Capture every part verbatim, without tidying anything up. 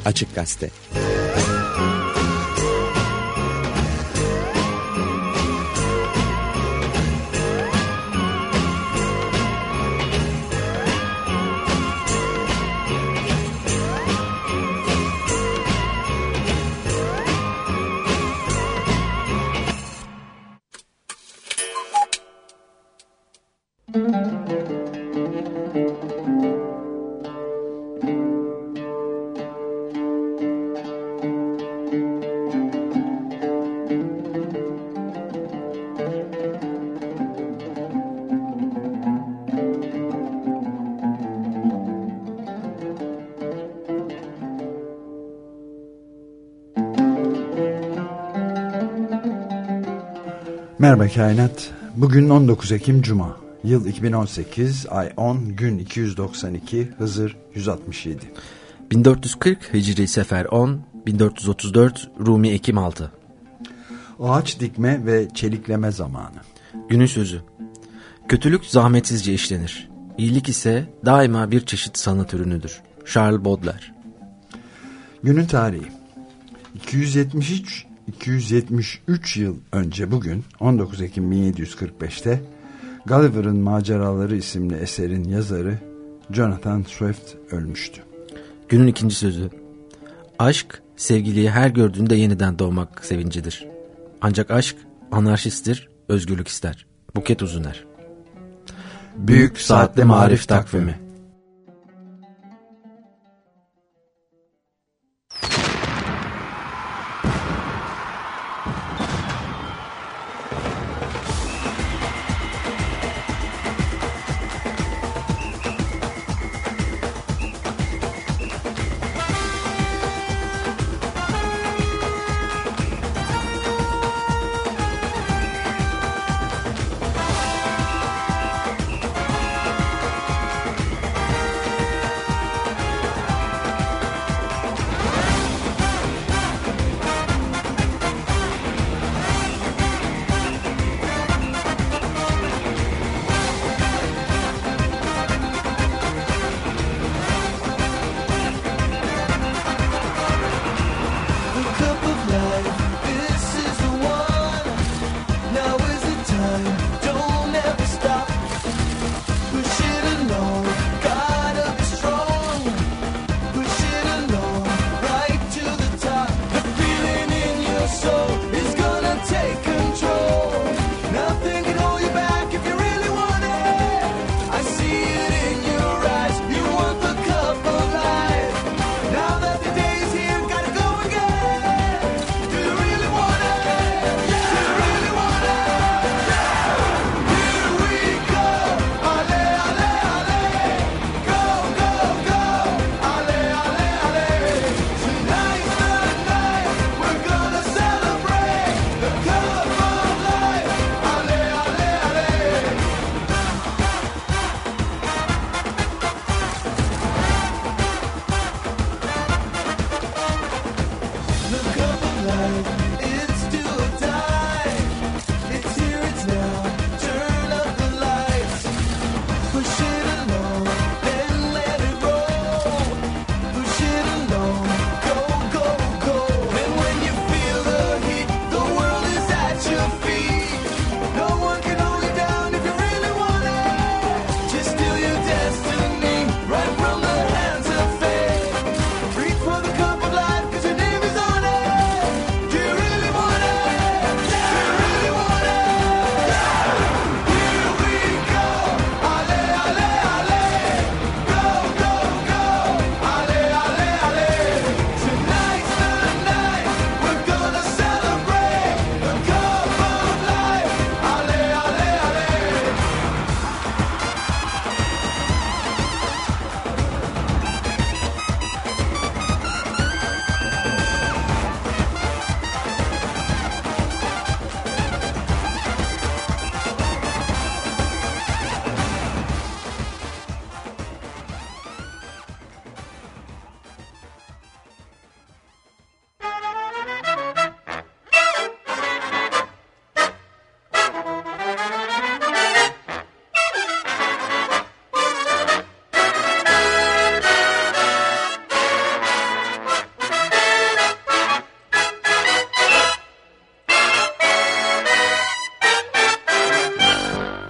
Açık Gazete. Merhaba Kainat. Bugün on dokuz Ekim Cuma. Yıl iki bin on sekiz, ay on, gün iki yüz doksan iki, Hızır yüz altmış yedi. bin dört yüz kırk Hicri Sefer on, bin dört yüz otuz dört Rumi Ekim altı. Ağaç dikme ve çelikleme zamanı. Günün sözü. Kötülük zahmetsizce işlenir. İyilik ise daima bir çeşit sanat ürünüdür. Charles Baudelaire. Günün tarihi. iki yüz yetmiş üç iki yüz yetmiş üç yıl önce bugün on dokuz Ekim bin yedi yüz kırk beş'te Gulliver'ın Maceraları isimli eserin yazarı Jonathan Swift ölmüştü. Günün ikinci sözü. Aşk, sevgiliyi her gördüğünde yeniden doğmak sevincidir. Ancak aşk anarşisttir, özgürlük ister. Buket Uzuner. Büyük Saatli Marif Takvimi.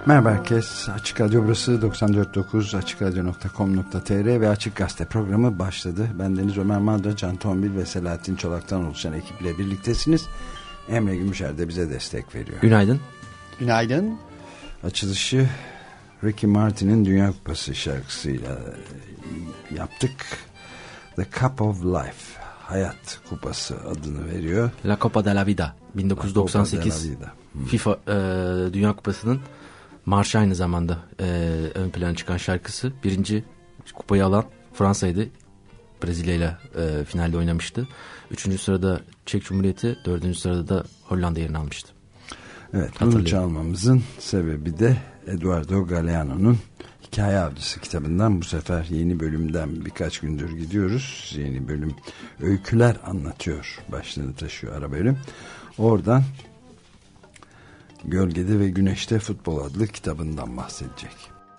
Merhaba herkes. Açık Radyo burası doksan dört nokta dokuz açık radyo nokta com nokta tr ve Açık Gazete programı başladı. Ben Deniz Ömer Madra, Can Tombil ve Selahattin Çolak'tan oluşan ekiple birliktesiniz. Emre Gümüşer de bize destek veriyor. Günaydın. Günaydın. Açılışı Ricky Martin'in Dünya Kupası şarkısıyla yaptık. The Cup of Life, Hayat Kupası adını veriyor. La Copa de la Vida, bin dokuz yüz doksan sekiz Hmm. FIFA e, Dünya Kupası'nın marşı, aynı zamanda e, ön plana çıkan şarkısı. Birinci kupayı alan Fransa'ydı. Brezilya ile e, finalde oynamıştı. Üçüncü sırada Çek Cumhuriyeti, dördüncü sırada da Hollanda yerini almıştı. Evet, bunu çalmamızın sebebi de Eduardo Galeano'nun Hikaye Avcısı kitabından. Bu sefer yeni bölümden birkaç gündür gidiyoruz. Yeni bölüm Öyküler Anlatıyor başlığını taşıyor ara bölüm. Oradan Gölgede ve Güneşte Futbol adlı kitabından bahsedecek.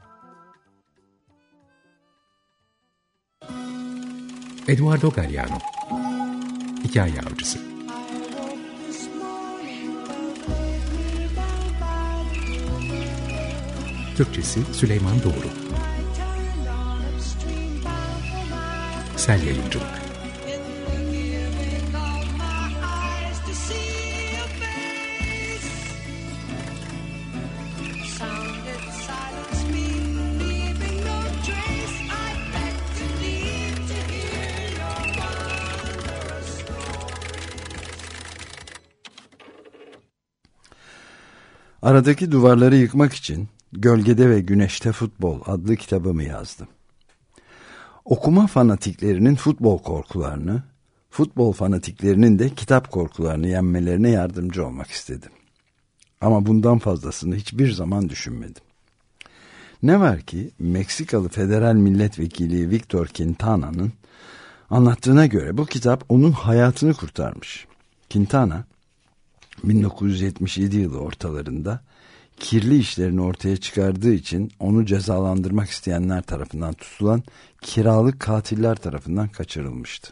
Eduardo Galeano, Hikaye Avcısı. Türkçesi Süleyman Doğru. Sel Yayıncılık. Aradaki duvarları yıkmak için Gölgede ve Güneşte Futbol adlı kitabımı yazdım. Okuma fanatiklerinin futbol korkularını, futbol fanatiklerinin de kitap korkularını yenmelerine yardımcı olmak istedim. Ama bundan fazlasını hiçbir zaman düşünmedim. Ne var ki Meksikalı Federal Milletvekili Victor Quintana'nın anlattığına göre bu kitap onun hayatını kurtarmış. Quintana, bin dokuz yüz yetmiş yedi yılı ortalarında kirli işlerini ortaya çıkardığı için onu cezalandırmak isteyenler tarafından tutulan kiralık katiller tarafından kaçırılmıştı.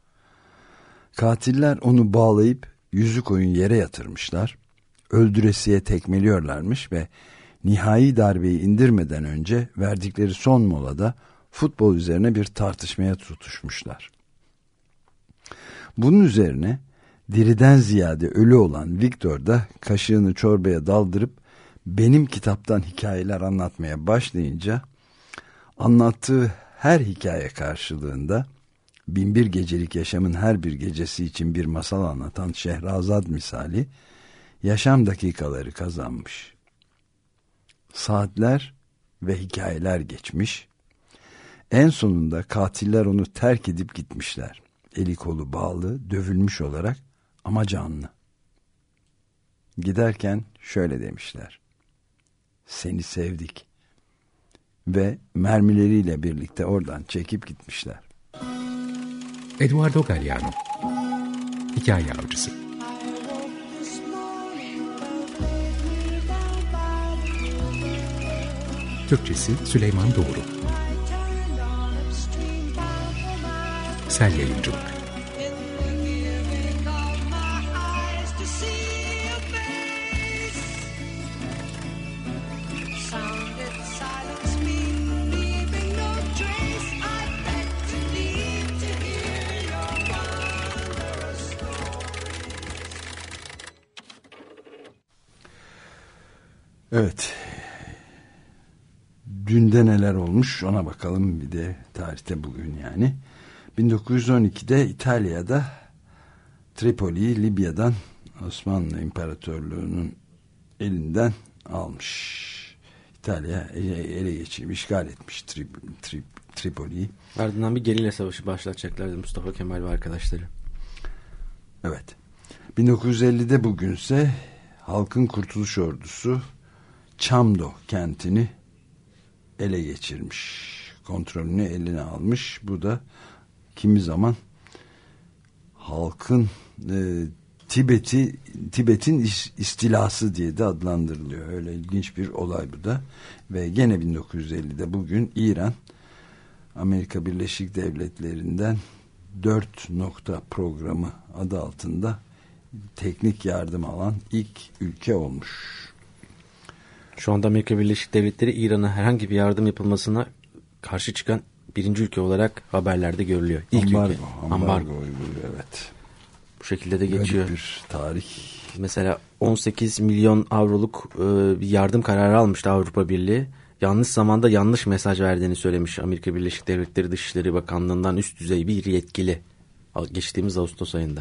Katiller onu bağlayıp yüzü koyun yere yatırmışlar, öldüresiye tekmeliyorlarmış ve nihai darbeyi indirmeden önce verdikleri son molada futbol üzerine bir tartışmaya tutuşmuşlar. Bunun üzerine diriden ziyade ölü olan Victor da kaşığını çorbaya daldırıp benim kitaptan hikayeler anlatmaya başlayınca anlattığı her hikaye karşılığında binbir gecelik yaşamın her bir gecesi için bir masal anlatan Şehrazad misali yaşam dakikaları kazanmış. Saatler ve hikayeler geçmiş. En sonunda katiller onu terk edip gitmişler. Eli kolu bağlı, dövülmüş olarak ama canlı. Giderken şöyle demişler: seni sevdik. Ve mermileriyle birlikte oradan çekip gitmişler. Eduardo Galeano, Hikaye Avcısı. Türkçesi Süleyman Doğru. Sel Yayıncılık. Evet. Dünde neler olmuş ona bakalım, bir de tarihte bugün yani. bin dokuz yüz on ikide İtalya'da Tripoli'yi Libya'dan Osmanlı İmparatorluğu'nun elinden almış. İtalya ele geçirmiş, işgal etmiş Tri, Tri, Tripoli'yi. Ardından bir gerilla savaşı başlatacaklardı Mustafa Kemal ve arkadaşları. Evet. bin dokuz yüz ellide bugünse Halkın Kurtuluş Ordusu Çamdo kentini ele geçirmiş. Kontrolünü eline almış. Bu da kimi zaman halkın e, Tibet'i Tibet'in istilası diye de adlandırılıyor. Öyle ilginç bir olay bu da. Ve gene bin dokuz yüz ellide bugün İran Amerika Birleşik Devletleri'nden dört nokta programı adı altında teknik yardım alan ilk ülke olmuş. Şu anda Amerika Birleşik Devletleri İran'a herhangi bir yardım yapılmasına karşı çıkan birinci ülke olarak haberlerde görülüyor. İlk ambargo, ülke. Ambargo, ambargo uyguluyor, evet. Bu şekilde de geçiyor. Garip bir tarih. Mesela on sekiz milyon avroluk e, bir yardım kararı almıştı Avrupa Birliği. Yanlış zamanda yanlış mesaj verdiğini söylemiş Amerika Birleşik Devletleri Dışişleri Bakanlığı'ndan üst düzey bir yetkili geçtiğimiz Ağustos ayında.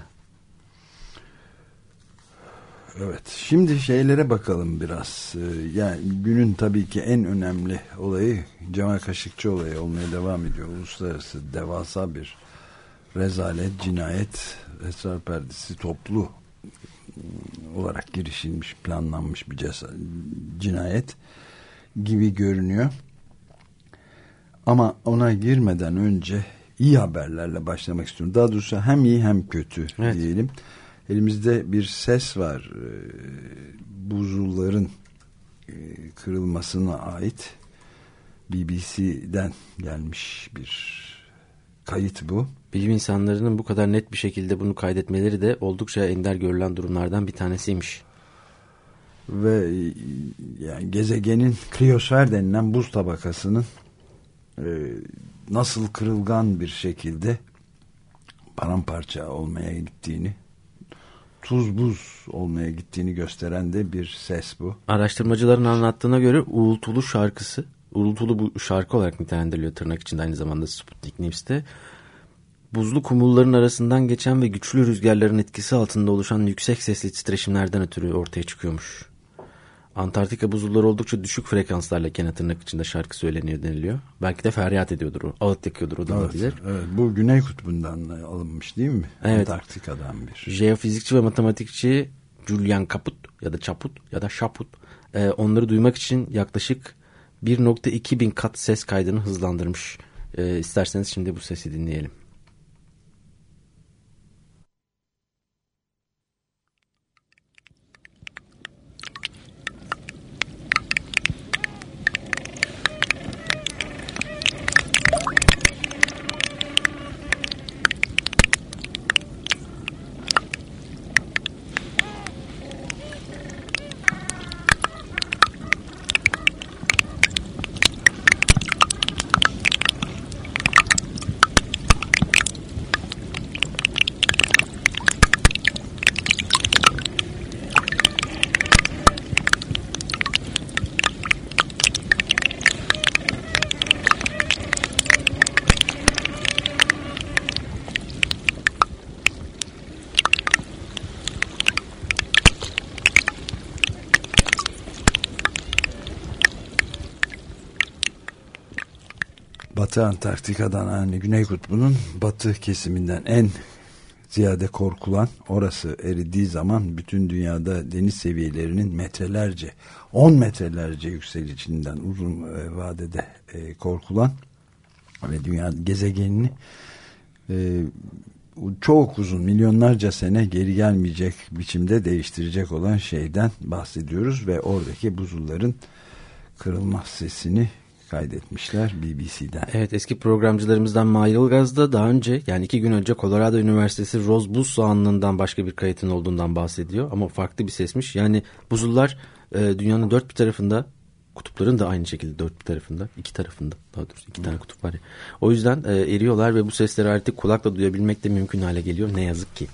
Evet, şimdi şeylere bakalım biraz. Yani günün tabii ki en önemli olayı Cemal Kaşıkçı olayı olmaya devam ediyor. Uluslararası devasa bir rezalet, cinayet, esrar perdesi toplu olarak girişilmiş, planlanmış bir cinayet gibi görünüyor. Ama ona girmeden önce iyi haberlerle başlamak istiyorum. Daha doğrusu hem iyi hem kötü, evet, diyelim. Elimizde bir ses var. Buzulların kırılmasına ait B B C'den gelmiş bir kayıt bu. Bilim insanlarının bu kadar net bir şekilde bunu kaydetmeleri de oldukça ender görülen durumlardan bir tanesiymiş. Ve yani gezegenin kriyosfer denilen buz tabakasının e, nasıl kırılgan bir şekilde paramparça olmaya gittiğini, tuz buz olmaya gittiğini gösteren de bir ses bu. Araştırmacıların anlattığına göre uğultulu şarkısı, uğultulu bu şarkı olarak nitelendiriliyor tırnak içinde aynı zamanda Sputnik News'te. Buzlu kumulların arasından geçen ve güçlü rüzgarların etkisi altında oluşan yüksek sesli titreşimlerden ötürü ortaya çıkıyormuş. Antarktika buzulları oldukça düşük frekanslarla gene tırnak içinde şarkı söyleniyor deniliyor. Belki de feryat ediyordur o. Ağıt yakıyordur o da, evet, olabilir. Evet, bu Güney Kutbu'ndan alınmış değil mi? Evet. Antarktika'dan bir. Jeofizikçi ve matematikçi Julian Caput ya da Chaput ya da Chaput e, onları duymak için yaklaşık bir nokta iki bin kat ses kaydını hızlandırmış. E, isterseniz şimdi bu sesi dinleyelim. Batı Antarktika'dan, yani Güney Kutbu'nun batı kesiminden en ziyade korkulan, orası eridiği zaman bütün dünyada deniz seviyelerinin metrelerce, on metrelerce yükselişinden uzun vadede e, korkulan ve dünya gezegenini e, çok uzun, milyonlarca sene geri gelmeyecek biçimde değiştirecek olan şeyden bahsediyoruz ve oradaki buzulların kırılma sesini kaydetmişler B B C'den. Evet, eski programcılarımızdan Mahir Ilgaz da daha önce, yani iki gün önce Colorado Üniversitesi Ross Buz Sahanlığı'ndan başka bir kayıtın olduğundan bahsediyor. Ama farklı bir sesmiş. Yani buzullar e, dünyanın dört bir tarafında, kutupların da aynı şekilde dört bir tarafında, iki tarafında, daha doğrusu iki tane kutup var ya. O yüzden e, eriyorlar ve bu sesleri artık kulakla duyabilmek de mümkün hale geliyor. Ne yazık ki.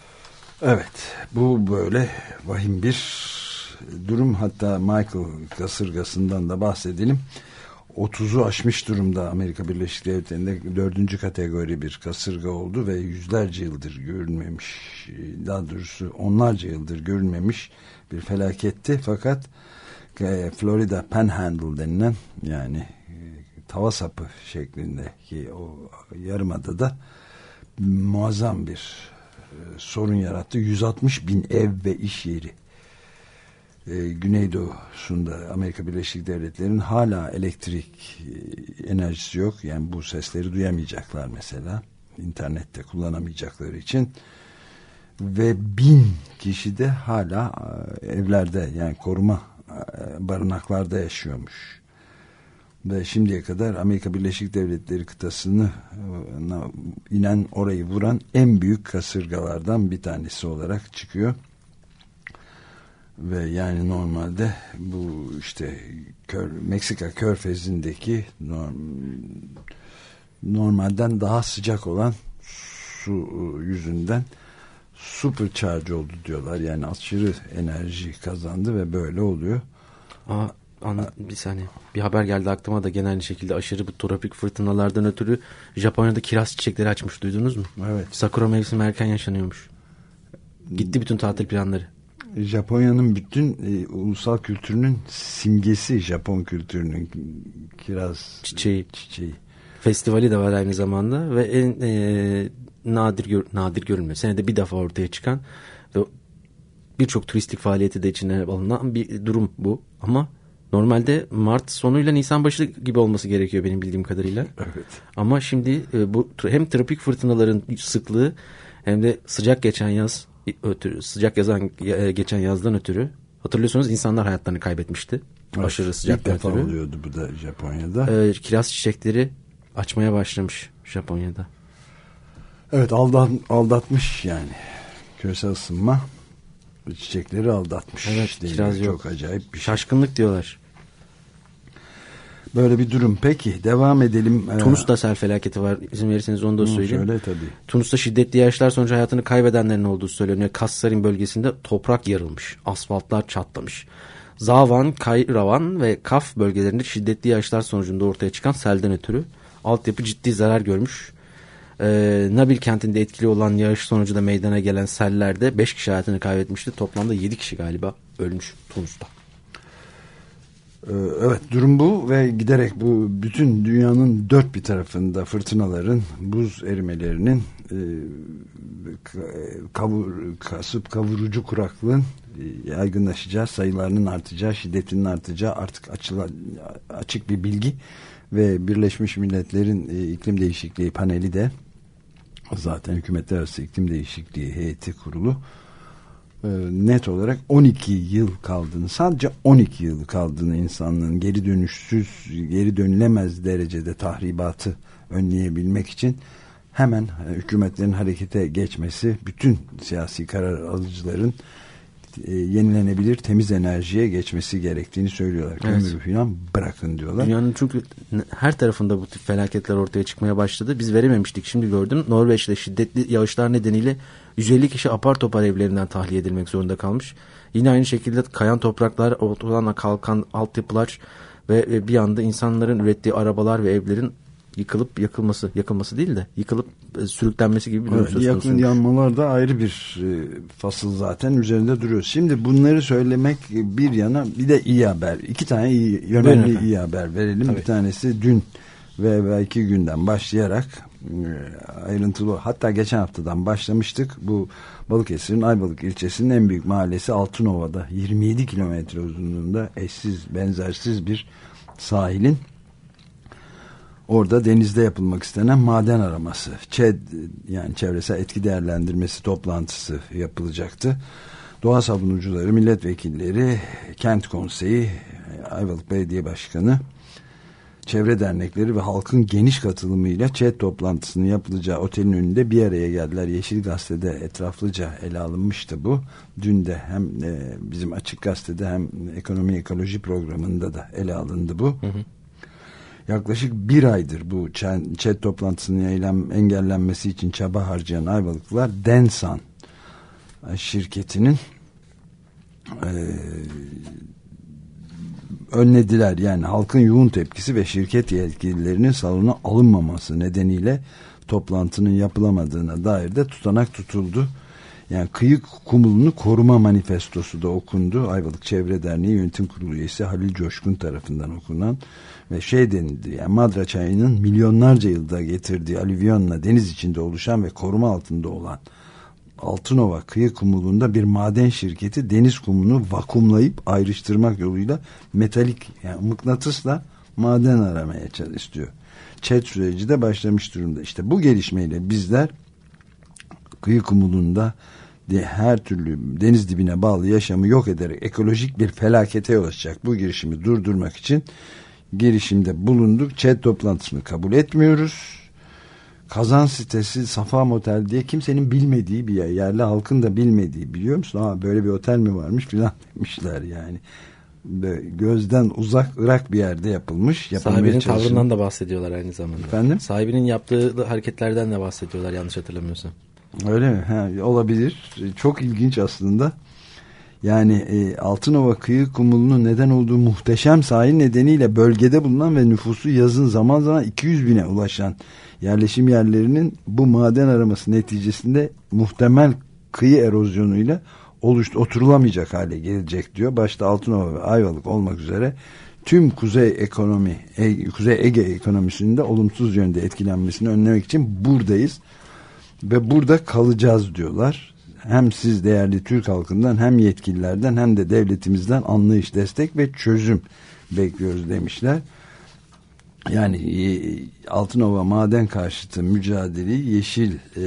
Evet, bu böyle vahim bir durum. Hatta Michael kasırgasından da bahsedelim. otuzu aşmış durumda Amerika Birleşik Devletleri'nde dördüncü kategori bir kasırga oldu ve yüzlerce yıldır görülmemiş, daha doğrusu onlarca yıldır görülmemiş bir felaketti. Fakat Florida Panhandle denilen, yani tava sapı şeklindeki o yarımadada muazzam bir sorun yarattı. yüz altmış bin ev ve iş yeri. Ee, Güneydoğu'sunda Amerika Birleşik Devletleri'nin hala elektrik e, enerjisi yok. Yani bu sesleri duyamayacaklar mesela. İnternette kullanamayacakları için. Ve bin kişi de hala e, evlerde, yani koruma e, barınaklarda yaşıyormuş. Ve şimdiye kadar Amerika Birleşik Devletleri kıtasını e, inen, orayı vuran en büyük kasırgalardan bir tanesi olarak çıkıyor. Ve yani normalde bu işte Kör, Meksika Körfezi'ndeki norm, normalden daha sıcak olan su yüzünden supercharge oldu diyorlar. Yani aşırı enerji kazandı ve böyle oluyor. Aa, anla, bir saniye. Bir haber geldi aklıma da genel şekilde aşırı bu tropik fırtınalardan ötürü Japonya'da kiraz çiçekleri açmış. Duydunuz mu? Evet. Sakura mevsimi erken yaşanıyormuş. Gitti bütün tatil planları. Japonya'nın bütün e, ulusal kültürünün simgesi, Japon kültürünün kiraz çiçeği. çiçeği. Festivali de var aynı zamanda ve en e, nadir gör, nadir görülmüyor. Senede bir defa ortaya çıkan ve birçok turistik faaliyeti de içine alınan bir durum bu. Ama normalde Mart sonuyla Nisan başı gibi olması gerekiyor benim bildiğim kadarıyla. Evet. Ama şimdi e, bu hem tropik fırtınaların sıklığı hem de sıcak geçen yaz ötürü, sıcak yazan geçen yazdan ötürü hatırlıyorsunuz insanlar hayatlarını kaybetmişti. Evet, aşırı sıcaktan ötürü. İlk defa oluyordu bu da Japonya'da. E, kiraz çiçekleri açmaya başlamış Japonya'da. Evet, aldat, aldatmış yani. Küresel ısınma çiçekleri aldatmış. Evet, işte kiraz yok. Çok acayip bir şey. Şaşkınlık diyorlar. Böyle bir durum. Peki devam edelim. Tunus'ta sel felaketi var. İzin verirseniz onu da söyleyeyim. Şöyle tabii. Tunus'ta şiddetli yağışlar sonucu hayatını kaybedenlerin olduğu söyleniyor. Kassarin bölgesinde toprak yarılmış. Asfaltlar çatlamış. Zavan, Kayravan ve Kaf bölgelerinde şiddetli yağışlar sonucunda ortaya çıkan selden ötürü altyapı ciddi zarar görmüş. Ee, Nabil kentinde etkili olan yağış sonucu da meydana gelen sellerde beş kişi hayatını kaybetmişti. Toplamda yedi kişi galiba ölmüş Tunus'ta. Evet, durum bu ve giderek bu bütün dünyanın dört bir tarafında fırtınaların, buz erimelerinin, kavur, kasıp kavurucu kuraklığın yaygınlaşacağı, sayılarının artacağı, şiddetinin artacağı artık açıla, açık bir bilgi ve Birleşmiş Milletler'in iklim değişikliği paneli de zaten hükümetler arası iklim değişikliği heyeti kurulu net olarak on iki yıl kaldığını, sadece on iki yıl kaldığını, insanlığın geri dönüşsüz, geri dönülemez derecede tahribatı önleyebilmek için hemen hükümetlerin harekete geçmesi, bütün siyasi karar alıcıların e, yenilenebilir temiz enerjiye geçmesi gerektiğini söylüyorlar. Evet. Kömürü falan bırakın diyorlar. Dünyanın çünkü her tarafında bu tip felaketler ortaya çıkmaya başladı. Biz verememiştik. Şimdi gördüm. Norveç'te şiddetli yağışlar nedeniyle yüz elli kişi apar topar evlerinden tahliye edilmek zorunda kalmış. Yine aynı şekilde kayan topraklar, ortadan kalkan altyapılar ve bir anda insanların ürettiği arabalar ve evlerin yıkılıp yakılması, yakılması değil de yıkılıp e, sürüklenmesi gibi bir durum söz konusu. Yakın yanmalar da ayrı bir e, fasıl zaten üzerinde duruyor. Şimdi bunları söylemek bir yana, bir de iyi haber. İki tane iyi, önemli iyi haber verelim. Tabii. Bir tanesi dün ve belki günden başlayarak e, ayrıntılı, hatta geçen haftadan başlamıştık. Bu Balıkesir'in Ayvalık ilçesinin en büyük mahallesi Altınova'da yirmi yedi kilometre uzunluğunda eşsiz, benzersiz bir sahilin orada denizde yapılmak istenen maden araması, ÇED yani çevresel etki değerlendirmesi toplantısı yapılacaktı. Doğa savunucuları, milletvekilleri, kent konseyi, Ayvalık Belediye Başkanı, çevre dernekleri ve halkın geniş katılımıyla ÇED toplantısının yapılacağı otelin önünde bir araya geldiler. Yeşil Gazete'de etraflıca ele alınmıştı bu. Dün de hem e, bizim Açık Gazete'de hem Ekonomi Ekoloji programında da ele alındı bu. Hı hı. Yaklaşık bir aydır bu ÇED toplantısının eylem engellenmesi için çaba harcayan Ayvalıklılar Densan şirketinin e, önlediler. Yani halkın yoğun tepkisi ve şirket yetkililerinin salona alınmaması nedeniyle toplantının yapılamadığına dair de tutanak tutuldu. Yani kıyı kumulunu koruma manifestosu da okundu. Ayvalık Çevre Derneği Yönetim Kurulu üyesi Halil Coşkun tarafından okunan ve şey denildi, yani Madra çayının milyonlarca yılda getirdiği alüvyonla deniz içinde oluşan ve koruma altında olan Altınova kıyı kumulunda bir maden şirketi deniz kumunu vakumlayıp ayrıştırmak yoluyla metalik, yani mıknatısla maden aramaya çalışıyor. ÇED süreci de başlamış durumda. İşte bu gelişmeyle bizler kıyı kumulunda her türlü deniz dibine bağlı yaşamı yok ederek ekolojik bir felakete yol açacak bu girişimi durdurmak için girişimde bulunduk. ÇED toplantısını kabul etmiyoruz. Kazan sitesi, Safa Motel diye kimsenin bilmediği bir yer. Yerli halkın da bilmediği, biliyor musun? Aa, böyle bir otel mi varmış filan demişler yani. Böyle gözden uzak, ırak bir yerde yapılmış. Sahibinin tavrından da bahsediyorlar aynı zamanda. Efendim? Sahibinin yaptığı hareketlerden de bahsediyorlar yanlış hatırlamıyorsam. Öyle mi? Ha, olabilir. Çok ilginç aslında. Yani e, Altınova kıyı kumulunun neden olduğu muhteşem sahil nedeniyle bölgede bulunan ve nüfusu yazın zaman zaman iki yüz bine ulaşan yerleşim yerlerinin bu maden araması neticesinde muhtemel kıyı erozyonuyla oluştu, oturulamayacak hale gelecek diyor. Başta Altınova ve Ayvalık olmak üzere tüm kuzey ekonomi, e, Kuzey Ege ekonomisinin de olumsuz yönde etkilenmesini önlemek için buradayız ve burada kalacağız diyorlar. Hem siz değerli Türk halkından, hem yetkililerden, hem de devletimizden anlayış, destek ve çözüm bekliyoruz demişler. Yani e, Altınova maden karşıtı mücadeleyi yeşil e,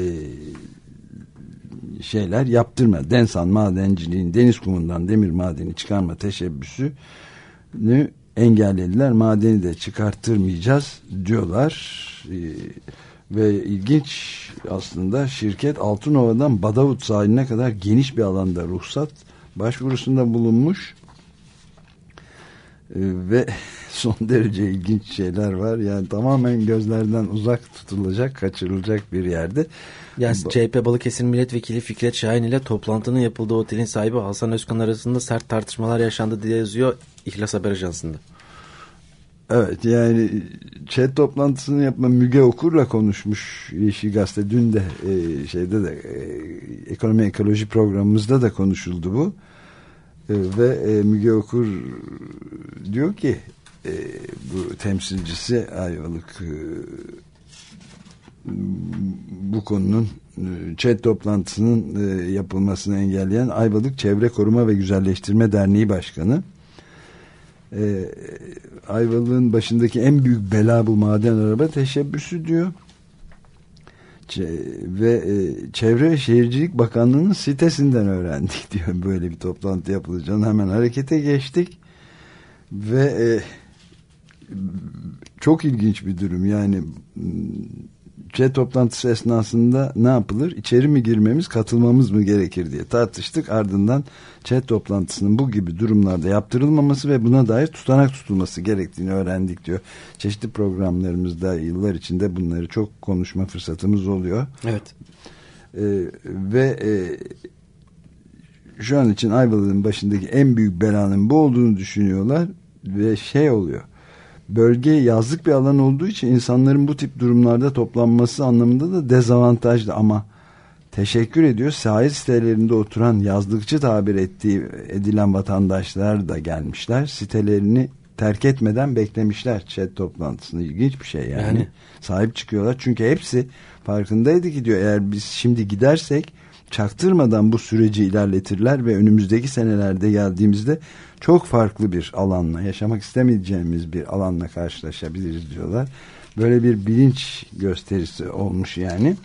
şeyler yaptırma. Densan madenciliğin deniz kumundan demir madeni çıkarma teşebbüsünü engellediler. Madeni de çıkarttırmayacağız diyorlar. E, ve ilginç aslında, şirket Altınova'dan Badavut sahiline kadar geniş bir alanda ruhsat başvurusunda bulunmuş. E, ve son derece ilginç şeyler var. Yani tamamen gözlerden uzak tutulacak, kaçırılacak bir yerde. Yani C H P Balıkesir Milletvekili Fikret Şahin ile toplantının yapıldığı otelin sahibi Hasan Özkan arasında sert tartışmalar yaşandı diye yazıyor İhlas Haber Ajansı'nda. Evet, yani chat toplantısını yapma Müge Okur'la konuşmuş Yeşil Gazete. Dün de e, şeyde de e, ekonomi ekoloji programımızda da konuşuldu bu. E, ve e, Müge Okur diyor ki e, bu temsilcisi Ayvalık e, bu konunun chat toplantısının e, yapılmasını engelleyen Ayvalık Çevre Koruma ve Güzelleştirme Derneği Başkanı. E, Ayvalık'ın başındaki en büyük bela bu maden araba teşebbüsü diyor. Ç- ve e, Çevre ve Şehircilik Bakanlığı'nın sitesinden öğrendik diyor böyle bir toplantı yapılacağını. Hemen harekete geçtik ve e, çok ilginç bir durum. Yani chat toplantısı esnasında ne yapılır? İçeri mi girmemiz, katılmamız mı gerekir diye tartıştık. Ardından chat toplantısının bu gibi durumlarda yaptırılmaması ve buna dair tutanak tutulması gerektiğini öğrendik diyor. Çeşitli programlarımızda yıllar içinde bunları çok konuşma fırsatımız oluyor. Evet. Ee, ve e, şu an için Ayvalık'ın başındaki en büyük belanın bu olduğunu düşünüyorlar ve şey oluyor. Bölge yazlık bir alan olduğu için insanların bu tip durumlarda toplanması anlamında da dezavantajlı, ama teşekkür ediyor. Sahil sitelerinde oturan yazlıkçı tabir ettiği edilen vatandaşlar da gelmişler. Sitelerini terk etmeden beklemişler chat toplantısını. İlginç bir şey yani. yani. Sahip çıkıyorlar. Çünkü hepsi farkındaydı ki diyor, eğer biz şimdi gidersek çaktırmadan bu süreci ilerletirler ve önümüzdeki senelerde geldiğimizde çok farklı bir alanla, yaşamak istemeyeceğimiz bir alanla karşılaşabiliriz diyorlar. Böyle bir bilinç gösterisi olmuş yani.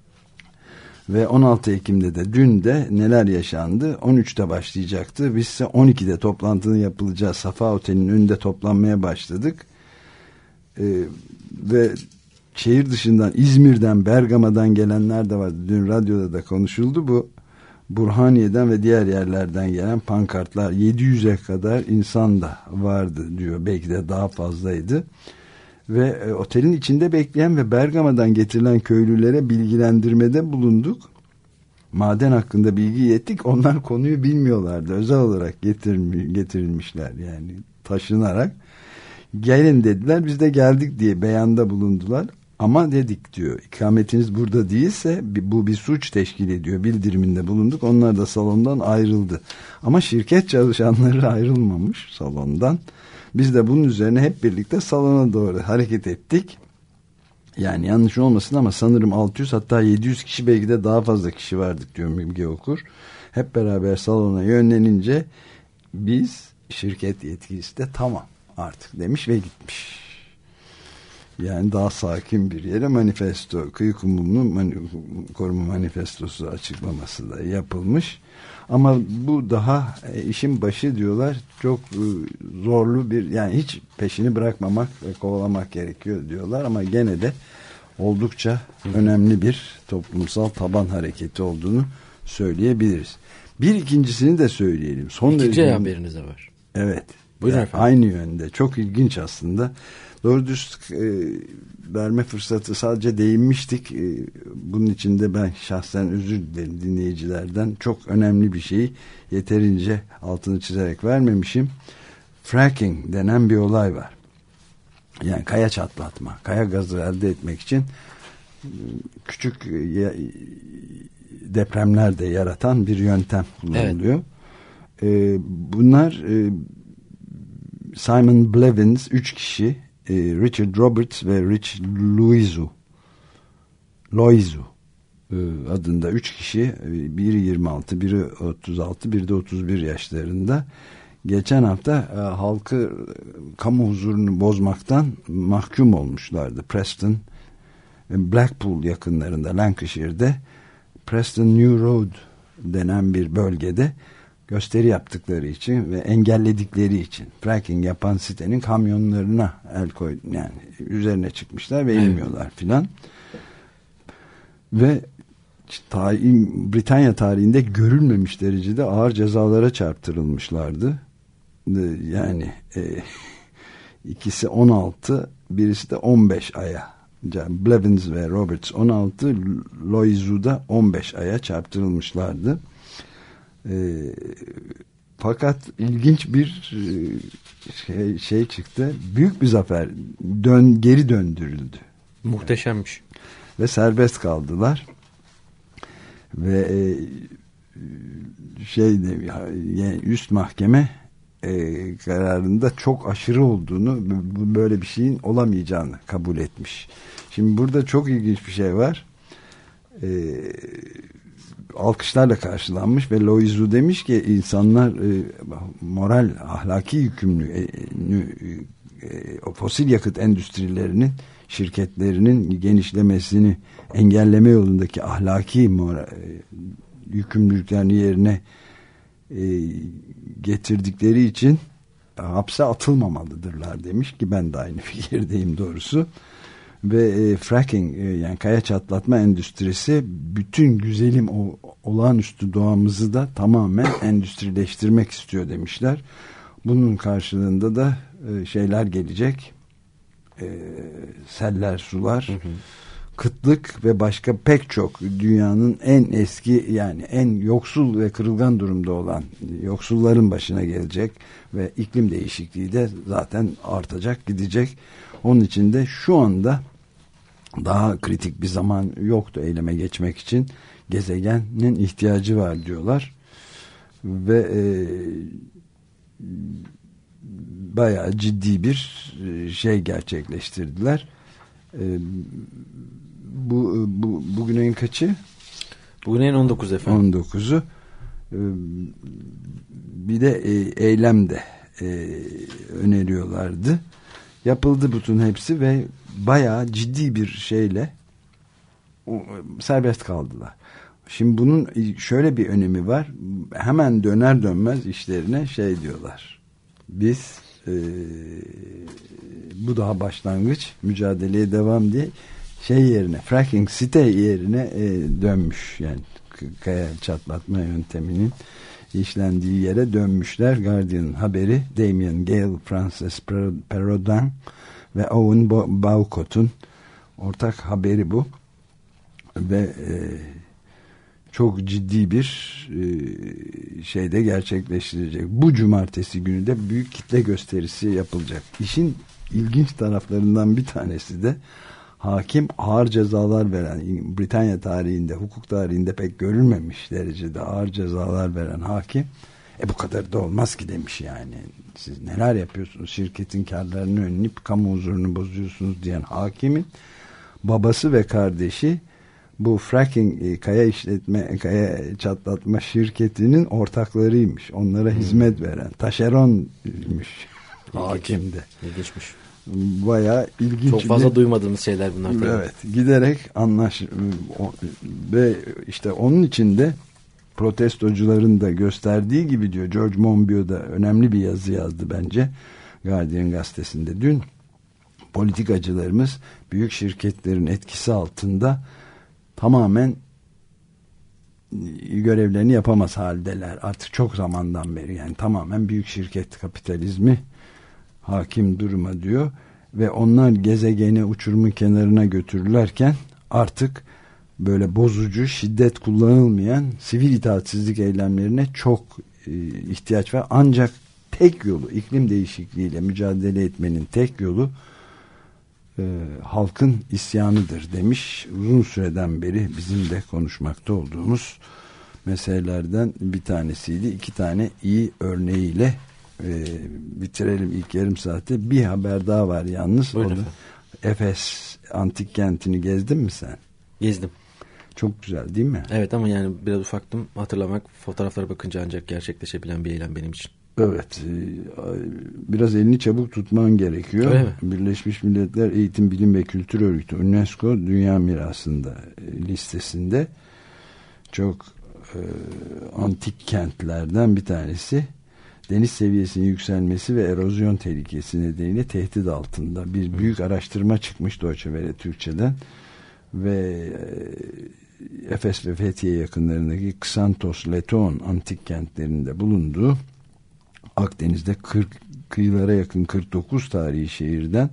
Ve on altı Ekim'de de, dün de neler yaşandı? on üçte başlayacaktı. Biz ise on ikide toplantının yapılacağı Safa Oteli'nin önünde toplanmaya başladık. Ee, ve şehir dışından, İzmir'den, Bergama'dan gelenler de vardı. Dün radyoda da konuşuldu bu. Burhaniye'den ve diğer yerlerden gelen pankartlar, yedi yüze kadar insan da vardı diyor. Belki de daha fazlaydı. Ve e, otelin içinde bekleyen ve Bergama'dan getirilen köylülere bilgilendirmede bulunduk. Maden hakkında bilgi ilettik. Onlar konuyu bilmiyorlardı. Özel olarak getirmi, getirilmişler yani, taşınarak. Gelin dediler, biz de geldik diye beyanda bulundular. Ama dedik diyor, ikametiniz burada değilse bu bir suç teşkil ediyor bildiriminde bulunduk. Onlar da salondan ayrıldı. Ama şirket çalışanları ayrılmamış salondan. Biz de bunun üzerine hep birlikte salona doğru hareket ettik. Yani yanlış olmasın ama sanırım altı yüz, hatta yedi yüz kişi, belki de daha fazla kişi vardık diyor Müge Okur. Hep beraber salona yönlenince biz, şirket yetkilisi de tamam artık demiş ve gitmiş. Yani daha sakin bir yere manifesto, kıyı kumunu mani, koruma manifestosu açıklaması da yapılmış. Ama bu daha e, işin başı diyorlar. Çok e, zorlu bir, yani hiç peşini bırakmamak ve kovalamak gerekiyor diyorlar. Ama gene de oldukça Hı. önemli bir toplumsal taban hareketi olduğunu söyleyebiliriz. Bir ikincisini de söyleyelim. Son İkinci derece... haberiniz de var. Evet. Buyurun yani efendim. Aynı yönde. Çok ilginç aslında. Doğru düz e, verme fırsatı sadece değinmiştik. E, bunun için de ben şahsen özür dilerim dinleyicilerden. Çok önemli bir şeyi yeterince altını çizerek vermemişim. Fracking denen bir olay var. Yani kaya çatlatma, kaya gazı elde etmek için küçük depremler de yaratan bir yöntem kullanılıyor. Evet. E, bunlar e, Simon Blevins üç kişi, e, Richard Roberts ve Rich Loizu Loizu e, adında üç kişi, e, biri yirmi altı, biri otuz altı, biri de otuz bir yaşlarında geçen hafta e, halkı kamu huzurunu bozmaktan mahkum olmuşlardı. Preston, Blackpool yakınlarında, Lancashire'de Preston New Road denen bir bölgede gösteri yaptıkları için ve engelledikleri için fracking yapan sitenin kamyonlarına el koy, yani üzerine çıkmışlar ve evet. inmiyorlar filan. Ve tarih, Britanya tarihinde görülmemiş derecede ağır cezalara çarptırılmışlardı. Yani e, ikisi on altı, birisi de on beş aya. Blevins ve Roberts on altı, Loizu'da on beş aya çarptırılmışlardı. E, fakat ilginç bir şey, şey çıktı. Büyük bir zafer. Dön, geri döndürüldü. Muhteşemmiş. Ve serbest kaldılar. Ve e, şey yani üst mahkeme e, kararında çok aşırı olduğunu, böyle bir şeyin olamayacağını kabul etmiş. Şimdi burada çok ilginç bir şey var. E, alkışlarla karşılanmış ve Loizu demiş ki insanlar e, moral, ahlaki yükümlü e, e, o fosil yakıt endüstrilerinin, şirketlerinin genişlemesini engelleme yolundaki ahlaki moral, e, yükümlülüklerini yerine e, getirdikleri için hapse atılmamalıdırlar demiş ki ben de aynı fikirdeyim doğrusu. Ve e, fracking e, yani kaya çatlatma endüstrisi bütün güzelim o olağanüstü doğamızı da tamamen endüstrileştirmek istiyor demişler. Bunun karşılığında da e, şeyler gelecek, e, seller, sular, hı hı. kıtlık ve başka pek çok dünyanın en eski, yani en yoksul ve kırılgan durumda olan yoksulların başına gelecek ve iklim değişikliği de zaten artacak, gidecek. Onun için de şu anda daha kritik bir zaman yoktu eyleme geçmek için. Gezegenin ihtiyacı var diyorlar. Ve e, bayağı ciddi bir şey gerçekleştirdiler. E, bu, bu bugün ayın kaçı? Bugün ayın on dokuz efendim. on dokuzu. E, bir de e, eylem de e, öneriyorlardı. Yapıldı bütün hepsi ve bayağı ciddi bir şeyle serbest kaldılar. Şimdi bunun şöyle bir önemi var. Hemen döner dönmez işlerine şey diyorlar. Biz e, bu daha başlangıç, mücadeleye devam diye şey yerine, fracking site yerine e, dönmüş. Yani kaya çatlatma yönteminin işlendiği yere dönmüşler. Guardian'ın haberi, Damien Gale, Frances Perrodin ve Owen Baucott'un ortak haberi bu. Ve e, çok ciddi bir e, şeyde gerçekleştirecek. Bu cumartesi günü de büyük kitle gösterisi yapılacak. İşin ilginç taraflarından bir tanesi de hakim ağır cezalar veren, Britanya tarihinde, hukuk tarihinde pek görülmemiş derecede ağır cezalar veren hakim, e bu kadar da olmaz ki demiş yani. Siz neler yapıyorsunuz? Şirketin karlarını önleyip kamu huzurunu bozuyorsunuz diyen hakimin babası ve kardeşi bu fracking kaya işletme, kaya çatlatma şirketinin ortaklarıymış. Onlara hmm. hizmet veren taşeronmuş hakimde. İlginçmiş. Bayağı ilginç. Çok fazla bir, duymadığımız şeyler bunlar. Tabii. Evet. Giderek anlaş ve işte onun için de protestocuların da gösterdiği gibi diyor, George Monbiot da önemli bir yazı yazdı bence Guardian gazetesinde dün. politikacılarımız büyük şirketlerin etkisi altında tamamen görevlerini yapamaz haldeler. Artık çok zamandan beri, yani tamamen büyük şirket kapitalizmi hakim duruma diyor ve onlar gezegeni uçurumun kenarına götürürlerken artık böyle bozucu, şiddet kullanılmayan sivil itaatsizlik eylemlerine çok e, ihtiyaç var. Ancak tek yolu, iklim değişikliğiyle mücadele etmenin tek yolu e, halkın isyanıdır demiş. Uzun süreden beri bizim de konuşmakta olduğumuz meselelerden bir tanesiydi. İki tane iyi örneğiyle e, bitirelim ilk yarım saati. Bir haber daha var yalnız. O da Efes antik kentini gezdin mi sen? Gezdim. Çok güzel değil mi? Evet, ama yani biraz ufaktım. Hatırlamak, fotoğraflara bakınca ancak gerçekleşebilen bir eylem benim için. Evet. Biraz elini çabuk tutman gerekiyor. Öyle mi? Birleşmiş Milletler Eğitim, Bilim ve Kültür Örgütü UNESCO Dünya Mirası'nda listesinde çok e, antik kentlerden bir tanesi. Deniz seviyesinin yükselmesi ve erozyon tehlikesi nedeniyle tehdit altında. Bir büyük araştırma çıkmış Deutsche Welle Türkçe'den ve e, Efes ve Fethiye yakınlarındaki Xanthos, Leton antik kentlerinde bulunduğu Akdeniz'de kırk kıyılara yakın kırk dokuz tarihi şehirden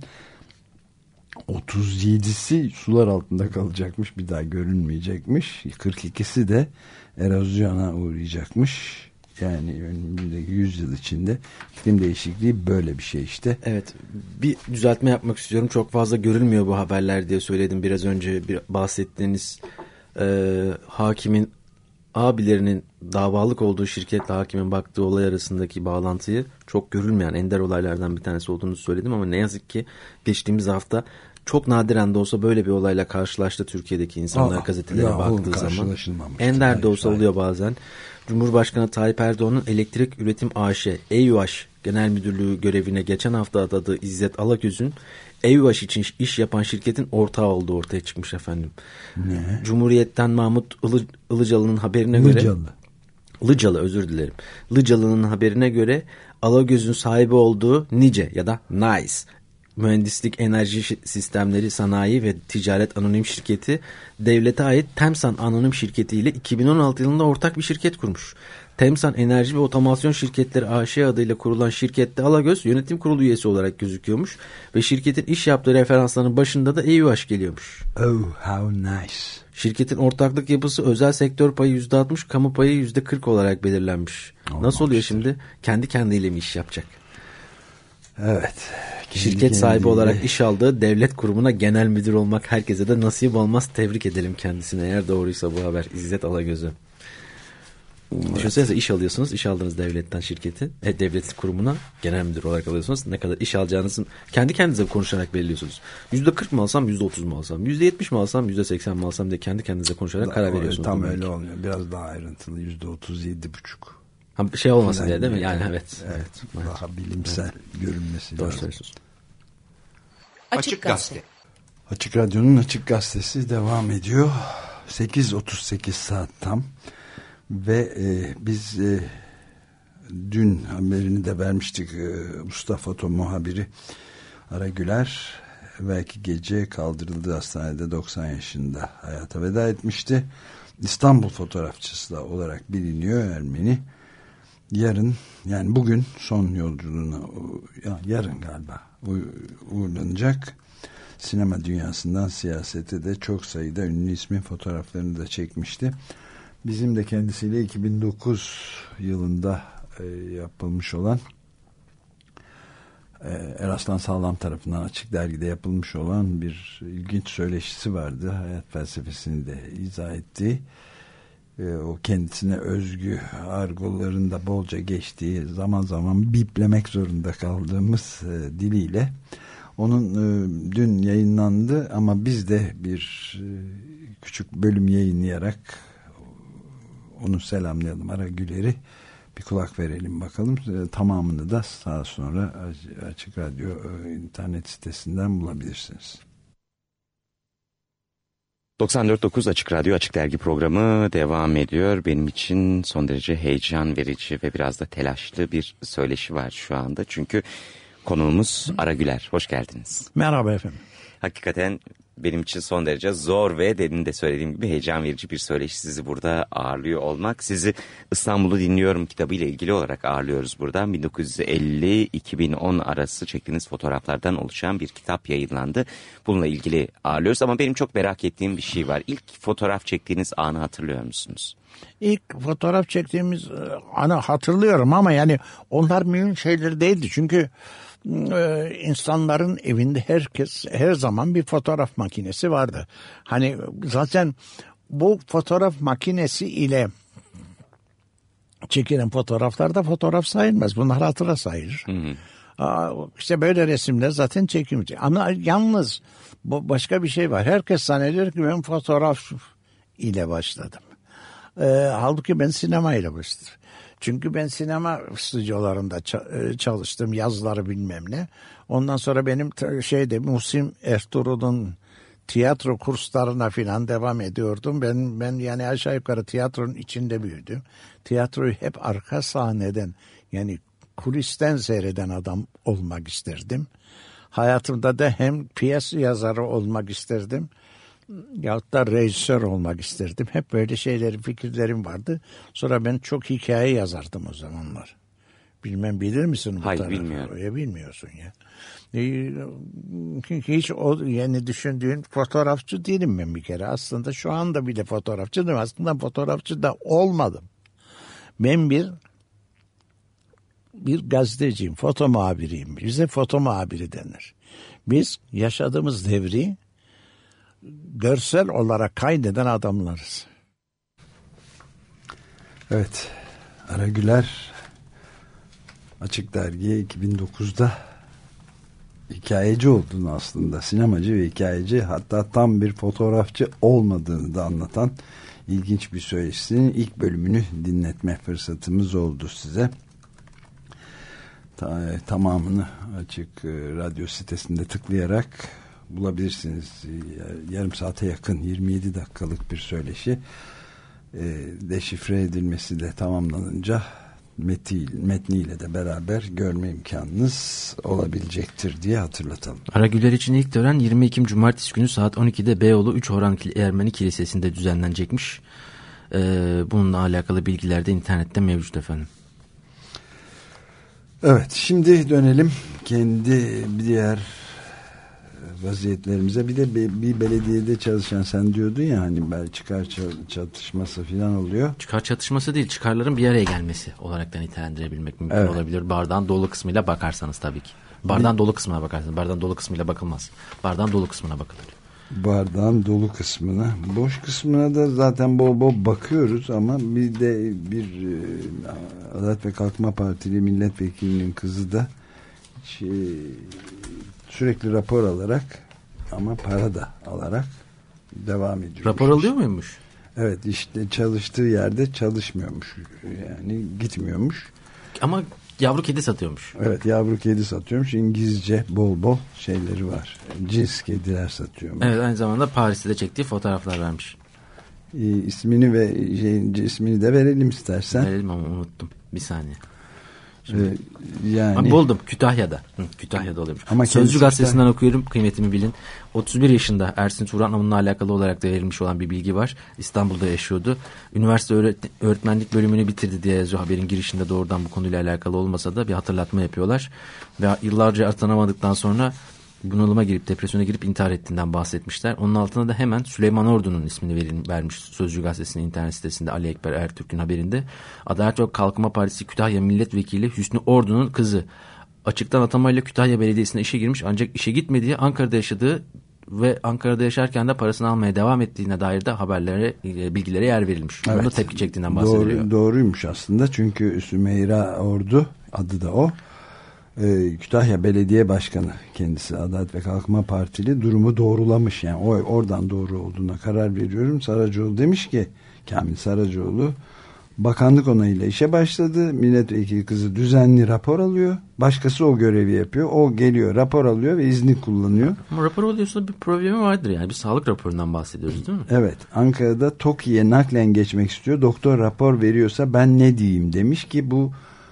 otuz yedisi sular altında kalacakmış, bir daha görünmeyecekmiş. kırk ikisi de erozyona uğrayacakmış. Yani önümüzdeki yüz yıl içinde iklim değişikliği böyle bir şey işte. Evet, bir düzeltme yapmak istiyorum. Çok fazla görülmüyor bu haberler diye söyledim biraz önce. Bir bahsettiğiniz e, hakimin abilerinin davalık olduğu şirketle hakimin baktığı olay arasındaki bağlantıyı çok görülmeyen ender olaylardan bir tanesi olduğunu söyledim ama ne yazık ki geçtiğimiz hafta çok nadiren de olsa böyle bir olayla karşılaştı Türkiye'deki insanlar. Aa, gazetelere ya, baktığı zaman. Ender de olsa oluyor bazen. Cumhurbaşkanı Tayyip Erdoğan'ın Elektrik Üretim A Ş EÜAŞ Genel Müdürlüğü görevine geçen hafta atadığı İzzet Alagöz'ün EÜAŞ için iş yapan şirketin ortağı olduğu ortaya çıkmış efendim. Ne? Cumhuriyet'ten Mahmut Ilı, Ilıcalı'nın haberine göre Ilıcalı. Ilıcalı özür dilerim. Ilıcalı'nın haberine göre Alagöz'ün sahibi olduğu Nice ya da NICE Mühendislik, Enerji Sistemleri, Sanayi ve Ticaret Anonim Şirketi devlete ait Temsan Anonim Şirketi ile iki bin on altı yılında ortak bir şirket kurmuş. Temsan Enerji ve Otomasyon Şirketleri A Ş adıyla kurulan şirkette Alagöz yönetim kurulu üyesi olarak gözüküyormuş ve şirketin iş yaptığı referansların başında da EÜAŞ geliyormuş. Oh, how nice. Şirketin ortaklık yapısı özel sektör payı yüzde altmış, kamu payı yüzde kırk olarak belirlenmiş. Olmamıştır. Nasıl oluyor şimdi? Kendi kendiyle mi iş yapacak? Evet. Şirket kendi sahibi kendiyle olarak iş aldığı devlet kurumuna genel müdür olmak herkese de nasip olmaz. Tebrik edelim kendisine eğer doğruysa bu haber. İzzet Alagöz'ü. Evet. Düşünsenize, iş alıyorsunuz. İş aldığınız devletten şirketi, e, devlet kurumuna genel müdür olarak alıyorsunuz. Ne kadar iş alacağınızı kendi kendinize konuşarak belirliyorsunuz. yüzde kırk mı alsam, yüzde otuz mu alsam, yüzde yetmiş mi alsam, yüzde seksen mi alsam diye kendi kendinize konuşarak daha, karar veriyorsunuz. Tam öyle olmuyor. Biraz daha ayrıntılı. yüzde otuz yedi buçuk. Ha, şey olmasın diye değil mi? Yani evet. Evet. evet. Daha bilimsel evet. görünmesi Doğru lazım. söylüyorsunuz. Açık Gazete. Açık Radyo'nun Açık Gazetesi devam ediyor. sekiz otuz sekiz saat tam. Ve e, biz e, dün haberini de vermiştik. E, usta foto muhabiri Ara Güler belki gece kaldırıldı hastanede, doksan yaşında hayata veda etmişti. İstanbul fotoğrafçısı da olarak biliniyor Ermeni. Yarın, yani bugün son yolculuğuna, yarın galiba uğurlanacak. Sinema dünyasından siyasete de çok sayıda ünlü ismin fotoğraflarını da çekmişti. Bizim de kendisiyle iki bin dokuz yılında e, yapılmış olan e, Eraslan Sağlam tarafından Açık Dergi'de yapılmış olan bir ilginç söyleşisi vardı. Hayat felsefesini de izah ettiği, e, o kendisine özgü argolarında bolca geçtiği, zaman zaman biplemek zorunda kaldığımız e, diliyle. Onun e, dün yayınlandı ama biz de bir e, küçük bölüm yayınlayarak onu selamlayalım, Ara Güler'i bir kulak verelim bakalım. E, tamamını da daha sonra Açık Radyo e, internet sitesinden bulabilirsiniz. doksan dört nokta dokuz Açık Radyo Açık Dergi programı devam ediyor. Benim için son derece heyecan verici ve biraz da telaşlı bir söyleşi var şu anda. Çünkü Konuğumuz Ara Güler. Hoş geldiniz. Merhaba efendim. Hakikaten benim için son derece zor ve demin de söylediğim gibi heyecan verici bir söyleşi sizi burada ağırlıyor olmak. Sizi İstanbul'u Dinliyorum kitabıyla ilgili olarak ağırlıyoruz buradan. bin dokuz yüz elli iki bin on arası çektiğiniz fotoğraflardan oluşan bir kitap yayınlandı. Bununla ilgili ağırlıyoruz ama benim çok merak ettiğim bir şey var. İlk fotoğraf çektiğiniz anı hatırlıyor musunuz? İlk fotoğraf çektiğimiz anı hatırlıyorum ama yani onlar mühim şeyler değildi. Çünkü e, insanların evinde herkes her zaman bir fotoğraf makinesi vardı. Hani zaten bu fotoğraf makinesi ile çekilen fotoğraflarda fotoğraf sayılmaz. Bunlar hatıra sayılır. Hı hı. İşte böyle resimler zaten çekilmiş. Ama yalnız bu başka bir şey var. Herkes zannediyor ki ben fotoğraf ile başladım. E, halbuki ben sinemayla başladım. Çünkü ben sinema stüdyolarında çalıştım, yazları bilmem ne. Ondan sonra benim şeyde Muhsin Ertuğrul'un tiyatro kurslarına filan devam ediyordum. Ben ben yani aşağı yukarı tiyatronun içinde büyüdüm. Tiyatroyu hep arka sahneden yani kulisten seyreden adam olmak isterdim. Hayatımda da hem piyes yazarı olmak isterdim. Yahut da rejisör olmak isterdim. Hep böyle şeylerin, fikirlerim vardı. Sonra ben çok hikaye yazardım o zamanlar. Bilmem bilir misin bu Hayır, tarafı? bilmiyorum. Ya bilmiyorsun ya. Çünkü hiç o yani düşündüğün fotoğrafçı değilim ben bir kere. Aslında şu anda bile fotoğrafçı değilim. Aslında fotoğrafçı da olmadım. Ben bir bir gazeteciyim, foto muhabiriyim. Bize foto muhabiri denir. Biz yaşadığımız devri görsel olarak kaydeden adamlarız. Evet, Ara Güler Açık Dergi'ye iki bin dokuzda hikayeci olduğunu aslında, sinemacı ve hikayeci, hatta tam bir fotoğrafçı olmadığını da anlatan ilginç bir söyleşisinin ilk bölümünü dinletme fırsatımız oldu size. Ta, tamamını Açık Radyo sitesinde tıklayarak bulabilirsiniz. Yarım saate yakın, yirmi yedi dakikalık bir söyleşi. E, deşifre edilmesi de tamamlanınca metni, metniyle de beraber görme imkanınız olabilecektir diye hatırlatalım. Ara Güler için ilk tören yirmi Ekim Cumartesi günü saat on ikide Beyoğlu üç Orhan Ermeni Kilisesi'nde düzenlenecekmiş. E, bununla alakalı bilgiler de internette mevcut efendim. Evet, şimdi dönelim kendi diğer vaziyetlerimize. Bir de bir belediyede çalışan, sen diyordun ya hani çıkar çatışması falan oluyor. Çıkar çatışması değil, çıkarların bir araya gelmesi olarak da nitelendirebilmek mümkün evet. olabilir. Bardağın dolu kısmıyla bakarsanız tabii ki. Bardağın ne? dolu kısmına bakarsanız. Bardağın dolu kısmıyla bakılmaz. Bardağın dolu kısmına bakılır. Bardağın dolu kısmına. Boş kısmına da zaten bol bol bakıyoruz ama bir de bir Adalet ve Kalkınma Partili milletvekilinin kızı da şey, sürekli rapor alarak ama para da alarak devam ediyor. Rapor alıyor muymuş? Evet, işte çalıştığı yerde çalışmıyormuş. Yani gitmiyormuş. Ama yavru kedi satıyormuş. Evet, yavru kedi satıyormuş. İngilizce bol bol şeyleri var. Cins kediler satıyormuş. Evet, aynı zamanda Paris'te de çektiği fotoğraflar vermiş. Ee, ismini ve şey, ismini de verelim istersen. Verelim ama unuttum. Bir saniye. Şimdi, ee, yani buldum Kütahya'da. Hı, Kütahya'da oluyormuş. Ama Sözcü gazetesinden okuyorum, kıymetimi bilin. otuz bir yaşında Ersin Turan, onunla alakalı olarak da verilmiş olan bir bilgi var. İstanbul'da yaşıyordu. Üniversite öğret- öğretmenlik bölümünü bitirdi diye yazıyor haberin girişinde, doğrudan bu konuyla alakalı olmasa da bir hatırlatma yapıyorlar. Ve yıllarca atanamadıktan sonra bunalıma girip depresyona girip intihar ettiğinden bahsetmişler. Onun altına da hemen Süleyman Ordu'nun ismini verin, vermiş Sözcü gazetesinin internet sitesinde Ali Ekber Ertürk'ün haberinde. Adalet ve Kalkınma Partisi Kütahya Milletvekili Hüsnü Ordu'nun kızı açıktan atamayla Kütahya Belediyesi'ne işe girmiş, ancak işe gitmediği, Ankara'da yaşadığı ve Ankara'da yaşarken de parasını almaya devam ettiğine dair de haberlere, bilgilere yer verilmiş. Evet. Bunda tepki çektiğinden bahsediliyor. Doğru, doğruymuş aslında, çünkü Sümeyra Ordu, adı da o. Ee, Kütahya Belediye Başkanı kendisi, Adalet ve Kalkınma Partili, durumu doğrulamış. Yani o, oradan doğru olduğuna karar veriyorum. Saracoğlu demiş ki, Kamil Saracoğlu, bakanlık onayıyla işe başladı. Milletvekili kızı düzenli rapor alıyor. Başkası o görevi yapıyor. O geliyor, rapor alıyor ve izni kullanıyor. Ama rapor alıyorsa bir problemi vardır yani. Bir sağlık raporundan bahsediyoruz değil mi? Evet. Ankara'da TOKİ'ye naklen geçmek istiyor. Doktor rapor veriyorsa ben ne diyeyim demiş ki, bu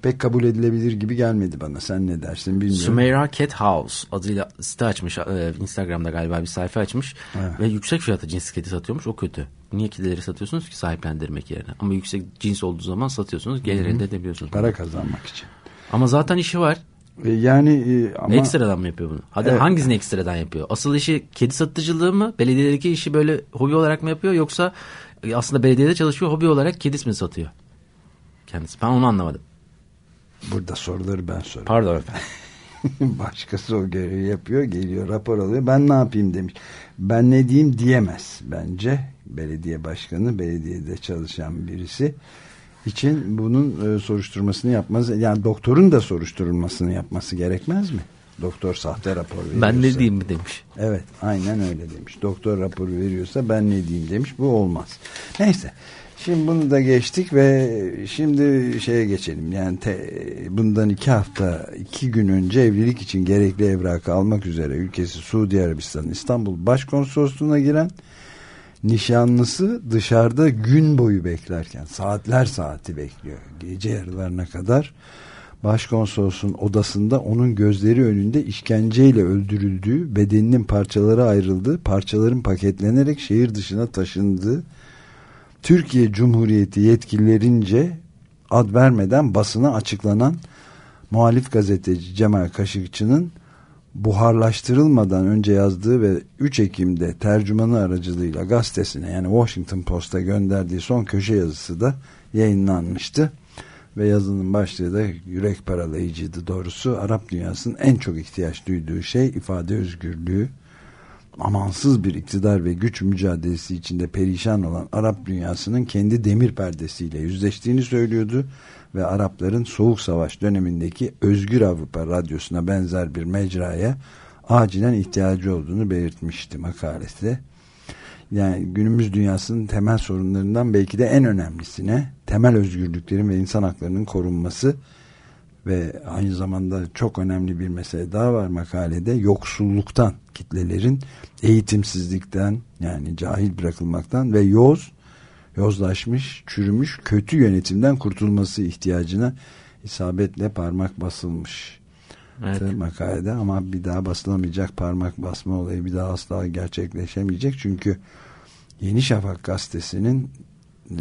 pek kabul edilebilir gibi gelmedi bana. Sen ne dersin bilmiyorum. Sümeyra Cat House adıyla site açmış. E, Instagram'da galiba bir sayfa açmış. Evet. Ve yüksek fiyata cins kedi satıyormuş. O kötü. Niye kedileri satıyorsunuz ki sahiplendirmek yerine? Ama yüksek cins olduğu zaman satıyorsunuz. Gelir elde edebiliyorsunuz. Para kazanmak için. Ama zaten işi var. Yani e, ama... Ekstradan mı yapıyor bunu? Hadi evet. Hangisini ekstradan yapıyor? Asıl işi kedi satıcılığı mı? Belediyedeki işi böyle hobi olarak mı yapıyor? Yoksa aslında belediyede çalışıyor, hobi olarak kedisi mi satıyor? Kendisi. Ben onu anlamadım. Burada soruları ben soruyorum. Pardon efendim. Başkası o görevi yapıyor, geliyor, rapor alıyor. Ben ne yapayım demiş. Ben ne diyeyim diyemez bence. Belediye başkanı, belediyede çalışan birisi için bunun e, soruşturmasını yapmaz. Yani doktorun da soruşturulmasını yapması gerekmez mi? Doktor sahte rapor veriyorsa. Ben ne diyeyim mi demiş. Evet, aynen öyle demiş. Doktor raporu veriyorsa ben ne diyeyim demiş. Bu olmaz. Neyse. Şimdi bunu da geçtik ve şimdi şeye geçelim. Yani te, bundan iki hafta, iki gün önce evlilik için gerekli evrakı almak üzere ülkesi Suudi Arabistan İstanbul Başkonsolosluğu'na giren nişanlısı dışarıda gün boyu beklerken, saatler saati bekliyor. Gece yarılarına kadar Başkonsolosun odasında onun gözleri önünde işkenceyle öldürüldüğü, bedeninin parçalara ayrıldığı, parçaların paketlenerek şehir dışına taşındığı, Türkiye Cumhuriyeti yetkililerince ad vermeden basına açıklanan muhalif gazeteci Cemal Kaşıkçı'nın buharlaştırılmadan önce yazdığı ve üç Ekim'de tercümanı aracılığıyla gazetesine, yani Washington Post'a gönderdiği son köşe yazısı da yayınlanmıştı. Ve yazının başlığı da yürek paralayıcıydı doğrusu. Arap dünyasının en çok ihtiyaç duyduğu şey ifade özgürlüğü. Amansız bir iktidar ve güç mücadelesi içinde perişan olan Arap dünyasının kendi demir perdesiyle yüzleştiğini söylüyordu ve Arapların Soğuk Savaş dönemindeki Özgür Avrupa Radyosu'na benzer bir mecraya acilen ihtiyacı olduğunu belirtmişti makalesi. Yani günümüz dünyasının temel sorunlarından belki de en önemlisine, temel özgürlüklerin ve insan haklarının korunması ve aynı zamanda çok önemli bir mesele daha var makalede, yoksulluktan, kitlelerin eğitimsizlikten, yani cahil bırakılmaktan ve yoz, yozlaşmış, çürümüş kötü yönetimden kurtulması ihtiyacına isabetle parmak basılmış. Evet. Makalede, ama bir daha basılamayacak, parmak basma olayı bir daha asla gerçekleşemeyecek. Çünkü Yeni Şafak gazetesinin e,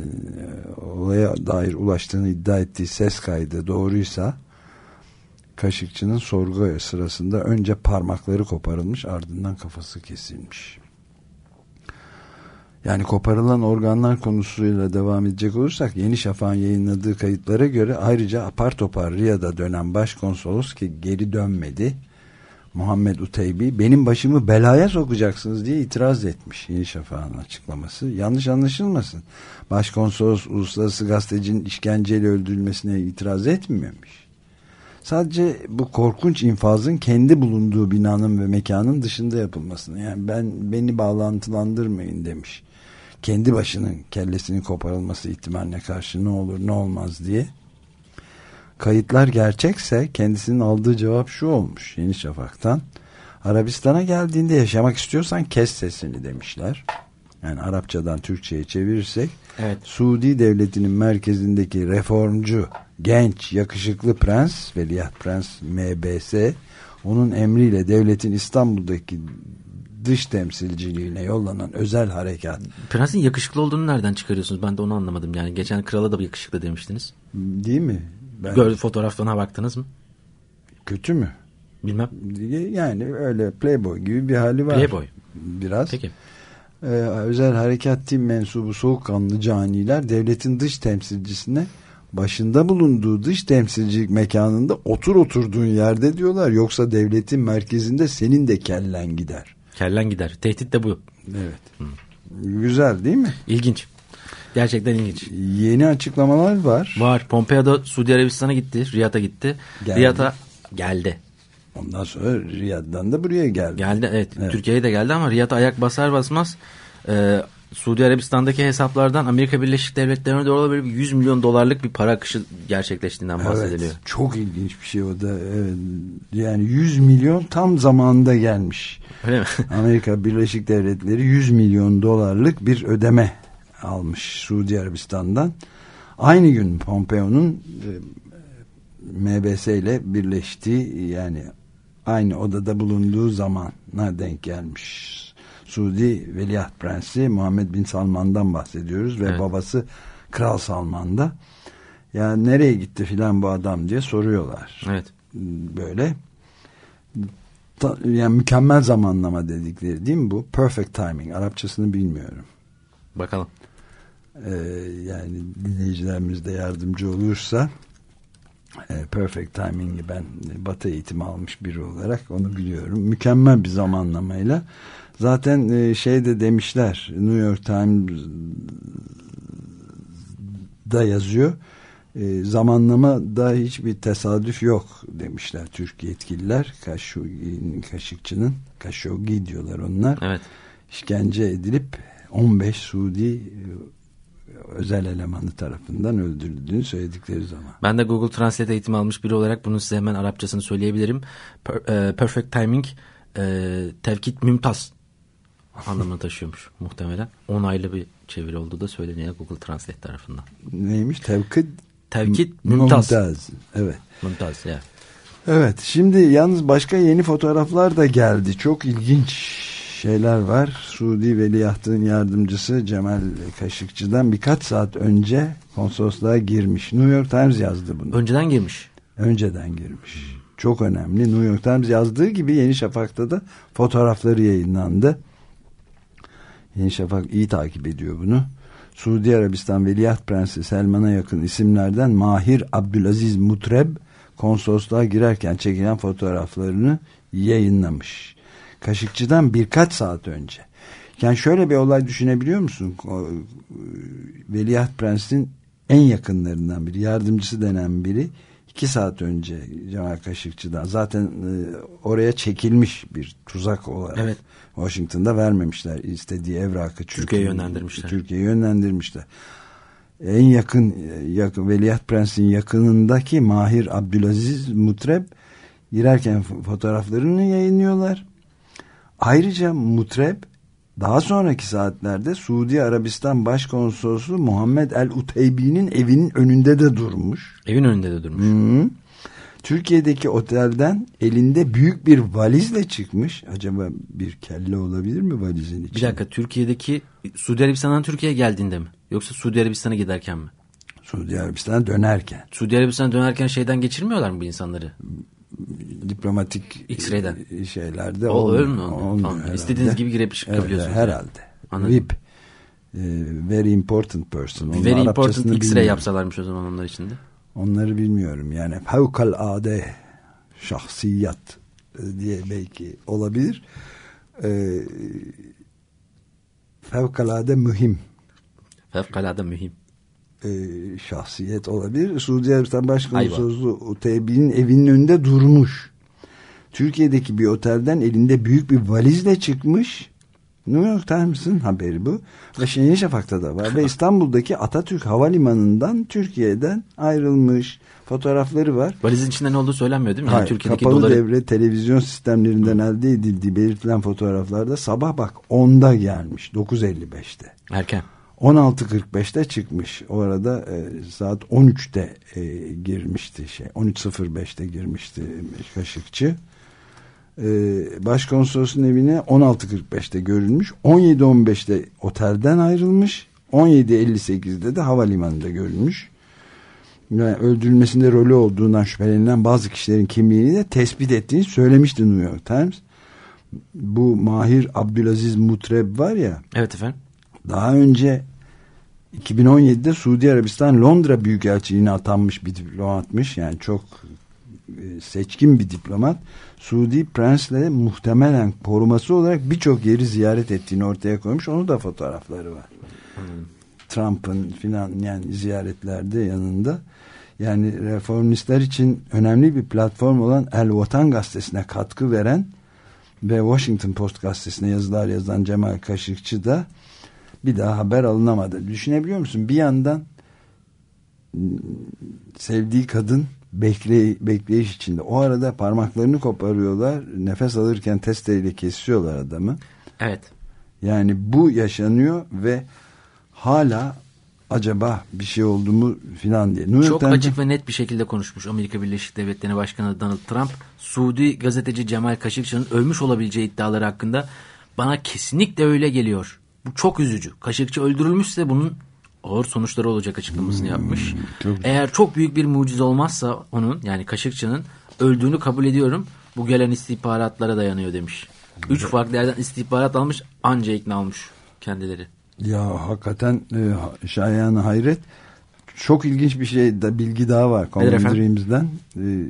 olaya dair ulaştığını iddia ettiği ses kaydı doğruysa, Kaşıkçı'nın sorgu sırasında önce parmakları koparılmış, ardından kafası kesilmiş. Yani koparılan organlar konusuyla devam edecek olursak, Yeni Şafak'ın yayınladığı kayıtlara göre ayrıca apar topar Riyad'a dönen başkonsolos, ki geri dönmedi, Muhammed Uteybi, benim başımı belaya sokacaksınız diye itiraz etmiş. Yeni Şafak'ın açıklaması. Yanlış anlaşılmasın. Başkonsolos uluslararası gazetecinin işkenceyle öldürülmesine itiraz etmiyormuş. Sadece bu korkunç infazın kendi bulunduğu binanın ve mekanın dışında yapılmasını, yani ben beni bağlantılandırmayın demiş. Kendi başının kellesinin koparılması ihtimaline karşı ne olur ne olmaz diye. Kayıtlar gerçekse kendisinin aldığı cevap şu olmuş Yeni Şafak'tan: Arabistan'a geldiğinde yaşamak istiyorsan kes sesini demişler. Yani Arapçadan Türkçe'ye çevirirsek, evet. Suudi devletinin merkezindeki reformcu, genç, yakışıklı prens, Veliaht Prens M B S, onun emriyle devletin İstanbul'daki dış temsilciliğine yollanan özel harekat. Prensin yakışıklı olduğunu nereden çıkarıyorsunuz? Ben de onu anlamadım. Yani geçen krala da yakışıklı demiştiniz. Değil mi? Ben... Gördü, fotoğraflarına baktınız mı? Kötü mü? Bilmem. Yani öyle playboy gibi bir hali var. Playboy. Biraz. Peki. Ee, özel harekat tim mensubu soğukkanlı caniler devletin dış temsilcisine başında bulunduğu dış temsilcilik mekanında otur oturduğun yerde diyorlar, yoksa devletin merkezinde senin de kellen gider. Kellen gider. Tehdit de bu. Evet. Hı. Güzel değil mi? İlginç. Gerçekten ilginç. Yeni açıklamalar var. Var. Pompeo da Suudi Arabistan'a gitti. Riyad'a gitti. Geldi. Riyad'a geldi. Ondan sonra Riyad'dan da buraya geldi. Geldi evet. evet. Türkiye'ye de geldi ama Riyad'a ayak basar basmaz e, Suudi Arabistan'daki hesaplardan Amerika Birleşik Devletleri'ne doğru böyle bir yüz milyon dolarlık bir para akışı gerçekleştiğinden bahsediliyor. Evet, çok ilginç bir şey o da. Evet. Yani yüz milyon tam zamanında gelmiş. Öyle mi? Amerika Birleşik Devletleri yüz milyon dolarlık bir ödeme almış Suudi Arabistan'dan. Aynı gün Pompeo'nun M B S ile birleşti, yani aynı odada bulunduğu zamana denk gelmiş. Suudi Veliaht Prensi Muhammed Bin Salman'dan bahsediyoruz ve evet. babası Kral Salman'da. Ya nereye gitti filan bu adam diye soruyorlar. Evet. Böyle Ta, yani mükemmel zamanlama dedikleri değil mi bu? Perfect timing. Arapçasını bilmiyorum. Bakalım. Ee, yani dinleyicilerimiz de yardımcı olursa e, perfect timing'i ben Batı eğitimi almış biri olarak onu biliyorum. Mükemmel bir zamanlamayla. Zaten e, şey de demişler, New York Times'da yazıyor. E, zamanlamada hiçbir tesadüf yok demişler Türk yetkililer. Kaşogi'nin, Kaşıkçı'nın, Kaşogi diyorlar onlar. Evet. İşkence edilip on beş Suudi özel elemanı tarafından öldürüldüğünü söyledikleri zaman. Ben de Google Translate eğitimi almış biri olarak bunu size hemen Arapçasını söyleyebilirim. Per, e, perfect timing e, tevkit mümtaz anlamını taşıyormuş muhtemelen. Onaylı bir çeviri olduğu da söyleniyor Google Translate tarafından. Neymiş? Tevkit Tevkit mümtaz. Mümtaz. Evet. Mümtaz ya. Evet. Şimdi yalnız başka yeni fotoğraflar da geldi. Çok ilginç şeyler var. Suudi Veliahtın yardımcısı Cemal Kaşıkçı'dan birkaç saat önce konsolosluğa girmiş. New York Times yazdı bunu. Önceden girmiş. Önceden girmiş. Çok önemli. New York Times yazdığı gibi Yeni Şafak'ta da fotoğrafları yayınlandı. Yeni Şafak iyi takip ediyor bunu. Suudi Arabistan Veliaht Prensi Selman'a yakın isimlerden Mahir Abdülaziz Mutreb konsolosluğa girerken çekilen fotoğraflarını yayınlamış. Kaşıkçı'dan birkaç saat önce. Yani şöyle bir olay düşünebiliyor musun? Veliaht Prens'in en yakınlarından biri, yardımcısı denen biri iki saat önce Cemal Kaşıkçı'dan zaten e, oraya çekilmiş bir tuzak olarak. Evet. Washington'da vermemişler istediği evrakı. Türkiye'ye yönlendirmişler. Türkiye'ye yönlendirmişler. En yakın, yakın Veliaht Prens'in yakınındaki Mahir Abdülaziz Mutreb girerken fotoğraflarını yayınlıyorlar. Ayrıca Mutreb daha sonraki saatlerde Suudi Arabistan Başkonsolosu Muhammed El Uteybi'nin evinin önünde de durmuş. Evin önünde de durmuş. Hı-hı. Türkiye'deki otelden elinde büyük bir valizle çıkmış. Acaba bir kelle olabilir mi valizin içinde? Bir dakika, Türkiye'deki Suudi Arabistan'dan Türkiye'ye geldiğinde mi? Yoksa Suudi Arabistan'a giderken mi? Suudi Arabistan'a dönerken. Suudi Arabistan'a dönerken şeyden geçirmiyorlar mı bu insanları? Diplomatik X-ray'den şeylerde o, olmuyor. Olmuyor, olmuyor. İstediğiniz gibi girip çıkabiliyorsunuz. Evet, herhalde. Anladım. V I P. Very important person. Onun Very important X-ray bilmiyorum. yapsalarmış o zaman onlar için de. Onları bilmiyorum. Yani fevkalade şahsiyet diye belki olabilir. Ee, fevkalade mühim. Fevkalade mühim. Ee, şahsiyet olabilir. Suudi Arabistan Başkonsolosu Uteybi'nin evinin önünde durmuş. Türkiye'deki bir otelden elinde büyük bir valizle çıkmış. New York Times'ın haberi bu. Ve Yeni Şafak'ta da var. Ve İstanbul'daki Atatürk Havalimanı'ndan Türkiye'den ayrılmış. Fotoğrafları var. Valizin içinde ne olduğu söylenmiyor değil mi? Hayır, yani Türkiye'deki kapalı doları... devre televizyon sistemlerinden Hı. elde edildiği belirtilen fotoğraflarda sabah bak onda gelmiş. dokuz elli beşte. Erken. on altı kırk beşte çıkmış. O arada e, saat on üçte e, girmişti şey. on üç sıfır beşte girmişti Kaşıkçı. E, Başkonsolosun evine on altı kırk beşte görülmüş. on yedi on beşte otelden ayrılmış. on yedi elli sekizde de havalimanında görülmüş. Yani öldürülmesinde rolü olduğundan şüphelenilen bazı kişilerin kimliğini de tespit ettiğini söylemişti New York Times. Bu Mahir Abdülaziz Mutreb var ya. Evet efendim. Daha önce iki bin on yedide Suudi Arabistan Londra Büyükelçiliğine atanmış bir diplomatmış. Yani çok seçkin bir diplomat. Suudi Prens'le muhtemelen koruması olarak birçok yeri ziyaret ettiğini ortaya koymuş. Onun da fotoğrafları var. Hmm. Trump'ın filan yani ziyaretlerde yanında. Yani reformistler için önemli bir platform olan El Vatan gazetesine katkı veren ve Washington Post gazetesine yazılar yazan Cemal Kaşıkçı da bir daha haber alınamadı. Düşünebiliyor musun? Bir yandan sevdiği kadın bekle, bekleyiş içinde. O arada parmaklarını koparıyorlar. Nefes alırken testereyle kesiyorlar adamı. Evet. Yani bu yaşanıyor ve hala acaba bir şey oldu mu filan diye. New Çok York açık ve net bir şekilde konuşmuş Amerika Birleşik Devletleri Başkanı Donald Trump. Suudi gazeteci Cemal Kaşıkçı'nın ölmüş olabileceği iddiaları hakkında bana kesinlikle öyle geliyor. Bu çok üzücü. Kaşıkçı öldürülmüşse bunun ağır sonuçları olacak açıklamasını hmm, yapmış. Çok... Eğer çok büyük bir mucize olmazsa onun, yani Kaşıkçı'nın öldüğünü kabul ediyorum. Bu gelen istihbaratlara dayanıyor demiş. Üç farklı yerden istihbarat almış, anca ikna olmuş kendileri. Ya hakikaten e, şayan hayret. Çok ilginç bir şey da, bilgi daha var Common Dreams'den. E,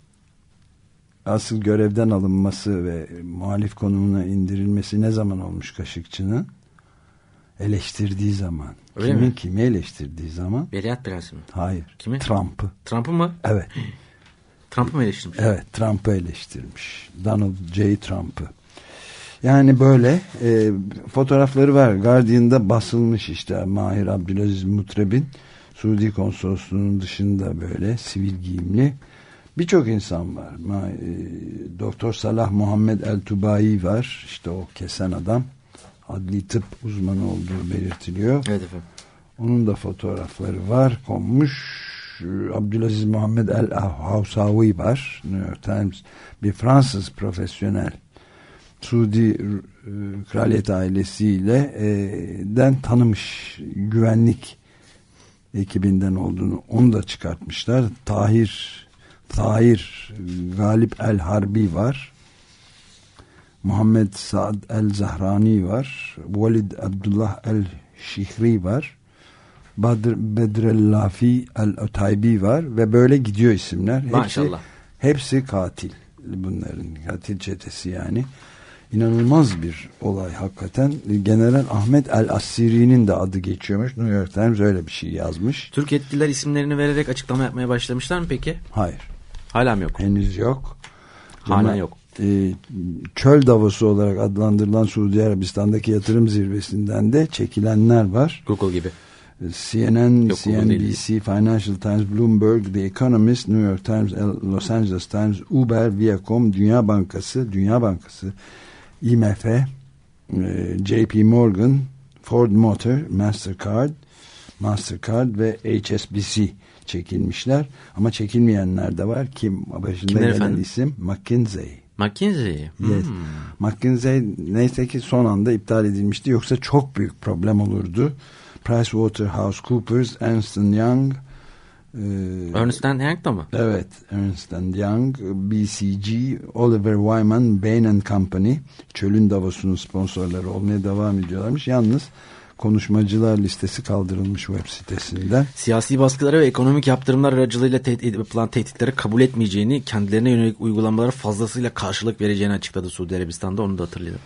asıl görevden alınması ve muhalif konumuna indirilmesi ne zaman olmuş Kaşıkçı'nın? Eleştirdiği zaman. Öyle Kimin mi? kimi eleştirdiği zaman? Beriyat Prensi mi? Hayır. Kimi? Trump'ı. Trump'ı mı? Evet. Trump'ı mı eleştirmiş? Evet, Trump'ı eleştirmiş. Donald J. Trump'ı. Yani böyle e, fotoğrafları var. Guardian'da basılmış işte Mahir Abdülaziz Mutreb'in Suudi konsolosluğunun dışında böyle sivil giyimli birçok insan var. E, Doktor Salah Muhammed El Tubai var. İşte o kesen adam. Adli tıp uzmanı olduğu belirtiliyor. Evet efendim. Onun da fotoğrafları var. Konmuş. Abdülaziz Muhammed El Havsavi var. New York Times. Bir Fransız profesyonel Suudi e, kraliyet ailesiyle e, den tanımış, güvenlik ekibinden olduğunu onu da çıkartmışlar. Tahir Tahir Galip El Harbi var. Muhammed Saad El Zahrani var. Valid Abdullah El Şihri var. Badr Bedrellafi El Otaybi var ve böyle gidiyor isimler. Maşallah. Hepsi, hepsi katil. Bunların katil çetesi yani. İnanılmaz bir olay hakikaten. General Ahmet El Assiri'nin de adı geçiyormuş. New York Times öyle bir şey yazmış. Türk yetkililer isimlerini vererek açıklama yapmaya başlamışlar mı peki? Hayır. Hala mı yok? Henüz yok. Hala Ama, yok. E, çöl Davosu olarak adlandırılan Suudi Arabistan'daki yatırım zirvesinden de çekilenler var. Google gibi. C N N, C N B C, Financial Times, Bloomberg, The Economist, New York Times, Los Angeles Times, Uber, Viacom, Dünya Bankası, Dünya Bankası, I M F, J P Morgan, Ford Motor, Mastercard, Mastercard ve H S B C çekilmişler. Ama çekilmeyenler de var. Kim? Başında Kimler gelen efendim? isim McKinsey. McKinsey. Yes. Hmm. McKinsey neyse ki son anda iptal edilmişti. Yoksa çok büyük problem olurdu. PricewaterhouseCoopers, Ernst and Young, e, Ernst and Young da mı? Evet, Ernst and Young, B C G, Oliver Wyman, Bain and Company, Çölün Davos'unun sponsorları olmaya devam ediyorlarmış. Yalnız konuşmacılar listesi kaldırılmış web sitesinden. Siyasi baskılara ve ekonomik yaptırımlar aracılığıyla tehdit, yapılan tehditlere kabul etmeyeceğini, kendilerine yönelik uygulamalara fazlasıyla karşılık vereceğini açıkladı Suudi Arabistan'da, onu da hatırlıyorum.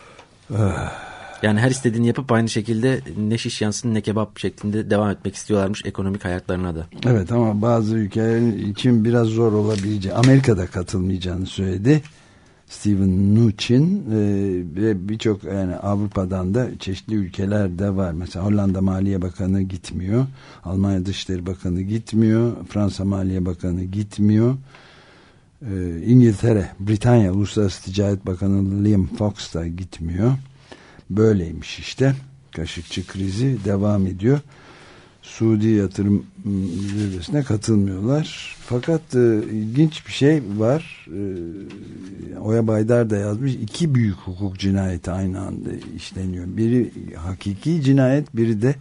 Yani her istediğini yapıp aynı şekilde ne şiş yansın ne kebap şeklinde devam etmek istiyorlarmış ekonomik hayatlarına da. Evet, ama bazı ülkeler için biraz zor olabileceği. Amerika'da katılmayacağını söyledi Steven Mnuchin e, ve birçok yani Avrupa'dan da çeşitli ülkelerde var. Mesela Hollanda Maliye Bakanı gitmiyor. Almanya Dışişleri Bakanı gitmiyor. Fransa Maliye Bakanı gitmiyor. E, İngiltere, Britanya Uluslararası Ticaret Bakanı Liam Fox da gitmiyor. Böyleymiş işte. Kaşıkçı krizi devam ediyor. Suudi yatırım zirvesine katılmıyorlar. Fakat e, ilginç bir şey var. E, Oya Baydar da yazmış. İki büyük hukuk cinayeti aynı anda işleniyor. Biri hakiki cinayet, biri de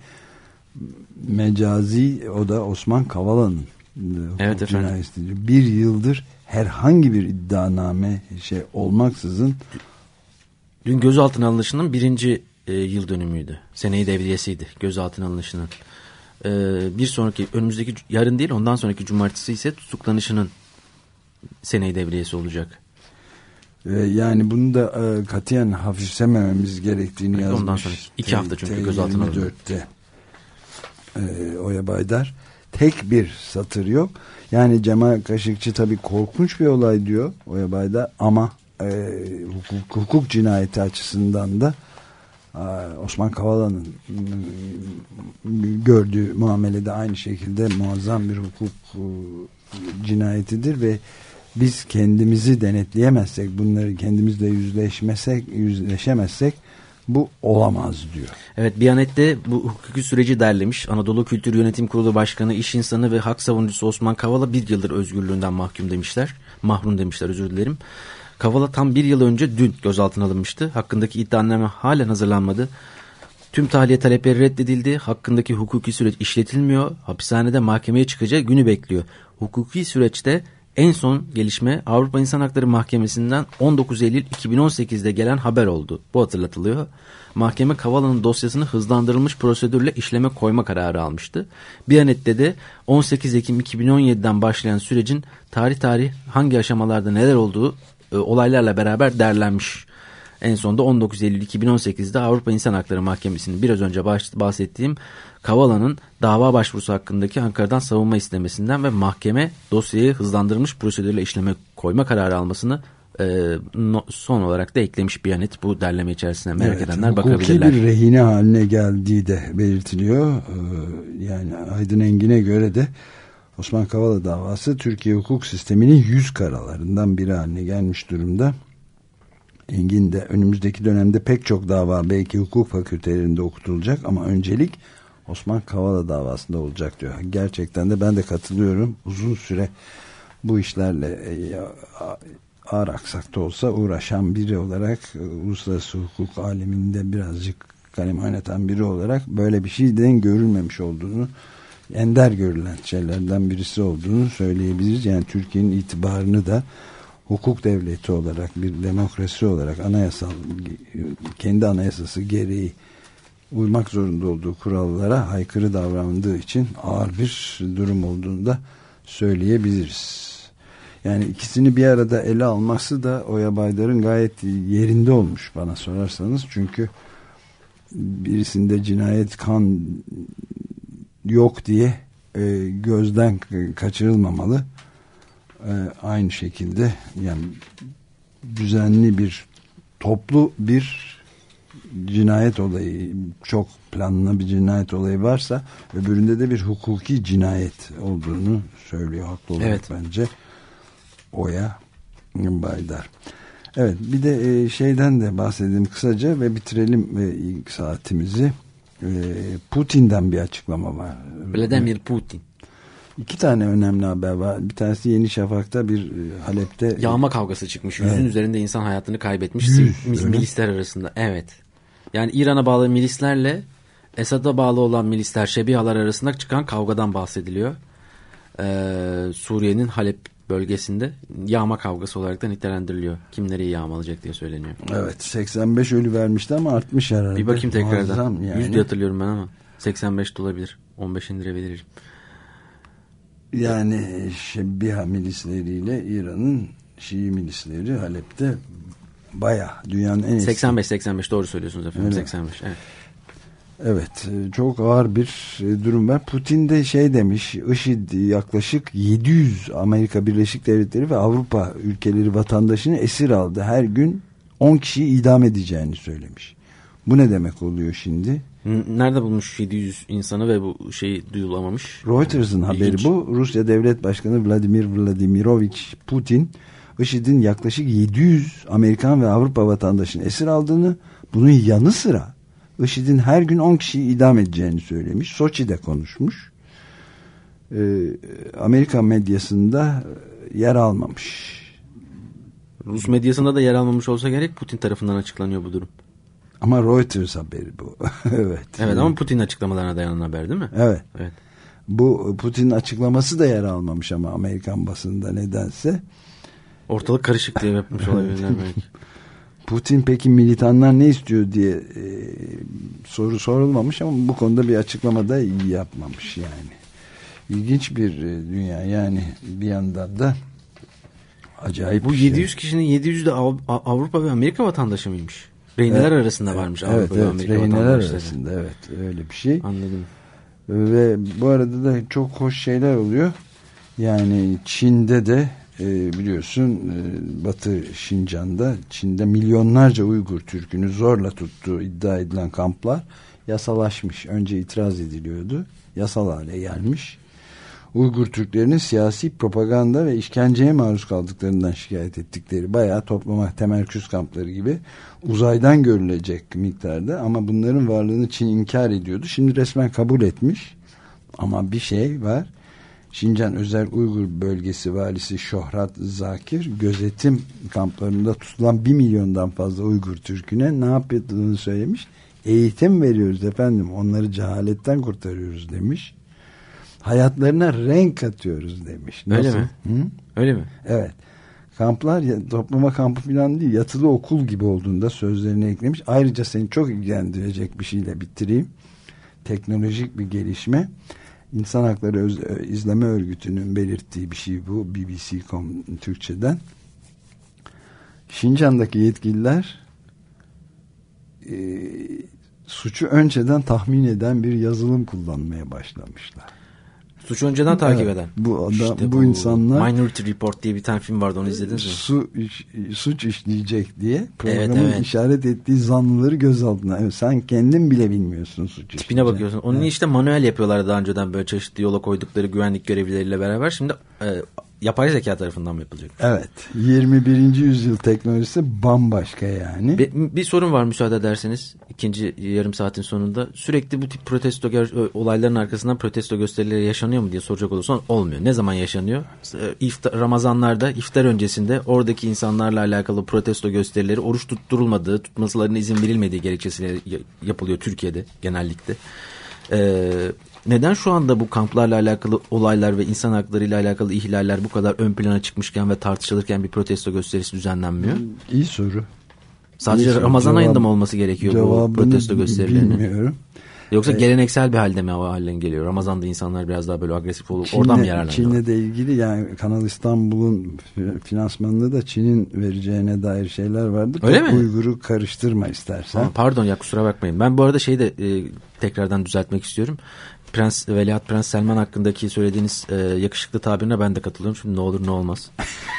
mecazi. O da Osman Kavala'nın evet hukuk cinayeti. Bir yıldır herhangi bir iddianame şey olmaksızın. Dün gözaltına alınışının birinci e, yıl dönümüydü. Seneyi devriyesiydi gözaltına alınışının. E, bir sonraki önümüzdeki yarın değil ondan sonraki cumartesi ise tutuklanışının seneyi devriyesi olacak. E, yani bunu da e, katiyen hafiflemememiz gerektiğini evet, yazmış. Ondan sonraki iki hafta çünkü gözaltına alındı. E, Oya Baydar. Tek bir satır yok. Yani Cemal Kaşıkçı tabii korkunç bir olay diyor Oya Baydar ama e, hukuk, hukuk cinayeti açısından da Osman Kavala'nın gördüğü muamelede aynı şekilde muazzam bir hukuk cinayetidir ve biz kendimizi denetleyemezsek, bunları kendimizle yüzleşmesek, yüzleşemezsek Bu olamaz diyor. Evet, Biyanet'te bu hukuki süreci derlemiş. Anadolu Kültür Yönetim Kurulu Başkanı, iş insanı ve hak savunucusu Osman Kavala bir yıldır özgürlüğünden mahkum demişler. Mahrum demişler, özür dilerim. Kavala tam bir yıl önce dün gözaltına alınmıştı. Hakkındaki iddianame halen hazırlanmadı. Tüm tahliye talepleri reddedildi. Hakkındaki hukuki süreç işletilmiyor. Hapishanede mahkemeye çıkacağı günü bekliyor. Hukuki süreçte en son gelişme Avrupa İnsan Hakları Mahkemesi'nden on dokuz Eylül iki bin on sekiz'de gelen haber oldu. Bu hatırlatılıyor. Mahkeme Kavala'nın dosyasını hızlandırılmış prosedürle işleme koyma kararı almıştı. Biyanet'te de on sekiz Ekim iki bin on yedi'den başlayan sürecin tarih tarih hangi aşamalarda neler olduğu e, olaylarla beraber derlenmiş. En sonunda on dokuz Eylül iki bin on sekiz'de Avrupa İnsan Hakları Mahkemesi'nin biraz önce bahsettiğim Kavala'nın dava başvurusu hakkındaki Ankara'dan savunma istemesinden ve mahkeme dosyayı hızlandırılmış prosedürle işleme koyma kararı almasını e, no, son olarak da eklemiş Biyanet bu derleme içerisine. Merak evet, edenler bakabilirler. Hukuki bir rehine haline geldiği de belirtiliyor. Ee, yani Aydın Engin'e göre de Osman Kavala davası Türkiye hukuk sisteminin yüz karalarından biri haline gelmiş durumda. Engin de önümüzdeki dönemde pek çok dava belki hukuk fakültelerinde okutulacak ama öncelik Osman Kavala davasında olacak diyor. Gerçekten de ben de katılıyorum. Uzun süre bu işlerle ağır aksakta olsa uğraşan biri olarak, uluslararası hukuk aleminde birazcık kalem oynatan biri olarak böyle bir şeyden görülmemiş olduğunu, ender görülen şeylerden birisi olduğunu söyleyebiliriz. Yani Türkiye'nin itibarını da hukuk devleti olarak, bir demokrasi olarak anayasal, kendi anayasası gereği uymak zorunda olduğu kurallara aykırı davrandığı için ağır bir durum olduğunu da söyleyebiliriz. Yani ikisini bir arada ele alması da Oya Baydar'ın gayet yerinde olmuş bana sorarsanız. Çünkü birisinde cinayet, kan yok diye e, gözden kaçırılmamalı. E, aynı şekilde yani düzenli bir, toplu bir cinayet olayı, çok planlı bir cinayet olayı varsa öbüründe de bir hukuki cinayet olduğunu söylüyor haklı olarak, evet. Bence Oya Baydar. Evet, bir de şeyden de bahsedelim kısaca ve bitirelim ilk saatimizi. Putin'den bir açıklama var. Vladimir Putin. İki tane önemli haber var. Bir tanesi Yeni Şafak'ta, bir Halep'te yağma kavgası çıkmış. Yüzün evet. üzerinde insan hayatını kaybetmiş. Yüz, milisler arasında. Evet. Yani İran'a bağlı milislerle Esad'a bağlı olan milisler, Şebihalar arasında çıkan kavgadan bahsediliyor. Ee, Suriye'nin Halep bölgesinde yağma kavgası olarak da nitelendiriliyor. Kim nereyi yağmalayacak diye söyleniyor. Evet, seksen beş ölü vermişti ama artmış herhalde. Bir bakayım tekrardan. Yani. yüz diye hatırlıyorum ben ama seksen beş de olabilir. on beş indirebilirim. Yani Şebiha milisleriyle İran'ın Şii milisleri Halep'te bayağı dünyanın en seksen beş seksen beş doğru söylüyorsunuz efendim. Öyle. seksen beş evet. Evet, çok ağır bir durum var. Putin de şey demiş, IŞİD yaklaşık yedi yüz Amerika Birleşik Devletleri ve Avrupa ülkeleri vatandaşını esir aldı. Her gün on kişiyi idam edeceğini söylemiş. Bu ne demek oluyor şimdi? Nerede bulmuş yedi yüz insanı ve bu şeyi duyulamamış? Reuters'ın haberi bu. Rusya Devlet Başkanı Vladimir Vladimirovich Putin, IŞİD'in yaklaşık yedi yüz Amerikan ve Avrupa vatandaşını esir aldığını, bunun yanı sıra IŞİD'in her gün on kişiyi idam edeceğini söylemiş. Soçi'de konuşmuş. Ee, Amerika medyasında yer almamış. Rus medyasında da yer almamış olsa gerek, Putin tarafından açıklanıyor bu durum. Ama Reuters haberi bu. Evet. Evet ama Putin'in açıklamalarına dayanan haber değil mi? Evet. Evet. Bu Putin'in açıklaması da yer almamış ama Amerikan basında nedense. Ortalık karışık diye yapmış olabilirler belki. Putin peki militanlar ne istiyor diye e, soru sorulmamış ama bu konuda bir açıklama da iyi yapmamış yani. İlginç bir e, dünya yani, bir yandan da acayip. Bu yedi yüz şey. Kişinin yedi yüzü de Av- Avrupa ve Amerika vatandaşı mıymış? Rehineler evet. arasında varmış evet, Avrupa evet, ve Amerika rehineler vatandaşları. Arasında evet, öyle bir şey. Anladım. Ve bu arada da çok hoş şeyler oluyor. Yani Çin'de de e, biliyorsun e, Batı Şincan'da, Çin'de milyonlarca Uygur Türk'ünü zorla tuttuğu iddia edilen kamplar yasalaşmış. Önce itiraz ediliyordu. Yasal hale gelmiş. Uygur Türklerinin siyasi propaganda ve işkenceye maruz kaldıklarından şikayet ettikleri, bayağı toplama temerküz kampları gibi uzaydan görülecek miktarda, ama bunların varlığını Çin inkar ediyordu. Şimdi resmen kabul etmiş. Ama bir şey var. Şincan Özel Uygur Bölgesi Valisi Şohrat Zakir, gözetim kamplarında tutulan bir milyondan fazla Uygur Türk'üne ne yaptığını söylemiş. Eğitim veriyoruz efendim, onları cehaletten kurtarıyoruz demiş. Hayatlarına renk katıyoruz demiş. Öyle Nasıl? mi? Hı? Öyle mi? Evet. Kamplar toplama kampı falan değil, yatılı okul gibi olduğunda sözlerine eklemiş. Ayrıca seni çok ilgilendirecek bir şeyle bitireyim. Teknolojik bir gelişme. İnsan Hakları Öz İzleme Örgütü'nün belirttiği bir şey bu. B B C nokta com Türkçe'den. Şincan'daki yetkililer e, suçu önceden tahmin eden bir yazılım kullanmaya başlamışlar. Suçu önceden takip evet, eden. Bu adam, işte bu, bu insanlar Minority Report diye bir tane film vardı, onu izlediniz mi? Su, suç işleyecek diye programın evet, evet. işaret ettiği zanlıları gözaltına. Evet, sen kendin bile bilmiyorsun suç işleyecek. Tipine bakıyorsun. Onu evet. işte manuel yapıyorlar daha önceden, böyle çeşitli yola koydukları güvenlik görevlileriyle beraber. Şimdi e, yapay zeka tarafından mı yapılacak? Evet. yirmi birinci yüzyıl teknolojisi bambaşka yani. Bir, bir sorun var müsaade ederseniz. İkinci yarım saatin sonunda sürekli bu tip protesto olayların arkasından protesto gösterileri yaşanıyor mu diye soracak olursan olmuyor. Ne zaman yaşanıyor? İftar, Ramazanlarda iftar öncesinde oradaki insanlarla alakalı protesto gösterileri oruç tutturulmadığı, tutmasılarına izin verilmediği gerekçesiyle yapılıyor Türkiye'de genellikle. Ee, neden şu anda bu kamplarla alakalı olaylar ve insan haklarıyla alakalı ihlaller bu kadar ön plana çıkmışken ve tartışılırken bir protesto gösterisi düzenlenmiyor? İyi soru. Sadece İyi Ramazan soru. ayında Cevap, mı olması gerekiyor bu protesto gösterilerinin? Bilmiyorum. Yoksa Evet. geleneksel bir halde mi o haline geliyor? Ramazan'da insanlar biraz daha böyle agresif olup Çin'le, oradan mı yararlanıyor? Çin'le de ilgili yani Kanal İstanbul'un finansmanında da Çin'in vereceğine dair şeyler vardı. Öyle Çok mi? Uygur'u karıştırma istersen. Aa, pardon ya, kusura bakmayın. Ben bu arada şeyi de e, tekrardan düzeltmek istiyorum. Prens Veliaht Prens Selman hakkındaki söylediğiniz e, yakışıklı tabirine ben de katılıyorum. Şimdi ne olur ne olmaz.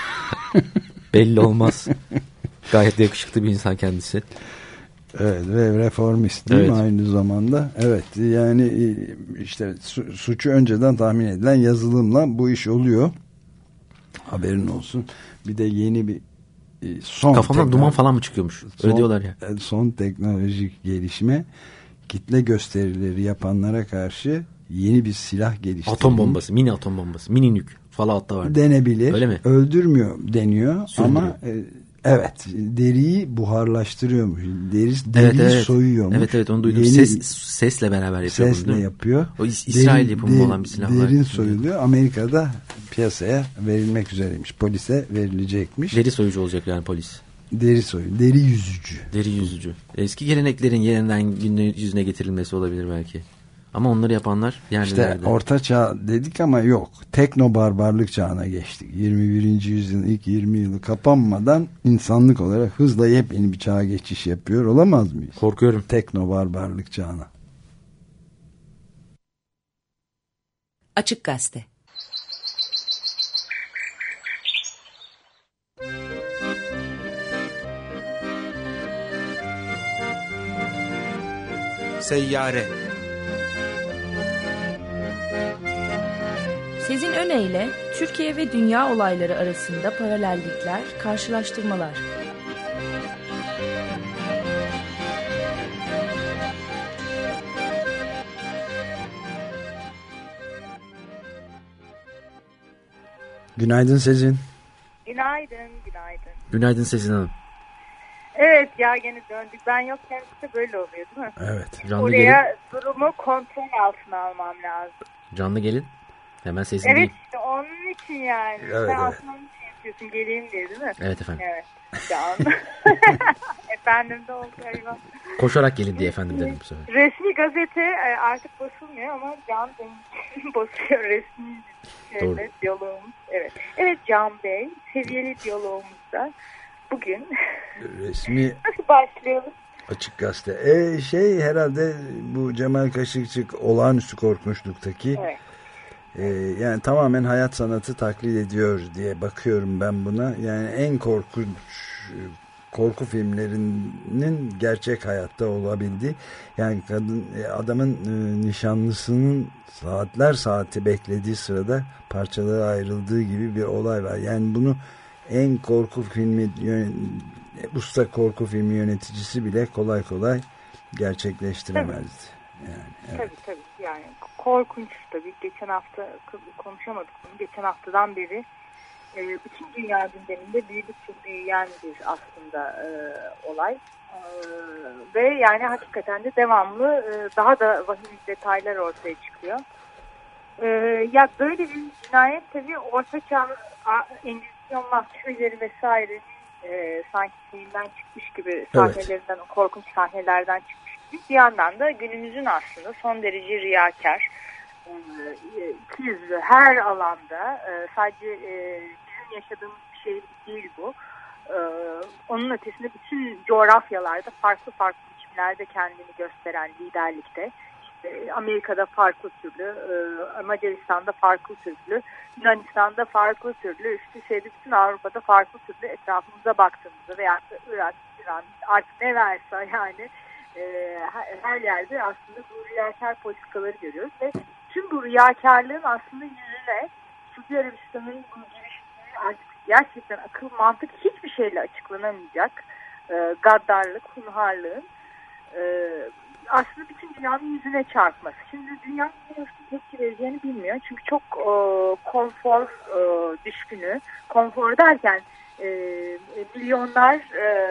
Belli olmaz. Gayet de yakışıklı bir insan kendisi. Evet, ve reformist değil evet. mi aynı zamanda? Evet, yani işte su, suçu önceden tahmin edilen yazılımla bu iş oluyor. Haberin olsun. Bir de yeni bir son kafamdan duman falan mı çıkıyormuş? Öyle son, diyorlar ya. Son teknolojik gelişme, kitle gösterileri yapanlara karşı yeni bir silah geliştirmiş. Atom bombası, mini atom bombası, mini nük falan hatta var. Denebilir. Öyle mi? Öldürmüyor deniyor. Sürmüyor. Ama e, evet, deriyi buharlaştırıyormuş. Deri, evet, deriyi evet. soyuyormuş. Evet evet, onu duydum. Yeni, Ses, sesle beraber yapıyor. Sesle bunu, yapıyor. O İs- İsrail derin, yapımı der, olan bir silah var. Derin soyuluyor. Amerika'da piyasaya verilmek üzereymiş. Polise verilecekmiş. Deri soyucu olacak yani polis. Deri soyu, deri yüzücü. Deri yüzücü. Eski geleneklerin yeniden yüzüne getirilmesi olabilir belki. Ama onları yapanlar yani İşte nerede? orta çağ dedik ama yok. Tekno barbarlık çağına geçtik. yirmi birinci yüzyılın ilk yirmi yılı kapanmadan insanlık olarak hızla yepyeni bir çağa geçiş yapıyor olamaz mıyız? Korkuyorum. Tekno barbarlık çağına. Açık Gazete. Seyyare. Sezin Öne Türkiye ve dünya olayları arasında paralellikler, karşılaştırmalar. Günaydın Sezin. Günaydın, günaydın. Günaydın Sezin Hanım. Evet ya, gene döndük. Ben yokken işte böyle oluyor değil mi? Evet. Canlı Oraya gelin. durumu kontrol altına almam lazım. Canlı gelin. Hemen sesin Evet değil. işte onun için yani. Evet, Sen evet. aslında onun için yapıyorsun, geleyim diye değil mi? Evet efendim. Evet. Can. Efendim de oldu eyvah. Koşarak gelin diye efendim dedim bu sefer. Resmi gazete e, artık basılmıyor ama Can benim basıyor resmi Doğru. şeyle, diyalogumuz. Evet. Evet Can Bey, seviyeli diyalogumuzda bugün Resmi nasıl başlayalım? Açık Gazete. E, şey herhalde bu Cemal Kaşıkçık olağanüstü korkunçluktaki Evet. e, yani tamamen hayat sanatı taklit ediyor diye bakıyorum ben buna. Yani en korkunç korku filmlerinin gerçek hayatta olabildiği, yani kadın adamın e, nişanlısının saatler saati beklediği sırada parçalara ayrıldığı gibi bir olay var. Yani bunu en korku filmi usta korku filmi yöneticisi bile kolay kolay gerçekleştiremezdi. Yani, evet. Tabii tabii. Yani korkunç tabii. Geçen hafta konuşamadık bunu. Geçen haftadan beri e, bütün dünya gündeminde büyüdükçe büyüyen bir aslında e, olay. E, ve yani hakikaten de devamlı e, daha da vahim detaylar ortaya çıkıyor. E, ya böyle bir cinayet tabii ortaçağ Engizisyon mahkemeleri vesaire e, sanki filmden çıkmış gibi sahnelerinden, evet. O korkunç sahnelerden çıkmış gibi. Bir yandan da günümüzün aslında son derece riyakar, iki yüzlü her alanda, sadece bizim yaşadığımız bir şey değil bu. Onun ötesinde bütün coğrafyalarda farklı farklı biçimlerde kendini gösteren liderlikte. Amerika'da farklı türlü, Macaristan'da farklı türlü, Yunanistan'da farklı türlü, işte şeyde bütün Avrupa'da farklı türlü etrafımıza baktığımızda veya Irak, İran, artık ne varsa yani her yerde aslında bu riyakar politikaları görüyoruz ve tüm bu riyakarlığın aslında yüzüne Suudi Arabistan'ın bu giriştiği artık gerçekten akıl mantık hiçbir şeyle açıklanamayacak gaddarlık, hunharlığın aslında bütün dünyanın yüzüne çarpması. Şimdi dünyanın nasıl tepki vereceğini bilmiyor. Çünkü çok e, konfor e, düşkünü. Konfor derken e, milyonlar e,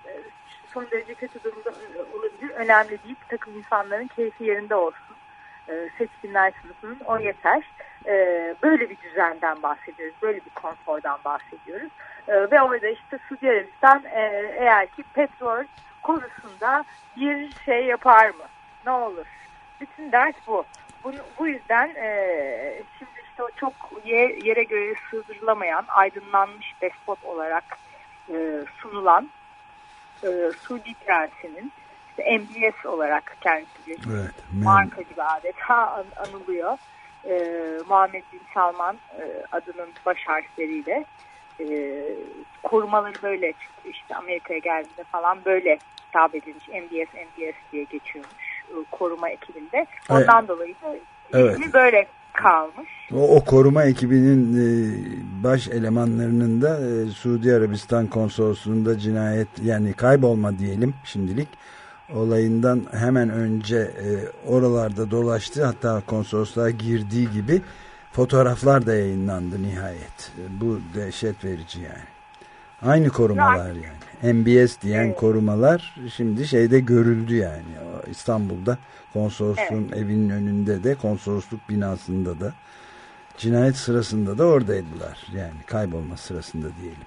son derece kötü durumda olabilir. Önemli değil. Bir takım insanların keyfi yerinde olsun. E, seçkinler sınıfının o yeter. E, böyle bir düzenden bahsediyoruz. Böyle bir konfordan bahsediyoruz. E, ve orada işte Suudi Arabistan e, eğer ki petrol konusunda bir şey yapar mı? Ne olur? Bütün ders bu. Bu, bu yüzden e, şimdi işte o çok yer, yere göre sığdırılamayan, aydınlanmış despot olarak e, sunulan e, Suudi prensinin işte M B S olarak kendisi bir evet, marka gibi adeta an, anılıyor. E, Muhammed Bin Salman e, adının baş harfleriyle e, korumaları böyle çıktı. İşte Amerika'ya geldiğinde falan böyle hitap edilmiş. M B S, M B S diye geçiyormuş koruma ekibinde. Ondan evet. dolayı da evet. ismi böyle kalmış. O, o koruma ekibinin e, baş elemanlarının da e, Suudi Arabistan konsolosluğunda cinayet, yani kaybolma diyelim şimdilik, olayından hemen önce e, oralarda dolaştı. Hatta konsolosluğa girdiği gibi fotoğraflar da yayınlandı nihayet. E, bu dehşet verici yani. Aynı korumalar yani. M B S diyen evet. korumalar şimdi şeyde görüldü yani. İstanbul'da konsolosluğun evet. evinin önünde de, konsolosluk binasında da, cinayet sırasında da oradaydılar. Yani kaybolma sırasında diyelim.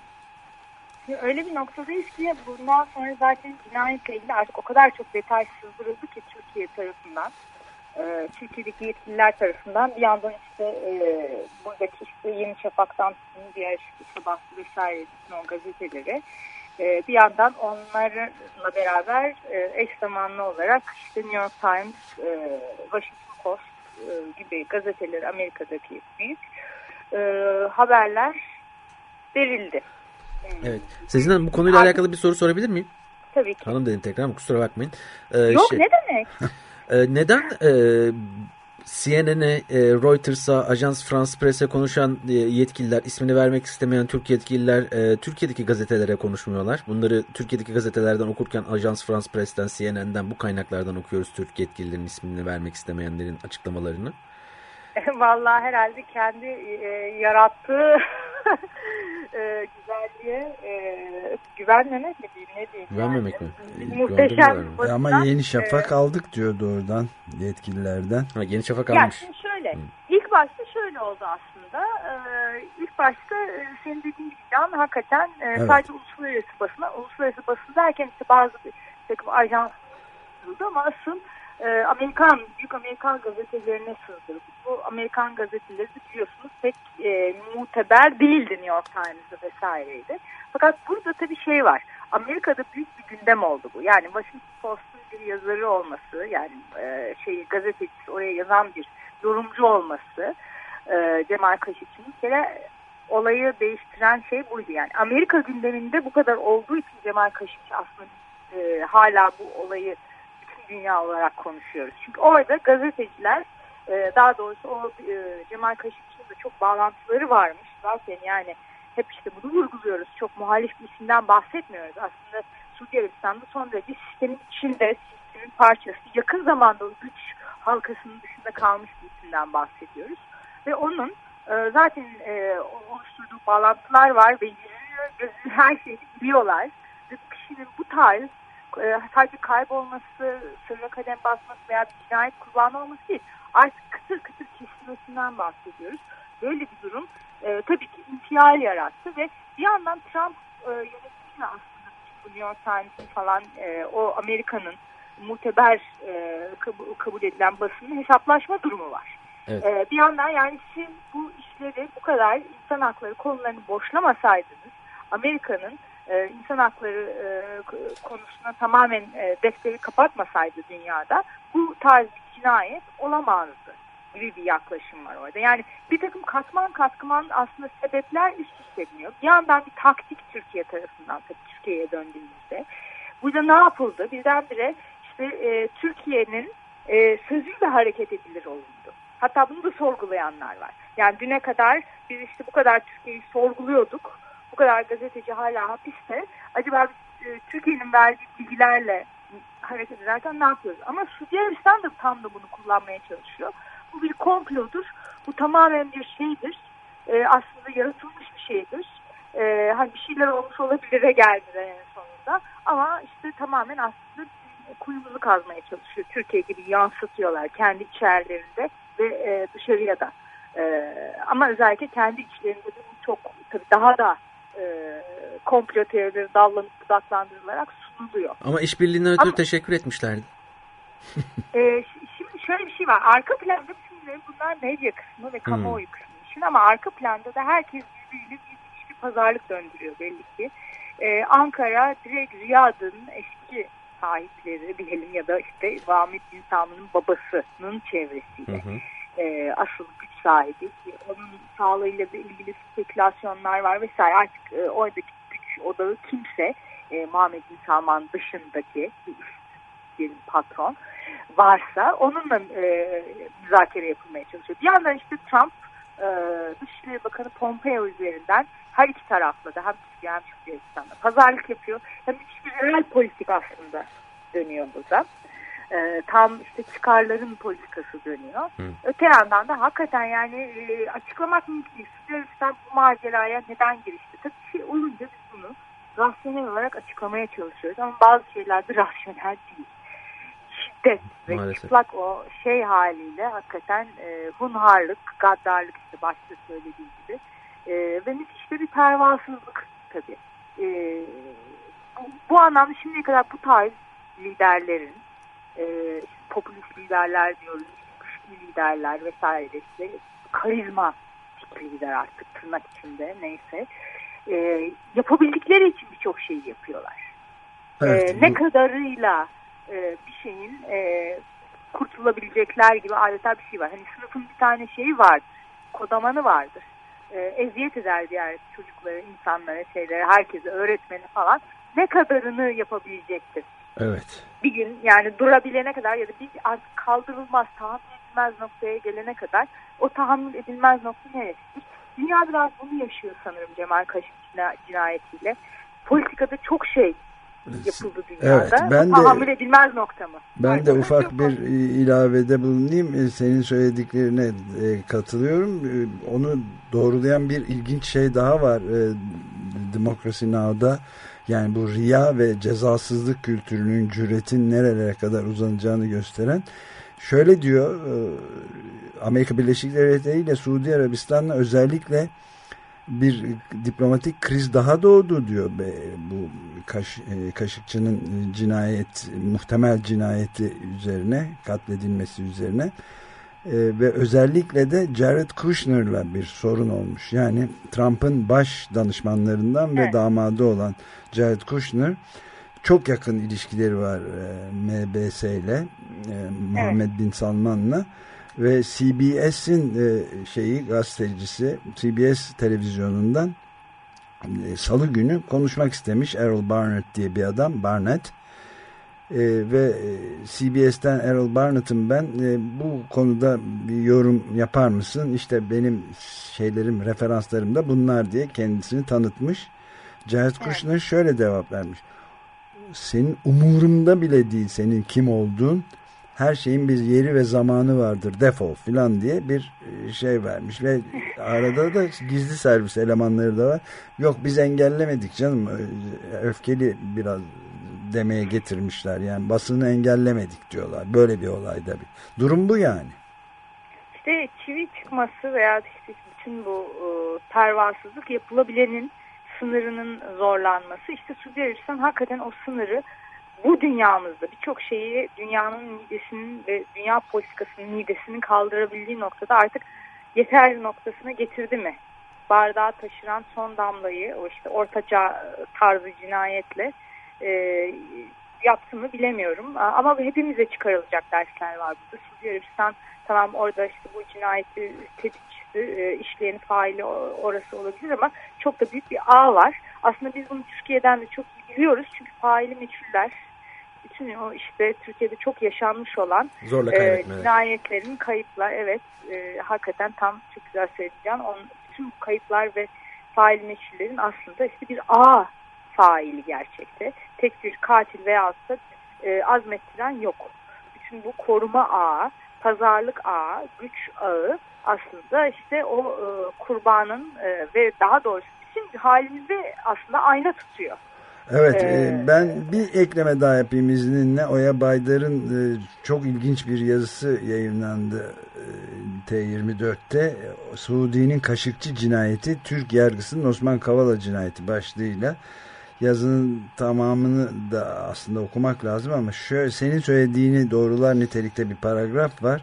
Öyle bir noktadayız ki bundan sonra zaten cinayetle ilgili artık o kadar çok detay sızdırıldı ki Türkiye tarafından. Türkiye'deki yetkililer tarafından bir yandan işte e, buradaki işte Yeni Şafak'tan diğer işte Sabahlı vesaire bütün o gazeteleri e, bir yandan onlarla beraber e, eş zamanlı olarak işte New York Times, e, Washington Post e, gibi gazeteler, Amerika'daki büyük e, haberler verildi. Evet. Sezin Hanım, bu konuyla Artık, alakalı bir soru sorabilir miyim? Tabii ki. Hanım dedim tekrar ama kusura bakmayın. Ee, Yok şey, ne demek? e, neden e, C N N'e, e, Reuters'a, Ajans France Presse konuşan e, yetkililer, ismini vermek istemeyen Türk yetkililer e, Türkiye'deki gazetelere konuşmuyorlar? Bunları Türkiye'deki gazetelerden okurken Ajans France Presse'den, C N N'den, bu kaynaklardan okuyoruz Türk yetkililerin ismini vermek istemeyenlerin açıklamalarını. Vallahi herhalde kendi e, yarattığı e, güzelliğe e, güvenmemek mi diyeyim, ne diyeyim? Güvenmemek yani. mi? Muhteşem. Ama Yeni Şafak e, aldık diyordu oradan yetkililerden. Ha, Yeni Şafak almış. Ya şöyle, Hı. ilk başta şöyle oldu aslında. Ee, ilk başta e, senin dediğin gibi Can, hakikaten e, evet. sadece uluslararası basına, uluslararası basın derken işte bazı bir takım ajans ama asıl e, Amerikan, büyük Amerikan gazetelerine sığdırdı. Bu Amerikan gazeteleri biliyorsunuz pek e, muteber değildi, New York Times'da vesaireydi. Fakat burada tabii şey var. Amerika'da büyük bir gündem oldu bu. Yani Washington Post'un bir yazarı olması, yani e, şey gazetecisi, oraya yazan bir yorumcu olması, e, Cemal Kaşıkçı'nın bir kere olayı değiştiren şey buydu. Yani Amerika gündeminde bu kadar olduğu için Cemal Kaşıkçı aslında e, hala bu olayı bütün dünya olarak konuşuyoruz. Çünkü orada gazeteciler, e, daha doğrusu o e, Cemal Kaşıkçı'nın da çok bağlantıları varmış. Zaten yani hep işte bunu vurguluyoruz. Çok muhalif bir isimden bahsetmiyoruz. Aslında Suudi Arabistan'da son derece sistemin içinde, sistemin parçası. Yakın zamanda o güç halkasının dışında kalmış bir isimden bahsediyoruz. Ve onun e, zaten e, oluşturduğu bağlantılar var ve yüzünü, gözünü, her şeyi biliyorlar. Ve bu kişinin bu tarz e, sadece kaybolması, sırra kadem basması veya bir cinayet kurbanı olması değil. Artık kıtır kıtır kesilmesinden bahsediyoruz. Böyle bir durum e, tabii ki infial yarattı ve bir yandan Trump e, yönetimiyle aslında bu New York Times'in falan e, o Amerika'nın muteber e, kabul, kabul edilen basının hesaplaşma durumu var. Evet. E, bir yandan yani siz bu işleri bu kadar insan hakları konularını boşlamasaydınız, Amerika'nın e, insan hakları e, konusuna tamamen e, defteri kapatmasaydı dünyada bu tarz bir cinayet olamazdı gibi bir yaklaşım var orada. Yani bir takım katman katman aslında sebepler üst üste biniyor. Bir yandan bir taktik Türkiye tarafından, tabii Türkiye'ye döndüğümüzde. Burada ne yapıldı? Birdenbire işte e, Türkiye'nin e, sözüyle hareket edilir olundu. Hatta bunu da sorgulayanlar var. Yani düne kadar biz işte bu kadar Türkiye'yi sorguluyorduk. Bu kadar gazeteci hala hapiste. Acaba biz e, Türkiye'nin verdiği bilgilerle hareket ederken ne yapıyoruz? Ama Suudi Arabistan da tam da bunu kullanmaya çalışıyor. Bu bir komplodur. Bu tamamen bir şeydir. E, aslında yaratılmış bir şeydir. E, hani bir şeyler olmuş olabilire geldiler en sonunda. Ama işte tamamen aslında kuyumuzu kazmaya çalışıyor. Türkiye gibi yansıtıyorlar kendi içerilerinde ve e, dışarıya da. E, ama özellikle kendi içlerinde de bu çok tabii daha da e, komplo teorileri dallanıp budaklandırılarak sunuluyor. Ama işbirliğine ötürü ama, teşekkür etmişlerdi. e, şimdi şöyle bir şey var. Arka planda şimdi bunlar medya kısmı ve kamuoyu hmm. kısmı için ama arka planda da herkes birbiriyle bir, bir pazarlık döndürüyor belli ki. Ee, Ankara direkt Riyad'ın eski sahipleri diyelim ya da işte Muhammed Bin Salman'ın babasının çevresiyle hı hı. E, asıl güç sahibi. Onun sağlığıyla ilgili spekülasyonlar var vesaire. Artık e, oradaki güç odağı kimse e, Muhammed Bin Salman dışındaki bir patron varsa onunla e, müzakere yapılmaya çalışıyor. Bir yandan işte Trump e, Dışişleri Bakanı Pompeo üzerinden her iki tarafla da hem Türkiye hem Türkiye'de pazarlık yapıyor. Hem müthiş bir real politik aslında dönüyor burada. E, tam işte çıkarların politikası dönüyor. Hı. Öte yandan da hakikaten yani e, açıklamak mümkün değil. Suudi bu maceraya neden girişti? Tabii bir şey olunca biz bunu rasyonel olarak açıklamaya çalışıyoruz. Ama bazı şeyler de rasyonel değil. Şiddet ve Maalesef. çıplak o şey haliyle hakikaten e, hunharlık, gaddarlık işte başta söylediğim gibi. E, ve müthiş bir pervasızlık tabii. E, bu, bu anlamda şimdiye kadar bu tarz liderlerin, e, popülist liderler diyoruz, güçlü liderler vesaire işte karizma tipli lider artık tırnak içinde neyse e, yapabildikleri için birçok şeyi yapıyorlar. Evet, e, bu... Ne kadarıyla e, bir şeyin e, kurtulabilecekler gibi adeta bir şey var. Hani sınıfın bir tane şeyi vardır, kodamanı vardır. E, eziyet eder diğer çocuklara, insanlara, şeylere, herkese, öğretmeni falan. Ne kadarını yapabilecektir? Evet. Bir gün yani durabilene kadar ya da bir artık kaldırılmaz, tahammül edilmez noktaya gelene kadar o tahammül edilmez nokta neresidir? Dünya biraz bunu yaşıyor sanırım Cemal Kaşıkçı cinayetiyle. Politikada çok şey yapıldı dünyada. Evet, ben tahammül de, edilmez nokta mı? Ben Pardon. de ufak bir ilavede bulunayım. Senin söylediklerine katılıyorum. Onu doğrulayan bir ilginç şey daha var. Democracy Now'da yani bu riya ve cezasızlık kültürünün, cüretin nerelere kadar uzanacağını gösteren şöyle diyor, Amerika Birleşik Devletleri ile Suudi Arabistan'la özellikle bir diplomatik kriz daha doğdu diyor. Bu Kaş, Kaşıkçı'nın cinayet, muhtemel cinayeti üzerine, katledilmesi üzerine ee, ve özellikle de Jared Kushner'la bir sorun olmuş. Yani Trump'ın baş danışmanlarından evet. ve damadı olan Jared Kushner çok yakın ilişkileri var e, M B S ile, e, Muhammed evet. Bin Salman'la. Ve C B S'in e, şeyi gazetecisi C B S televizyonundan e, Salı günü konuşmak istemiş Errol Barnett diye bir adam, Barnett. E, ve C B S'ten Errol Barnett'ım ben, e, bu konuda bir yorum yapar mısın? İşte benim şeylerim, referanslarım da bunlar diye kendisini tanıtmış. Jared Kushner evet. şöyle cevap vermiş. Senin umurumda bile değil senin kim olduğun. Her şeyin bir yeri ve zamanı vardır. Defol filan diye bir şey vermiş. Ve arada da gizli servis elemanları da var. Yok biz engellemedik canım. Öfkeli biraz demeye getirmişler. Yani basını engellemedik diyorlar. Böyle bir olayda bir. Durum bu yani. İşte çivi çıkması veya işte bütün bu e, pervasızlık yapılabilenin sınırının zorlanması. İşte Suudi Arabistan hakikaten o sınırı bu dünyamızda birçok şeyi dünyanın midesinin ve dünya politikasının midesinin kaldırabildiği noktada artık yeter noktasına getirdi mi? Bardağı taşıran son damlayı o işte ortaçağ tarzı cinayetle e, yaptı mı bilemiyorum. Ama hepimize çıkarılacak dersler var burada. Suudi Arabistan tamam orada işte bu cinayeti tetikçisi, e, işleyen faili orası olabilir ama çok da büyük bir ağ var. Aslında biz bunu Türkiye'den de çok iyi biliyoruz. Çünkü faili meçhuller, bütün o işte Türkiye'de çok yaşanmış olan e, cinayetlerin kayıplar, evet e, hakikaten tam çok güzel söyleyeceğim. Onun, bütün bu kayıplar ve faili meçhullerin aslında işte bir ağ faili gerçekte. Tek bir katil veyahut da e, azmettiren yok. Bütün bu koruma ağı, pazarlık ağı, güç ağı aslında işte o e, kurbanın e, ve daha doğrusu bütün halimizi aslında ayna tutuyor. Evet, ee, ben bir ekleme daha yapayım izninle. Oya Baydar'ın e, çok ilginç bir yazısı yayınlandı e, T yirmi dörtte. Suudi'nin Kaşıkçı cinayeti, Türk yargısının Osman Kavala cinayeti başlığıyla. Yazının tamamını da aslında okumak lazım ama şöyle, senin söylediğini doğrular nitelikte bir paragraf var.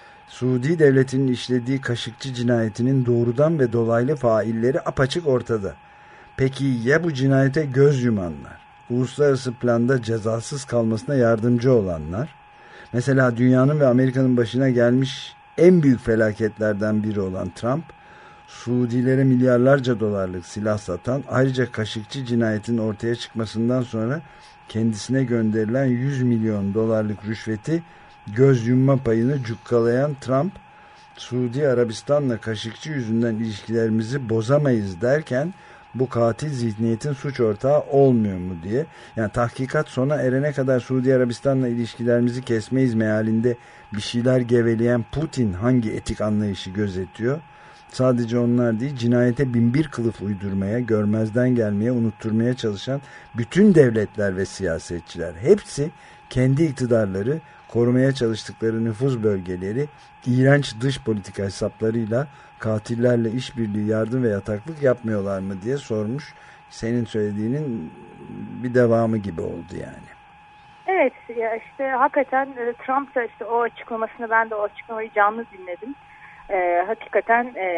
Suudi devletinin işlediği Kaşıkçı cinayetinin doğrudan ve dolaylı failleri apaçık ortada. Peki ya bu cinayete göz yumanlar, uluslararası planda cezasız kalmasına yardımcı olanlar? Mesela dünyanın ve Amerika'nın başına gelmiş en büyük felaketlerden biri olan Trump, Suudilere milyarlarca dolarlık silah satan, ayrıca Kaşıkçı cinayetinin ortaya çıkmasından sonra kendisine gönderilen yüz milyon dolarlık rüşveti göz yumma payını cukkalayan Trump, Suudi Arabistan'la Kaşıkçı yüzünden ilişkilerimizi bozamayız derken bu katil zihniyetin suç ortağı olmuyor mu diye. Yani tahkikat sona erene kadar Suudi Arabistan'la ilişkilerimizi kesmeyiz mealinde bir şeyler geveleyen Putin hangi etik anlayışı gözetiyor? Sadece onlar değil, cinayete binbir kılıf uydurmaya, görmezden gelmeye, unutturmaya çalışan bütün devletler ve siyasetçiler. Hepsi kendi iktidarları, korumaya çalıştıkları nüfuz bölgeleri, iğrenç dış politika hesaplarıyla katillerle işbirliği, yardım ve yataklık yapmıyorlar mı diye sormuş. Senin söylediğinin bir devamı gibi oldu yani. Evet, ya işte hakikaten Trump da işte o açıklamasını, ben de o açıklamayı canlı dinledim. Ee, hakikaten e,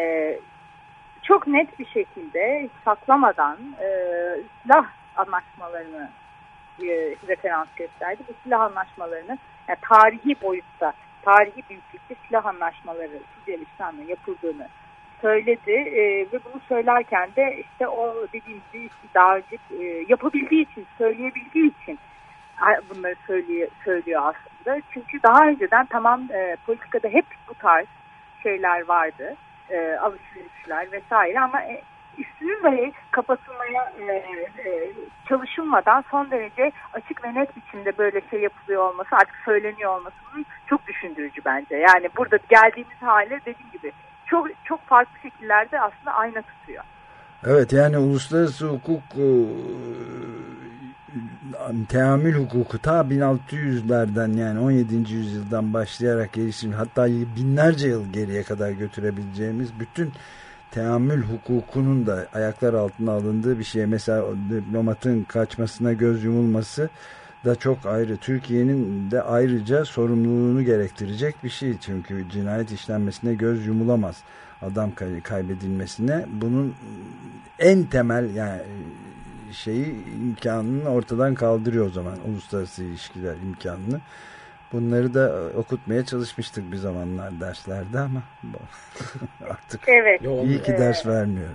çok net bir şekilde saklamadan e, silah anlaşmalarını e, referans gösterdi. Bu silah anlaşmalarını yani tarihi boyutta, tarihi büyüklükte silah anlaşmaları Suudi Arabistan'la yapıldığını söyledi e, ve bunu söylerken de işte o dediğim gibi iktidarcı e, yapabildiği için, söyleyebildiği için bunları söylüyor, söylüyor aslında. Çünkü daha önceden tamam e, politikada hep bu tarz şeyler vardı, e, alışverişler vesaire ama e, üstünün dahi kapatılmaya e, e, çalışılmadan son derece açık ve net biçimde böyle şey yapılıyor olması, artık söyleniyor olması çok düşündürücü bence. Yani burada geldiğimiz hale dediğim gibi çok çok farklı şekillerde aslında ayna tutuyor. Evet, yani uluslararası hukuk e, teamül hukuku ta bin altı yüzlerden yani on yedinci yüzyıldan başlayarak gelişim, hatta binlerce yıl geriye kadar götürebileceğimiz bütün teamül hukukunun da ayaklar altına alındığı bir şey. Mesela diplomatın kaçmasına göz yumulması da çok ayrı. Türkiye'nin de ayrıca sorumluluğunu gerektirecek bir şey. Çünkü cinayet işlenmesine göz yumulamaz. Adam kay- kaybedilmesine. Bunun en temel yani şeyi imkanını ortadan kaldırıyor o zaman. Uluslararası ilişkiler imkanını. Bunları da okutmaya çalışmıştık bir zamanlar derslerde ama artık evet. iyi ki ders vermiyorum.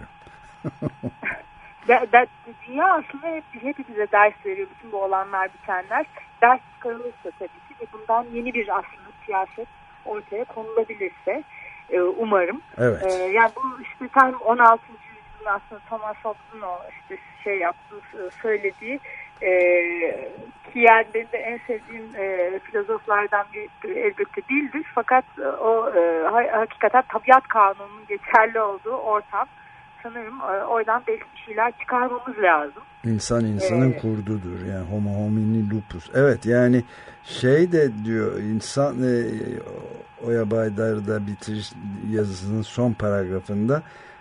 da, da, dünya aslında hep, hepimize ders veriyor, bütün bu olanlar bitenler. Ders çıkarılırsa tabii ki ve bundan yeni bir aslında siyaset ortaya konulabilirse e, umarım. Evet. E, yani bu işte tam on altıncı yüzyılın aslında Thomas Hobbes'un o işte şey yaptığı, söylediği e, ki yani benim de en sevdiğim e, filozoflardan bir elbette değildir. Fakat o e, hakikaten tabiat kanununun geçerli olduğu ortam. Sanırım oradan belki bir şeyler çıkarmamız lazım. İnsan insanın ee, kurdudur. Yani homo homini lupus. Evet yani şey de diyor insan e, Oya Baydar da bitiriş yazısının son paragrafında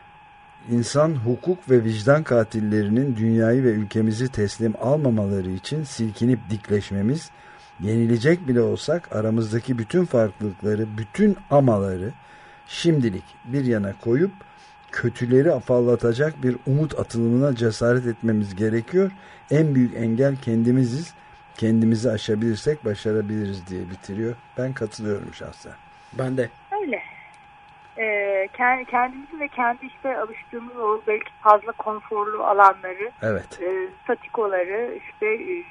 insan hukuk ve vicdan katillerinin dünyayı ve ülkemizi teslim almamaları için silkinip dikleşmemiz, yenilecek bile olsak aramızdaki bütün farklılıkları, bütün amaları şimdilik bir yana koyup kötüleri afallatacak bir umut atılımına cesaret etmemiz gerekiyor. En büyük engel kendimiziz. Kendimizi aşabilirsek başarabiliriz diye bitiriyor. Ben katılıyorum şahsen. Ben de. Öyle. Ee, kendimizi ve kendi işte alıştığımız o belki fazla konforlu alanları, evet. e, statikoları işte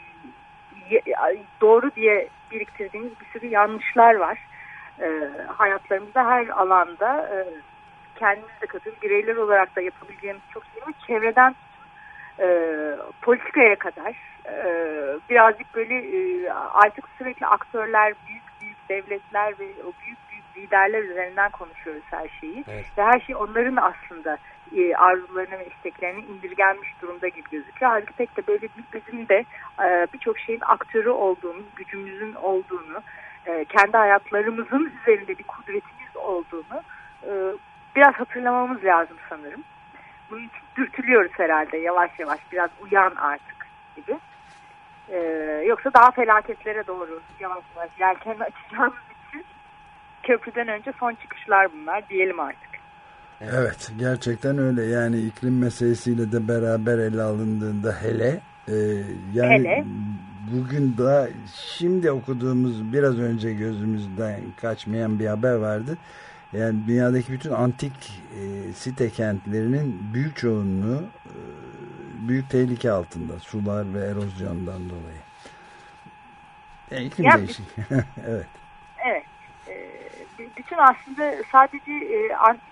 e, doğru diye biriktirdiğimiz bir sürü yanlışlar var. E, hayatlarımızda her alanda e, kendimiz de katılıyoruz. Bireyler olarak da yapabileceğimiz çok şey var. Çevreden e, politikaya kadar e, birazcık böyle e, artık sürekli aktörler, büyük büyük devletler ve o büyük büyük liderler üzerinden konuşuyoruz her şeyi. Evet. Ve her şey onların aslında e, arzularına ve isteklerine indirgenmiş durumda gibi gözüküyor. Halbuki pek de böyle değil. Bizim de e, birçok şeyin aktörü olduğumuz, gücümüzün olduğunu, e, kendi hayatlarımızın üzerinde bir kudretimiz olduğunu e, biraz hatırlamamız lazım sanırım. Bunun için dürtülüyoruz herhalde yavaş yavaş. Biraz uyan artık gibi. Ee, yoksa daha felaketlere doğru yavaş yavaş yelken açacağımız için köprüden önce son çıkışlar bunlar diyelim artık. Evet, gerçekten öyle. Yani iklim meselesiyle de beraber ele alındığında hele e, yani hele. Bugün daha şimdi okuduğumuz biraz önce gözümüzden kaçmayan bir haber vardı. Yani dünyadaki bütün antik e, site kentlerinin büyük çoğunluğu e, büyük tehlike altında. Sular ve erozyondan dolayı. Yani iklim ya, değişikliği. Evet. Evet. E, bütün aslında sadece e, antik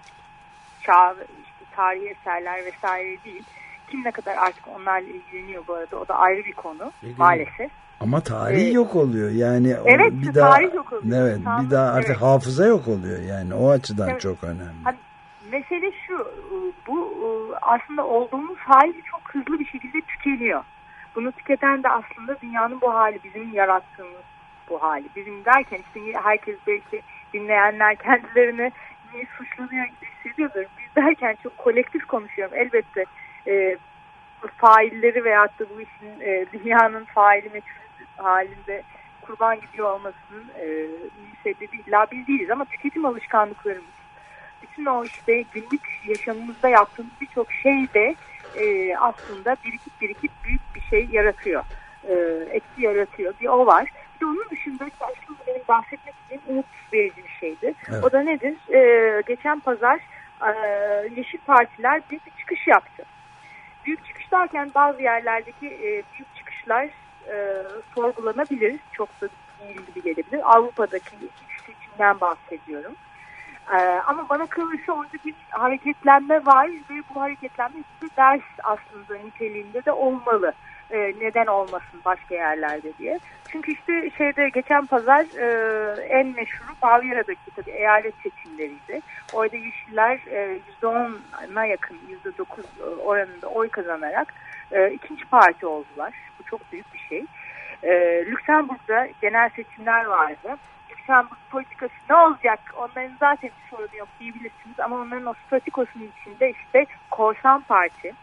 çağ, işte tarihi eserler vesaire değil. Kim ne kadar artık onlarla ilgileniyor bu arada. O da ayrı bir konu İlgili. maalesef. Ama tarih ee, yok oluyor. Yani evet, bir daha tarih yok oluyor. Evet, tamam, bir daha artık evet. hafıza yok oluyor yani. O açıdan evet. çok önemli. Hani, mesele şu, bu aslında olduğumuz hali çok hızlı bir şekilde tükeniyor. Bunu tüketen de aslında dünyanın bu hali, bizim yarattığımız bu hali. Bizim derken işte herkes belki dinleyenler kendilerini niye suçlanıyor gibi hissediyordur. Biz derken çok kolektif konuşuyorum. Elbette e, failleri veyahut da bu işin e, dünyanın faili meçhul halinde kurban gidiyor olmasının e, sebebi illa biz değiliz ama tüketim alışkanlıklarımız, bütün o işte günlük yaşamımızda yaptığımız birçok şey de e, aslında birikip birikip büyük bir şey yaratıyor. E, etki yaratıyor. Bir o var. Bir de onun dışında aslında benim bahsetmek istediğim umut verici bir şeydi. Evet. O da nedir? E, geçen pazar e, Yeşil Partiler büyük bir çıkış yaptı. Büyük çıkış derken bazı yerlerdeki e, büyük çıkışlar e, sorgulanabilir. Çok da değil gibi gelebilir. Avrupa'daki iç seçimden bahsediyorum. E, ama bana kalırsa orada bir hareketlenme var ve bu hareketlenme işte ders aslında niteliğinde de olmalı. E, neden olmasın başka yerlerde diye. Çünkü işte şeyde geçen pazar e, en meşhuru Bavyera'daki tabii eyalet seçimleriydi. Orada Yeşiller e, yüzde ona yakın yüzde dokuz oranında oy kazanarak e, ikinci parti oldular. Bu çok büyük bir şey. E, Lüksemburg'da genel seçimler vardı. Lüksemburg politikası ne olacak? Onların zaten bir sorunu yok diyebilirsiniz ama onların o statikosunun içinde işte Korsan Parti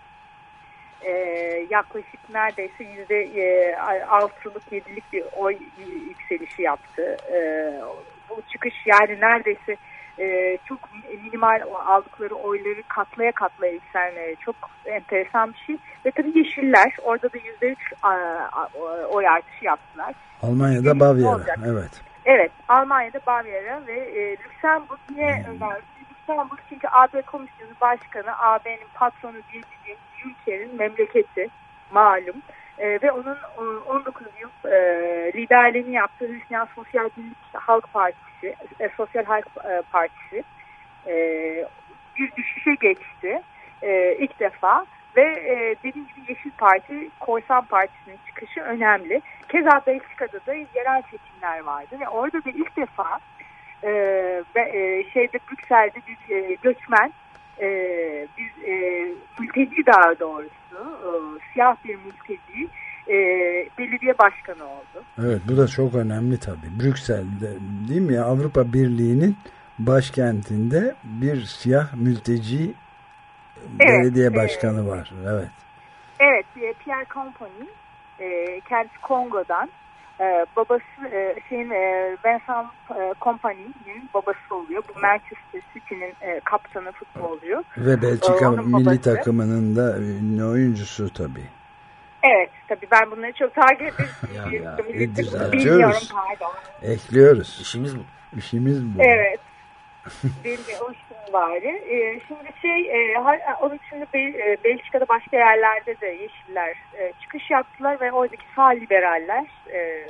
Ee, yaklaşık neredeyse yüzde e, altılık yedilik bir oy yükselişi yaptı. Ee, bu çıkış yani neredeyse e, çok minimal aldıkları oyları katlaya katlaya yükselmeleri çok enteresan bir şey. Ve tabii Yeşiller orada da yüzde üç oy artışı yaptılar. Almanya'da Bavyera, evet. Evet, Almanya'da Bavyera ve e, Lüksemburg niye önemli? Lüksemburg çünkü A B Komisyonu Başkanı, A B'nin patronu diyebileceğimiz Juncker'in memleketi malum. E, ve onun on dokuz yıl e, liderliğini yaptığı Hristiyan Sosyal Birlik Halk Partisi, e, Sosyal Halk e, Partisi e, bir düşüşe geçti e, ilk defa. Ve e, dediğim gibi Yeşil Parti, Korsan Partisi'nin çıkışı önemli. Keza Belçika'da da yerel seçimler vardı ve orada da ilk defa e, e, şeyde Brüksel'de bir e, göçmen, e, bir e, mülteci daha doğrusu, e, siyah bir mülteci e, belediye başkanı oldu. Evet, bu da çok önemli tabii. Brüksel'de değil mi ya, Avrupa Birliği'nin başkentinde bir siyah mülteci evet, belediye başkanı e, var. Evet. Evet, Pierre Compagnie, e, kendisi Kongo'dan. Ee, babası e, şeyin e, Vincent e, Kompany'nin babası oluyor. Bu Manchester City'nin e, kaptanı, futbolcu. Ve Belçika ee, milli takımının da ünlü oyuncusu tabii. Evet, tabii ben bunları çok takip ediyorum. Bilmiyorum, pardon. Ekliyoruz. İşimiz bu. İşimiz bu. Evet. Benim de o işim var. Ee, şimdi şey, e, onun için Bel Belçika'da başka yerlerde de Yeşiller e, çıkış yaptılar ve oradaki sağ liberaller e,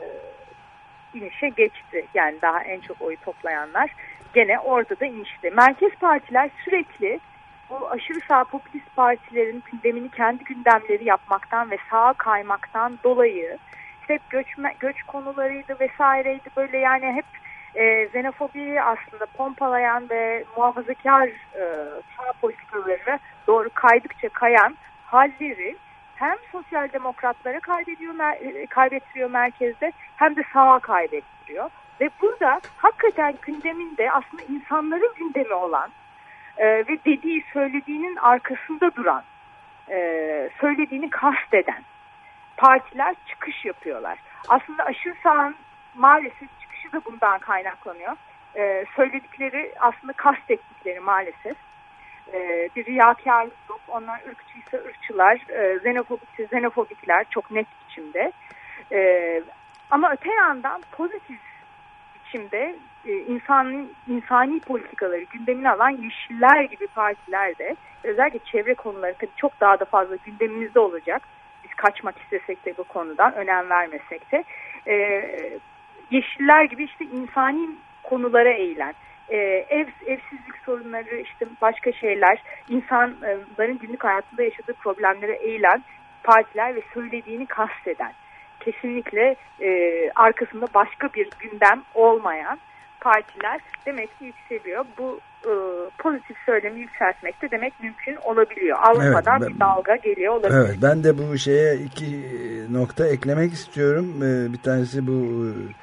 inişe geçti. Yani daha en çok oyu toplayanlar gene orada da inişti. Merkez partiler sürekli bu aşırı sağ popülist partilerin gündemini kendi gündemleri yapmaktan ve sağa kaymaktan dolayı işte hep göçme, göç konularıydı vesaireydi, böyle yani hep E, xenofobiyi aslında pompalayan ve muhafazakar e, sağ politikaları doğru kaydıkça kayan halleri hem sosyal demokratlara kaybediyor, mer kaybettiriyor merkezde, hem de sağa kaybettiriyor. Ve burada hakikaten gündeminde aslında insanların gündemi olan e, ve dediği söylediğinin arkasında duran, e, söylediğini kasteden partiler çıkış yapıyorlar. Aslında aşırı sağın maalesef da bundan kaynaklanıyor. Ee, söyledikleri aslında kastettikleri maalesef. Ee, bir riyakarlık yok. Onlar ırkçıysa ırkçılar, e, xenofobikse xenofobikler çok net biçimde. Ee, ama öte yandan pozitif biçimde e, insani, insani politikaları gündemine alan Yeşiller gibi partiler de, özellikle çevre konuları tabii çok daha da fazla gündemimizde olacak. Biz kaçmak istesek de bu konudan, önem vermesek de. E, Yeşiller gibi işte insani konulara eğilen, e, ev evsizlik sorunları, işte başka şeyler, insanların günlük hayatında yaşadığı problemlere eğilen partiler ve söylediğini kasteden, kesinlikle e, arkasında başka bir gündem olmayan partiler demek ki yükseliyor. Bu e, pozitif söylemi yükseltmek de demek mümkün olabiliyor. Avrupa'dan evet, ben, bir dalga geliyor olabilir. Evet, ben de bu şeye iki nokta eklemek istiyorum. Bir tanesi bu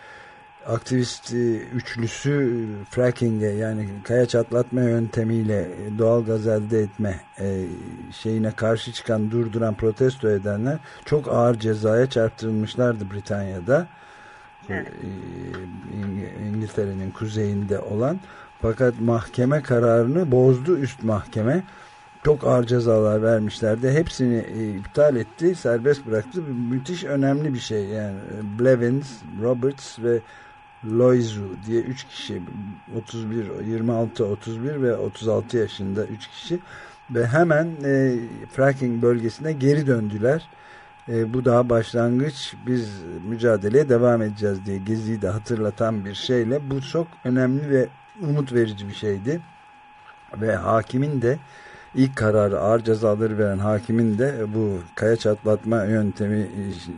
aktivist üçlüsü fracking'e, yani kaya çatlatma yöntemiyle doğal gaz elde etme şeyine karşı çıkan, durduran, protesto edenler çok ağır cezaya çarptırılmışlardı Britanya'da. Evet. İngiltere'nin kuzeyinde olan, fakat mahkeme kararını bozdu üst mahkeme. Çok ağır cezalar vermişlerdi. Hepsini iptal etti, serbest bıraktı. Müthiş önemli bir şey. Yani Blevins, Roberts ve Loiseau diye üç kişi, otuz bir, yirmi altı, otuz bir ve otuz altı yaşında üç kişi ve hemen e, fracking bölgesine geri döndüler. E, bu daha başlangıç, biz mücadeleye devam edeceğiz diye Gezi'yi de hatırlatan bir şeyle. Bu çok önemli ve umut verici bir şeydi. Ve hakimin de ilk kararı, ağır cezaları veren hakimin de bu kaya çatlatma yöntemi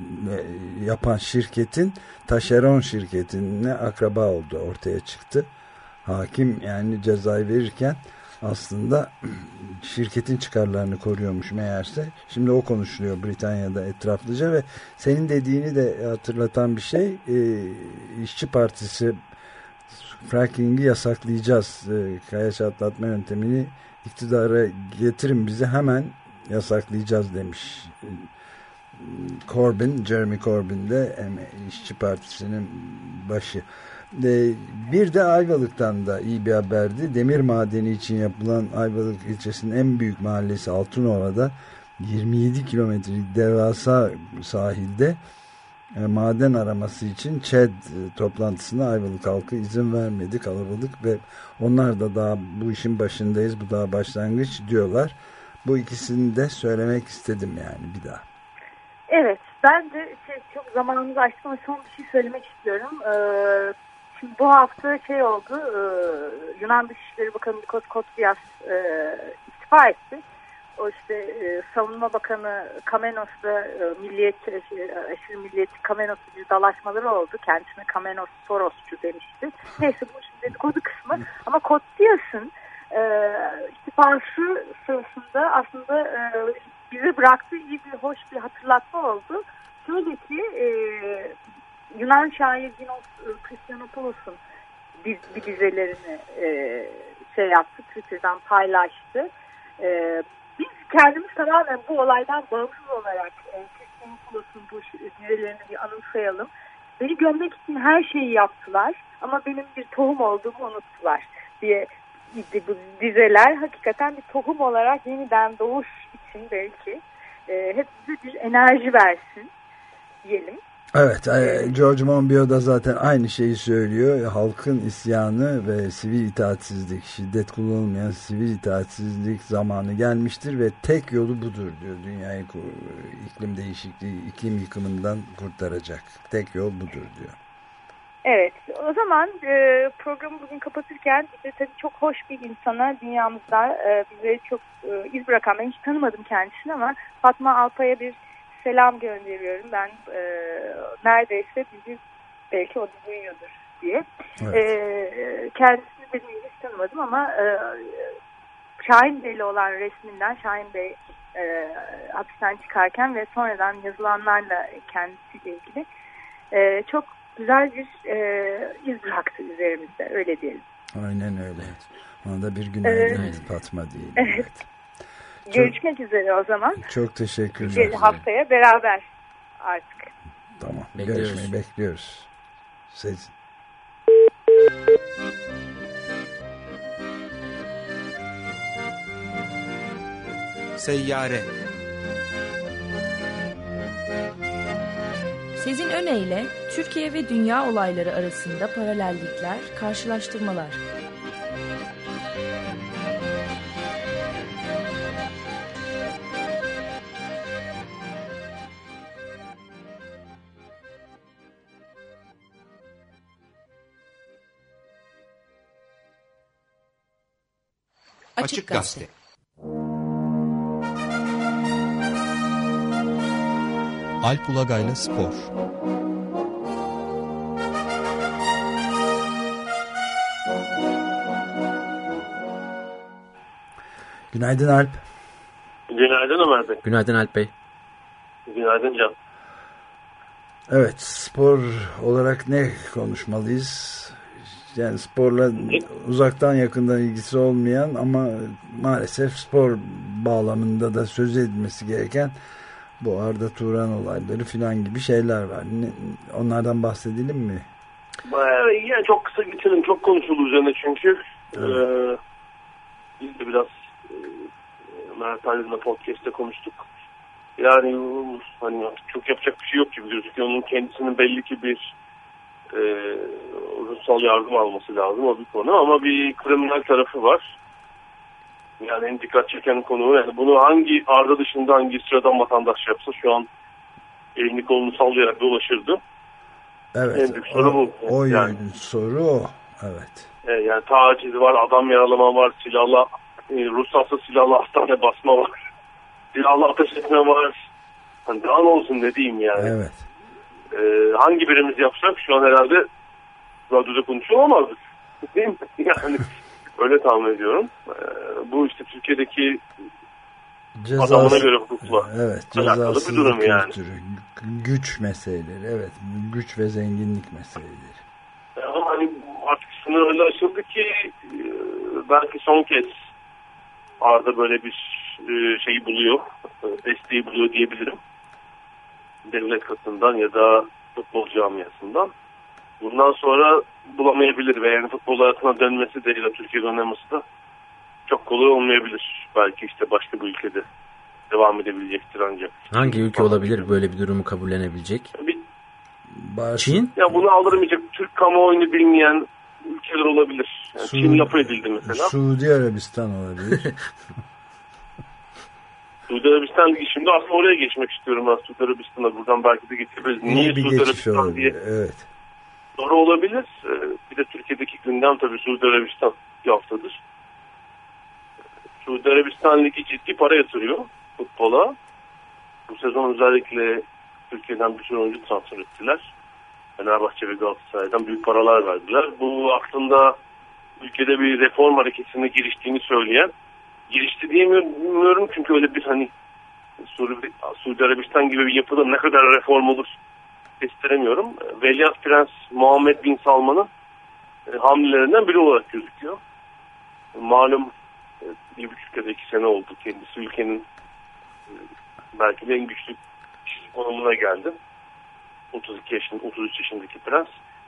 yapan şirketin taşeron şirketine akraba olduğu ortaya çıktı. Hakim yani cezayı verirken aslında şirketin çıkarlarını koruyormuş meğerse. Şimdi o konuşuluyor Britanya'da etraflıca ve senin dediğini de hatırlatan bir şey, e, İşçi Partisi fracking'i yasaklayacağız, e, kaya çatlatma yöntemini iktidara getirin bizi, hemen yasaklayacağız demiş Corbyn, Jeremy Corbyn de İşçi Partisi'nin başı. Bir de Ayvalık'tan da iyi bir haberdi. Demir madeni için yapılan Ayvalık ilçesinin en büyük mahallesi Altınova'da yirmi yedi kilometrelik devasa sahilde e, maden araması için ÇED e, toplantısına Ayvalık halkı izin vermedi, kalabalık, ve onlar da daha bu işin başındayız, bu daha başlangıç diyorlar. Bu ikisini de söylemek istedim yani bir daha. Evet, ben de şey, çok zamanımızı açtım ama son bir şey söylemek istiyorum. Ee, şimdi bu hafta şey oldu, e, Yunan Dışişleri Bakanı Nikos Kotvias e, istifa etti. O işte e, Savunma Bakanı Kamenos'la e, milliyetçi, e, aşırı milliyetçi Kamenos'la bir dalaşmaları oldu. Kendisine Kamenos Sorosçu demişti. Neyse bu şimdi dedikodu kısmı. Ama Kotvias'ın e, istifası sırasında aslında e, bize bıraktığı iyi bir, hoş bir hatırlatma oldu. Şöyle ki e, Yunan şair Dinos Christianopoulos'un bir dizelerini e, şey yaptı, Twitter'dan paylaştı. E, biz kendimiz tamamen bu olaydan bağımsız olarak e, Christianopoulos'un bu dizelerini bir anımsayalım. Beni gömmek için her şeyi yaptılar ama benim bir tohum olduğumu unuttular diye bu dizeler hakikaten bir tohum olarak yeniden doğuş için belki e, hep bize bir enerji versin diyelim. Evet, George Monbiot da zaten aynı şeyi söylüyor. Halkın isyanı ve sivil itaatsizlik, şiddet kullanılmayan sivil itaatsizlik zamanı gelmiştir ve tek yolu budur diyor. Dünyayı iklim değişikliği, iklim yıkımından kurtaracak. Tek yol budur diyor. Evet, o zaman e, programı bugün kapatırken bize tabii çok hoş bir insana dünyamızda e, bize çok e, iz bırakan, ben hiç tanımadım kendisini ama Fatma Alpay'a bir selam gönderiyorum. Ben e, neredeyse bizi belki o da duyuyordur diye. Evet. E, kendisini dediğim gibi hiç tanımadım ama e, Şahin Bey'le olan resminden Şahin Bey e, hapisten çıkarken ve sonradan yazılanlarla kendisiyle ilgili e, çok güzel bir e, iz bıraktı üzerimizde, öyle diyelim. Aynen öyle. Ona da bir günaydın evet. Fatma diyelim. Evet. Evet. Çok, görüşmek üzere o zaman. Çok teşekkürler. Haftaya beraber artık. Tamam. Bekliyoruz. Görüşmeyi bekliyoruz. Siz. Seyyare. Sezin Öne Türkiye ve dünya olayları arasında paralellikler, karşılaştırmalar. Açık Gazete. Alp Ulagay'la Spor. Günaydın Alp. Günaydın Ömer Bey. Günaydın Alp Bey. Günaydın Can. Evet, spor olarak ne konuşmalıyız? Yani sporla uzaktan yakından ilgisi olmayan ama maalesef spor bağlamında da söz edilmesi gereken bu Arda Turan olayları filan gibi şeyler var. Onlardan bahsedelim mi? Yani çok kısa geçelim. Çok konuşuldu üzerine çünkü. Evet. Ee, biz de biraz e, Mert Aydın'la podcast'te konuştuk. Yani hani çok yapacak bir şey yok gibi gözüküyor. Onun kendisinin belli ki bir e, ruhsal yardım alması lazım, o bir konu, ama bir kriminal tarafı var. Yani en dikkat çeken konu, yani bunu hangi Arda dışında hangi sıradan vatandaş yapsa şu an elini kolunu sallayarak dolaşırdı. Evet. En büyük soru o, bu. O yani soru o. Evet. E, yani taciz var, adam yaralama var, silahla e, ruhsatsız silahla hastane basma var. Silahla ateş etme var. Hani daha ne olsun ne diyeyim yani. Evet. Ee, hangi birimiz yapsak şu an herhalde radyoda konuşuyor olamazdık. Değil mi? Yani öyle tahmin ediyorum. Ee, bu işte Türkiye'deki cezası, adamına göre hukukla evet, alakalı bir durum yani. Güç meseleleri, evet. Güç ve zenginlik meseleleri. Ama hani artık sınır öyle açıldı ki belki son kez Arda böyle bir şeyi buluyor, desteği buluyor diyebilirim. Devlet katından ya da futbol camiasından. Bundan sonra bulamayabilir ve yani futbol hayatına dönmesi de ya da Türkiye'de oynaması da çok kolay olmayabilir. Belki işte başka bir ülkede devam edebilecektir ancak. Hangi ülke olabilir böyle bir durumu kabullenebilecek? Bir, Çin? Ya bunu aldırmayacak Türk kamuoyunu bilmeyen ülkeler olabilir. Yani Su- Çin lafı edildi mesela. Suudi Arabistan olabilir. Suudi Arabistan Ligi, şimdi aslında oraya geçmek istiyorum ben, Suudi Arabistan'a. Buradan belki de getirebiliriz. Niye bir Suudi Arabistan diye evet. soru olabilir. Bir de Türkiye'deki gündem tabii Suudi Arabistan bir haftadır. Suudi Arabistan Ligi ciddi para yatırıyor futbola. Bu sezon özellikle Türkiye'den bir sürü oyuncu transfer ettiler. Fenerbahçe ve Galatasaray'dan büyük paralar verdiler. Bu aslında ülkede bir reform hareketine giriştiğini söyleyen, girişti diyemiyorum çünkü öyle bir hani Suudi, Suudi Arabistan gibi bir yapıda ne kadar reform olur gösteremiyorum. Veliaht Prens Muhammed Bin Salman'ın e, hamlelerinden biri olarak gözüküyor. Malum e, bir buçuk ya da iki sene oldu. Kendisi ülkenin e, belki de en güçlü kişi konumuna geldi. otuz iki yaşında, otuz üç yaşındaki prens.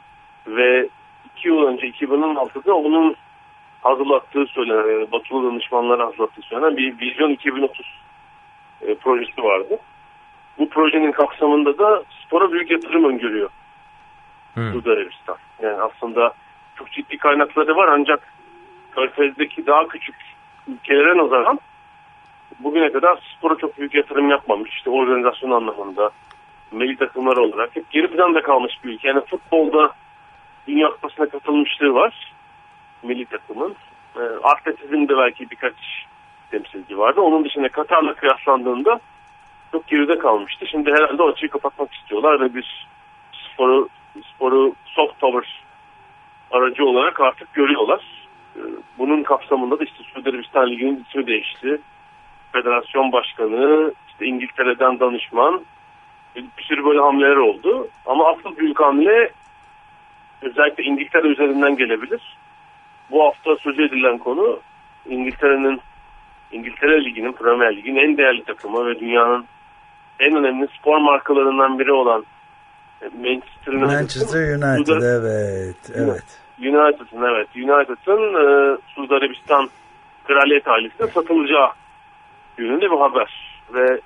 Ve iki yıl önce iki bin on altıda onun hazırlattığı söylenen, yani batılı danışmanlara hazırlattığı söylenen bir Vizyon iki bin otuz e, projesi vardı. Bu projenin kapsamında da spora büyük yatırım öngörüyor hmm. Suudi Arabistan. Yani aslında çok ciddi kaynakları var ancak Körfez'deki daha küçük ülkelere nazaran bugüne kadar spora çok büyük yatırım yapmamış. İşte organizasyon anlamında, milli takımlar olarak hep geri planda kalmış bir ülke. Yani futbolda Dünya Kupası'na katılmışlığı var milli takımın. E, atletizmde belki birkaç temsilci vardı. Onun dışında Katar'la kıyaslandığında çok geride kalmıştı. Şimdi herhalde o açığı kapatmak istiyorlar ve bir sporu, sporu soft power aracı olarak artık görüyorlar. E, bunun kapsamında da işte Suudi Arabistan Ligi'nin ismi değişti. Federasyon başkanı, işte İngiltere'den danışman, bir sürü böyle hamleler oldu. Ama asıl büyük hamle özellikle İngiltere üzerinden gelebilir. Bu hafta söz edilen konu İngiltere'nin İngiltere Ligi'nin, Premier Lig'in en değerli takımı ve dünyanın en önemli spor markalarından biri olan Manchester United. Manchester United, Suudi, evet, evet. United'ın, evet. United'ın e, Suudi Arabistan Kraliyet ailesine satılacağı yönünde bir haber. Ve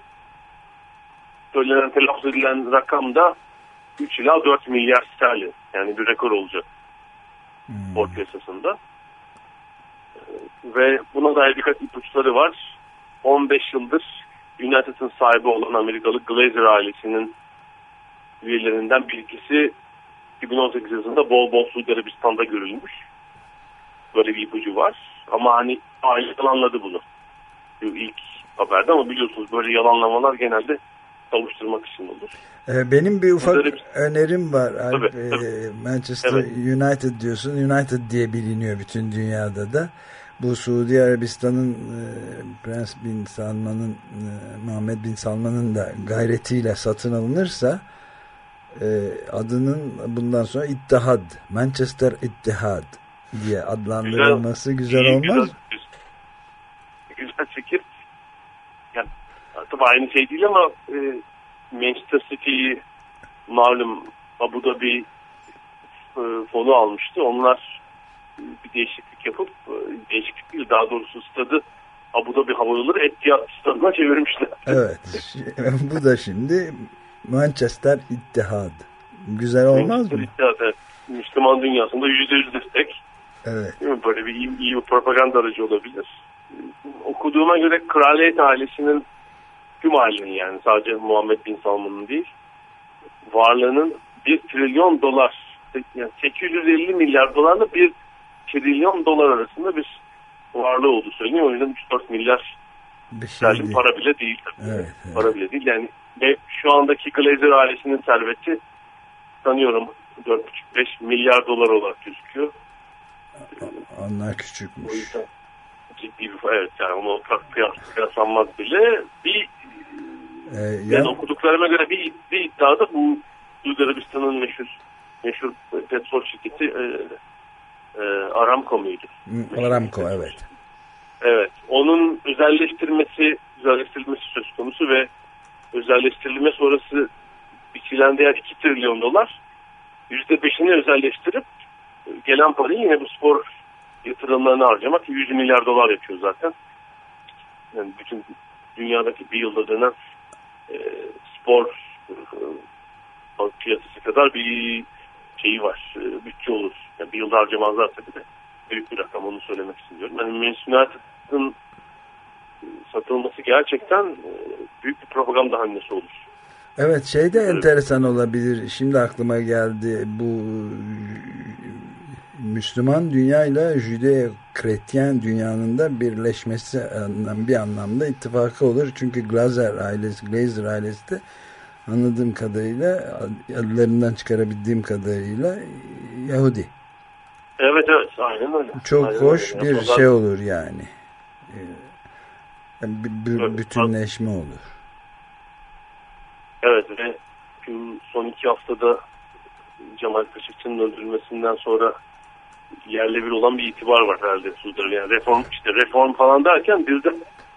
söylenen, telaffuz edilen rakam da üç ila dört milyar sterlin. Yani bir rekor olacak hmm. spor piyasasında. Ve buna dair birkaç ipuçları var. on beş yıldır United'ın sahibi olan Amerikalı Glazer ailesinin üyelerinden bir ikisi iki bin on sekiz yılında bol bol Suudi Arabistan'da görülmüş. Böyle bir ipucu var. Ama hani aile yalanladı bunu. İlk haberde, ama biliyorsunuz böyle yalanlamalar genelde savuşturmak için olur. Benim bir ufak Suudi önerim var. Tabii, tabii. Manchester evet. United diyorsun. United diye biliniyor bütün dünyada da. Bu Suudi Arabistan'ın e, Prens Bin Salman'ın e, Muhammed Bin Salman'ın da gayretiyle satın alınırsa e, adının bundan sonra İttihad, Manchester İttihad diye adlandırılması güzel, güzel olmaz. Güzel, güzel fikir. Yani tabii aynı şey değil ama e, Manchester City'yi malum Abu Dhabi e, fonu almıştı. Onlar bir değişiklik yapıp, değişiklik değil daha doğrusu stadı Abu Dhabi Havayolları Etihad stadına çevirmişler. Evet. Bu da şimdi Manchester İttihad. Güzel olmaz mı? İttihad, evet. Müslüman dünyasında yüzde yüz destek. Evet. Böyle bir iyi, iyi bir propaganda aracı olabilir. Okuduğuma göre kraliyet ailesinin, tüm ailenin, yani sadece Muhammed Bin Salman'ın değil, varlığının bir trilyon dolar, yani sekiz yüz elli milyar dolarla bir trilyon dolar arasında bir varlığı olduğu söyleniyor. O yüzden üç dört milyar şey para bile değil. Evet, evet. Para bile değil. Yani ve şu andaki Glazer ailesinin serveti sanıyorum dört buçuk beş milyar dolar olarak gözüküyor. Onlar küçükmüş. O yüzden ciddi bir, evet, yani onu kıyas, kıyaslanmaz bile. Bir ee, yani ya... okuduklarıma göre bir, bir iddiada bu Suudi Arabistan'ın meşhur meşhur petrol şirketi e, e, Aramco muydu? Aramco, meşhur, evet. Evet. Onun özelleştirmesi, özelleştirilmesi söz konusu ve özelleştirilme sonrası biçilen değer iki trilyon dolar. yüzde beşini özelleştirip gelen parayı yine bu spor yatırımlarına harcamak yüz milyar dolar yapıyor zaten. Yani bütün dünyadaki bir yılda dönen e, spor e, halk piyasası kadar bir şeyi var, bütçe olur. Yani bir yılda harcamazlar tabii de. Büyük bir rakam, onu söylemek istiyorum. Yani Manchester United'ın satılması gerçekten büyük bir propaganda hamlesi olur. Evet, şey de enteresan olabilir. Şimdi aklıma geldi, bu Müslüman dünyayla Judeo-Kretyen dünyanın da birleşmesi bir anlamda ittifakı olur. Çünkü Glazer ailesi, Glazer ailesi de anladığım kadarıyla, adlarından çıkarabildiğim kadarıyla Yahudi. Evet evet, aynen öyle. Çok aynen hoş öyle. bir Yapılan... şey olur yani. yani bir bütünleşme olur. Evet ve son iki haftada Cemal Kaşıkçı'nın öldürülmesinden sonra yerle bir olan bir itibar var herhalde Suudi. Yani reform, işte reform falan derken bir de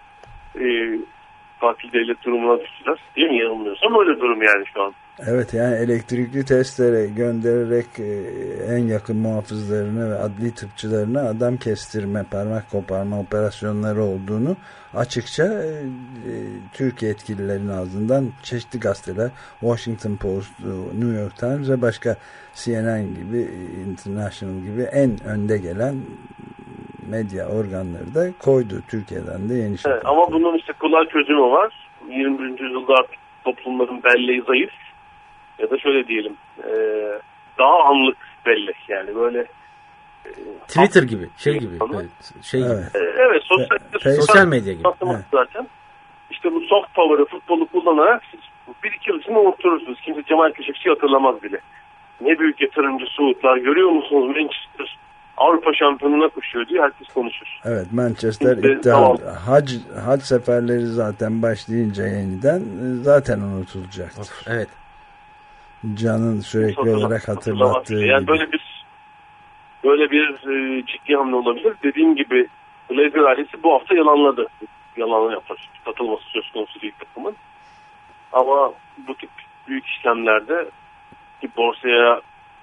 e, katil devlet durumuna düştüler. Değil mi, yanılmıyorsam öyle durum yani şu an. Evet, yani elektrikli testere göndererek e, en yakın muhafızlarını ve adli tıpçılarına adam kestirme, parmak koparma operasyonları olduğunu açıkça e, e, Türkiye yetkililerin ağzından çeşitli gazeteler, Washington Post, New York Times ve başka C N N gibi, International gibi en önde gelen medya organları da koydu. Türkiye'den de yeni şey. Evet, ama bunun işte kolay çözümü var. yirmi birinci yüzyılda artık toplumların belleği zayıf. Ya da şöyle diyelim, e, daha anlık bellek, yani böyle e, Twitter gibi, şey gibi, evet, şey gibi. E, evet, sosyal, Fe, sosyal medya gibi. Evet. Zaten işte bu soft power'ı, futbolu kullanarak siz bir iki yıl içinde unutturursunuz. Kimse Cemal Kaşıkçı'yı hatırlamaz bile. Ne büyük yatırımcı Suudlar, görüyor musunuz? Manchester Avrupa şampiyonuna koşuyor diye herkes konuşur. Evet, Manchester iddia, tamam. hac, hac seferleri zaten başlayınca yeniden zaten unutulacaktır. Of, evet. Can'ın sürekli olarak hatırlattığı yani gibi. Böyle bir böyle bir e, ciddi hamle olabilir. Dediğim gibi Glazer ailesi bu hafta yalanladı. Yalanla yapar. Satılması söz konusu değil takımın. Ama bu tip büyük işlemlerde ki borsaya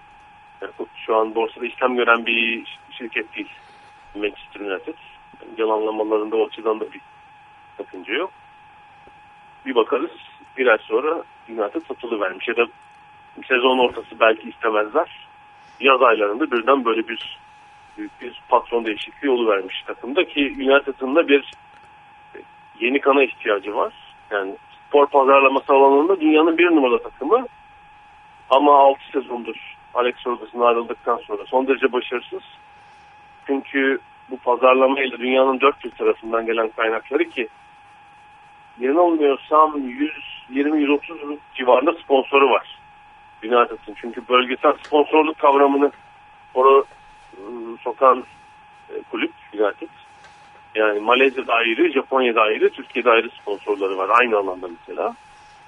şu an borsada işlem gören bir şirket değil Manchester United. Yalanlamalarında o açıdan da bir sakınca yok. Bir bakarız bir ay sonra United satılıvermiş ya da sezon ortası belki istemezler. Yaz aylarında birden böyle bir büyük bir patron değişikliği oluvermiş takımda ki United'ın da bir yeni kana ihtiyacı var. Yani spor pazarlaması alanında dünyanın bir numaralı takımı ama altı sezondur Alex Ferguson'dan ayrıldıktan sonra son derece başarısız. Çünkü bu pazarlamayla dünyanın dört bir tarafından gelen kaynakları ki yanılmıyorsam yüz yirmi yüz otuz civarında sponsoru var United'ın. Çünkü bölgesel sponsorluk kavramını oraya sokan kulüp United. Yani Malezya'da ayrı, Japonya'da ayrı, Türkiye'de ayrı sponsorları var. Aynı alanda mesela.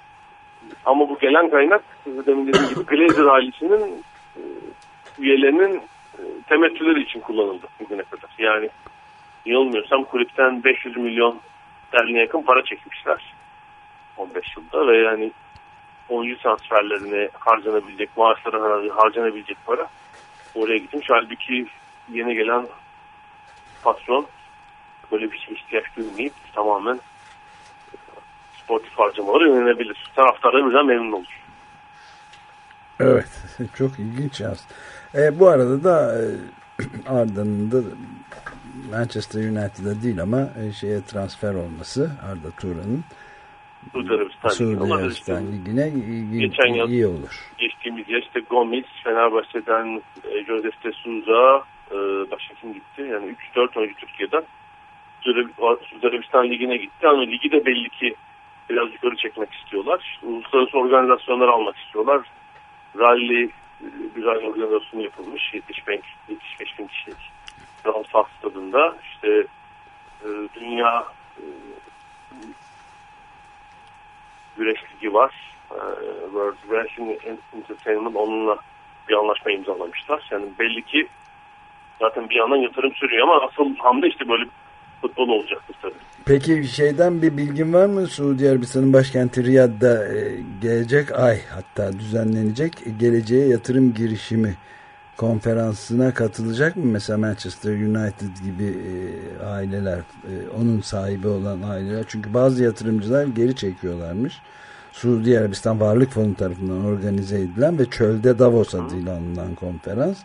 Ama bu gelen kaynak demin dediğim gibi Glazer ailesinin üyelerinin temettüleri için kullanıldı bugüne kadar. Yani yanılmıyorsam kulüpten beş yüz milyon sterline yakın para çekmişler on beş yılda ve yani oyuncu transferlerine harcanabilecek, maaşlara harcanabilecek para oraya gitmiş. Halbuki yeni gelen patron böyle bir şey ihtiyaç duymayıp tamamen sportif harcamalara yönelebilir. Taraftarlar birden memnun olur. Evet, çok ilginç yaz. E, bu arada da e, Arda'nın da Manchester United'da değil ama e, şeye transfer olması, Arda Turan'ın Suudi Arabistan Ligi'ne geçen yıl iyi olur. Geçtiğimiz yıl işte Gomis, Fenerbahçe'den e, Josef de Souza, e, başka kim gitti? Yani üç dört oyuncu Türkiye'den Suudi Arabistan Ligi'ne gitti. Ama ligi de belli ki biraz yukarı çekmek istiyorlar. İşte, uluslararası organizasyonlar almak istiyorlar. Rally, bir rally organizasyonu yapılmış. yetmiş beş bin kişilik Ralfak stadında. İşte e, dünya e, güreş ligi var. E, World Wrestling Entertainment onunla bir anlaşma imzalamışlar. Yani belli ki zaten bir yandan yatırım sürüyor ama asıl hamle işte böyle futbol olacaktır tabii. Peki şeyden bir bilgin var mı? Suudi Arabistan'ın başkenti Riyad'da e, gelecek ay hatta düzenlenecek geleceğe yatırım girişimi konferansına katılacak mı? Mesela Manchester United gibi e, aileler, e, onun sahibi olan aileler. Çünkü bazı yatırımcılar geri çekiyorlarmış. Suudi Arabistan Varlık Fonu tarafından organize edilen ve çölde Davos adıyla anılan konferans.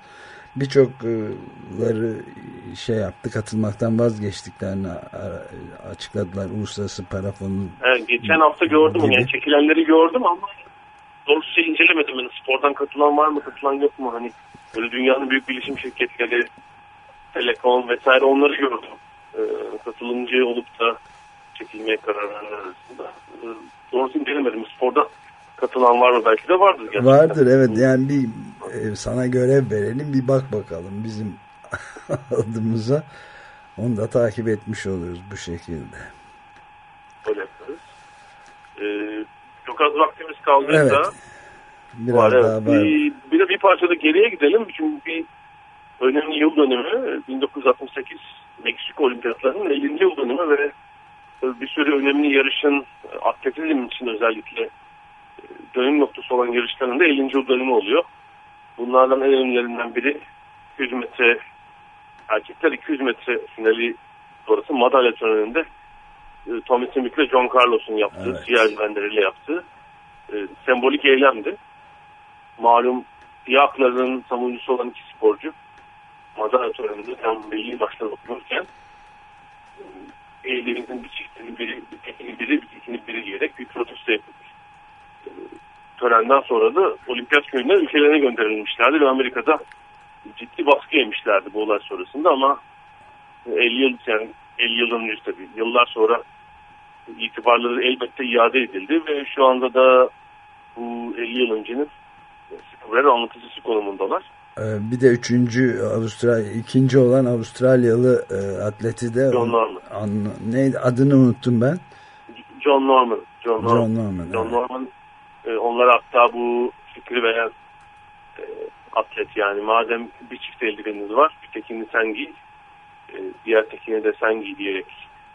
Birçokları şey yaptı, katılmaktan vazgeçtiklerini açıkladılar. Uluslararası Para Fonu. Evet, geçen hafta gördüm gibi. Yani çekilenleri gördüm ama doğrusu şey incelemedim. Yani spordan katılan var mı, katılan yok mu? Hani böyle dünyanın büyük bilişim şirketleri, Telekom vesaire onları gördüm. Ee, katılımcı olup da çekilmeye karar verenler arasında. Ee, doğrusu incelemedim. Sporda katılan var mı? Belki de vardır. Gerçekten. Vardır evet. Yani bir e, sana görev verelim, bir bak bakalım bizim adımıza. Onu da takip etmiş oluruz bu şekilde. Öyle yaparız. Ee, çok az vaktimiz kaldıysa evet. Biraz var, daha evet. var. Bir, bir de bir parçada geriye gidelim. Çünkü bir önemli yıl dönümü bin dokuz yüz altmış sekiz Meksiko Olimpiyatlarının ellinci yıl dönümü ve bir sürü önemli yarışın atletizm için özellikle dönüm noktası olan yarışların da ellinci yıl dönümü oluyor. Bunlardan en önemlilerinden biri iki yüz metre erkekler iki yüz metre finali sonrası madalya töreninde Tommy Smith ile John Carlos'un yaptığı, evet. Siyah eldivenleriyle yaptığı e, sembolik eylemdi. Malum siyah haklarının savunucusu olan iki sporcu madalya töreninde tam belli baştan otururken eğilimizin bir çiftini biri, bir tekini biri, bir tekini biri diyerek bir protesto yapılmış. E, törenden sonra da olimpiyat köyünden ülkelerine gönderilmişlerdi ve Amerika'da ciddi baskı yemişlerdi bu olay sonrasında ama elli yıl yani elli yıldan önce tabii yıllar sonra itibarları elbette iade edildi ve şu anda da bu elli yıl öncenin sıkıntı anlatıcısı konumundalar. Bir de üçüncü Avustralya, ikinci olan Avustralyalı e, atleti de John Norman. An, neydi adını unuttum ben. John Norman. John, John Norman. Norman. John evet. Norman. E, onlar hatta bu fikri veren e, atlet yani madem bir çift eldiveniniz var, bir tekini sen giy, e, diğer tekini de sen giy diyerek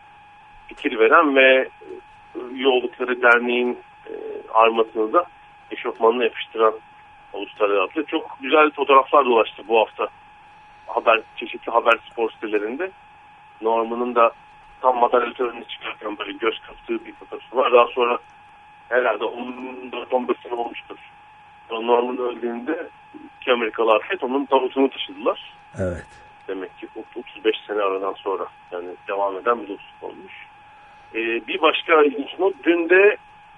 fikir veren ve üye oldukları derneğin e, armasını da eşofmanına yapıştıran Avustralya atlet. Çok güzel fotoğraflar dolaştı bu hafta haber çeşitli haber spor sitelerinde. Norman'ın da tam madalya törenine çıkarken böyle göz kırptığı bir fotoğrafı var. Daha sonra herhalde on dört on beş sene olmuştur. Norman öldüğünde iki Amerikalı atlet onun tabutunu taşıdılar. Evet. Demek ki otuz beş sene aradan sonra yani devam eden bir dostluk olmuş. Ee, bir başka ilginç not, dün de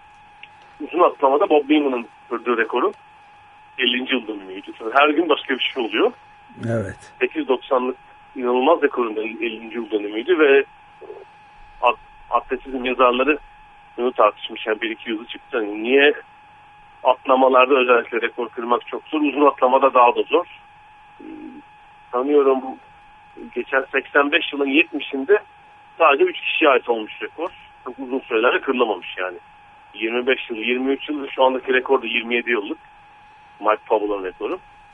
uzun atlamada Bob Beamon'ın kırdığı rekoru ellinci yıl dönümüydü. Her gün başka bir şey oluyor. Evet. sekiz doksanlık inanılmaz rekorunda ellinci yıl dönümüydü ve at, atletizm yazarları bunu tartışmış. Yani bir iki yılı çıktı. Yani niye atlamalarda özellikle rekor kırmak çok zor, uzun atlamada daha da zor. Ee, sanıyorum geçen seksen beş yılın yetmişinde sadece üç kişiye ait olmuş rekor. Çok uzun sürelerde kırılamamış yani. yirmi beş yıl, yirmi üç yıl ve şu andaki rekor da yirmi yedi yıllık. Mike Powell'ın rekoru.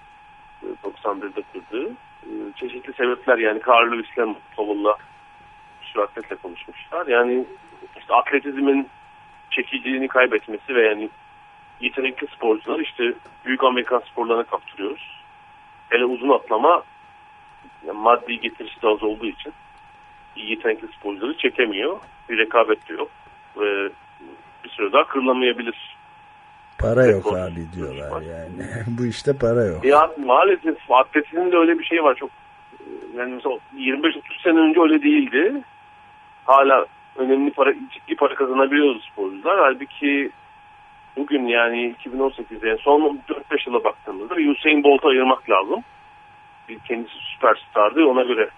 doksan birde kırdığı. Çeşitli sebepler yani Carl Lewis'le Powell'la şu atletle konuşmuşlar. Yani işte atletizmin çekiciliğini kaybetmesi ve yani yetenekli sporcular işte büyük Amerikan sporlarına kaptırıyoruz. Hele uzun atlama yani maddi getirisi de az olduğu için iyi yetenekli sporcuları çekemiyor. Bir rekabet de yok. Ve bir süre daha kırılamayabilir. Para yok abi diyorlar yani. Bu işte para yok. Ya maalesef atletizmin de öyle bir şey var. Çok yani mesela yirmi beş otuz sene önce öyle değildi. Hala önemli para, ciddi para kazanabiliyoruz sporcular. Halbuki bugün yani iki bin on sekizde son dört beş yıla baktığımızda Usain Bolt'u ayırmak lazım. Bir kendisi süperstardı. Ona göre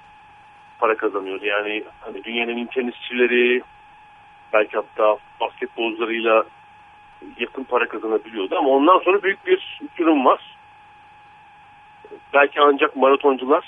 para kazanıyor. Yani hani dünyanın tenisçileri belki hatta basketbolcularıyla yakın para kazanabiliyordu ama ondan sonra büyük bir durum var. Belki ancak maratoncular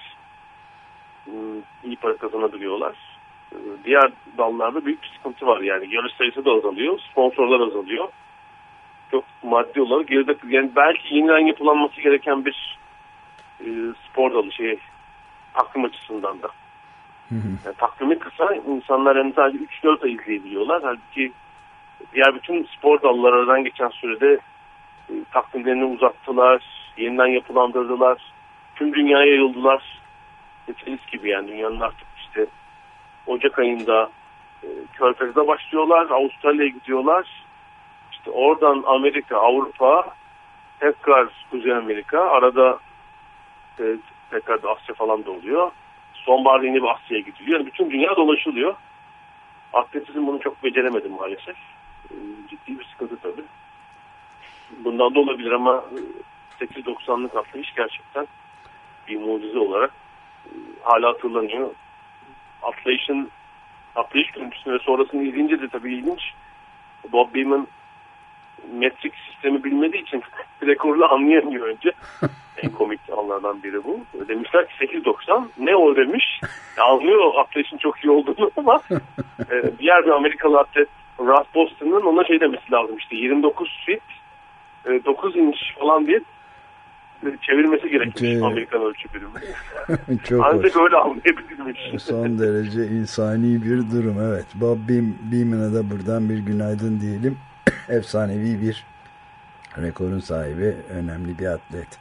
iyi para kazanabiliyorlar. Diğer dallarda büyük bir sıkıntı var yani. Yarış sayısı da azalıyor, sponsorlar azalıyor. Çok maddi olarak geride, yani belki yeniden yapılanması gereken bir e, spor dalı şey takvim açısından da. Hı hı. Yani takvimi kısa, insanlar yani sadece üç dört ay izleyebiliyorlar. Halbuki diğer bütün spor dallarından geçen sürede e, takvimlerini uzattılar, yeniden yapılandırdılar. Tüm dünyaya yayıldılar. Tenis gibi yani dünyanın artık işte Ocak ayında e, Körfez'de başlıyorlar, Avustralya'ya gidiyorlar. İşte oradan Amerika, Avrupa, tekrar Kuzey Amerika, arada e, tekrar da Asya falan da oluyor. Sonbaharda yine bir Asya'ya gidiliyor. Yani bütün dünya dolaşılıyor. Atletizm bunu çok beceremedi maalesef. E, ciddi bir sıkıntı tabii. Bundan da olabilir ama sekiz doksanlık atlayış gerçekten bir mucize olarak e, hala hatırlanıyor. Atlayışın atlayış görüntüsünü ve sonrasını izleyince de tabii ilginç. Bob Beamon metrik sistemi bilmediği için rekorlu anlayamıyor önce. En komik anlardan biri bu. Demişler ki sekiz doksan ne o demiş. Anlıyor atlayışın çok iyi olduğunu ama e, diğer bir Amerikalı atlet Ross Boston'ın ona şey demesi lazım işte yirmi dokuz fit e, dokuz inç falan diye çevirmesi gerekmiş şey, Amerikan ölçü birimi. Ancak öyle anlayabilmiş. Son derece insani bir durum, evet. Bob Beamon'a da buradan bir günaydın diyelim. Efsanevi bir rekorun sahibi, önemli bir atlet.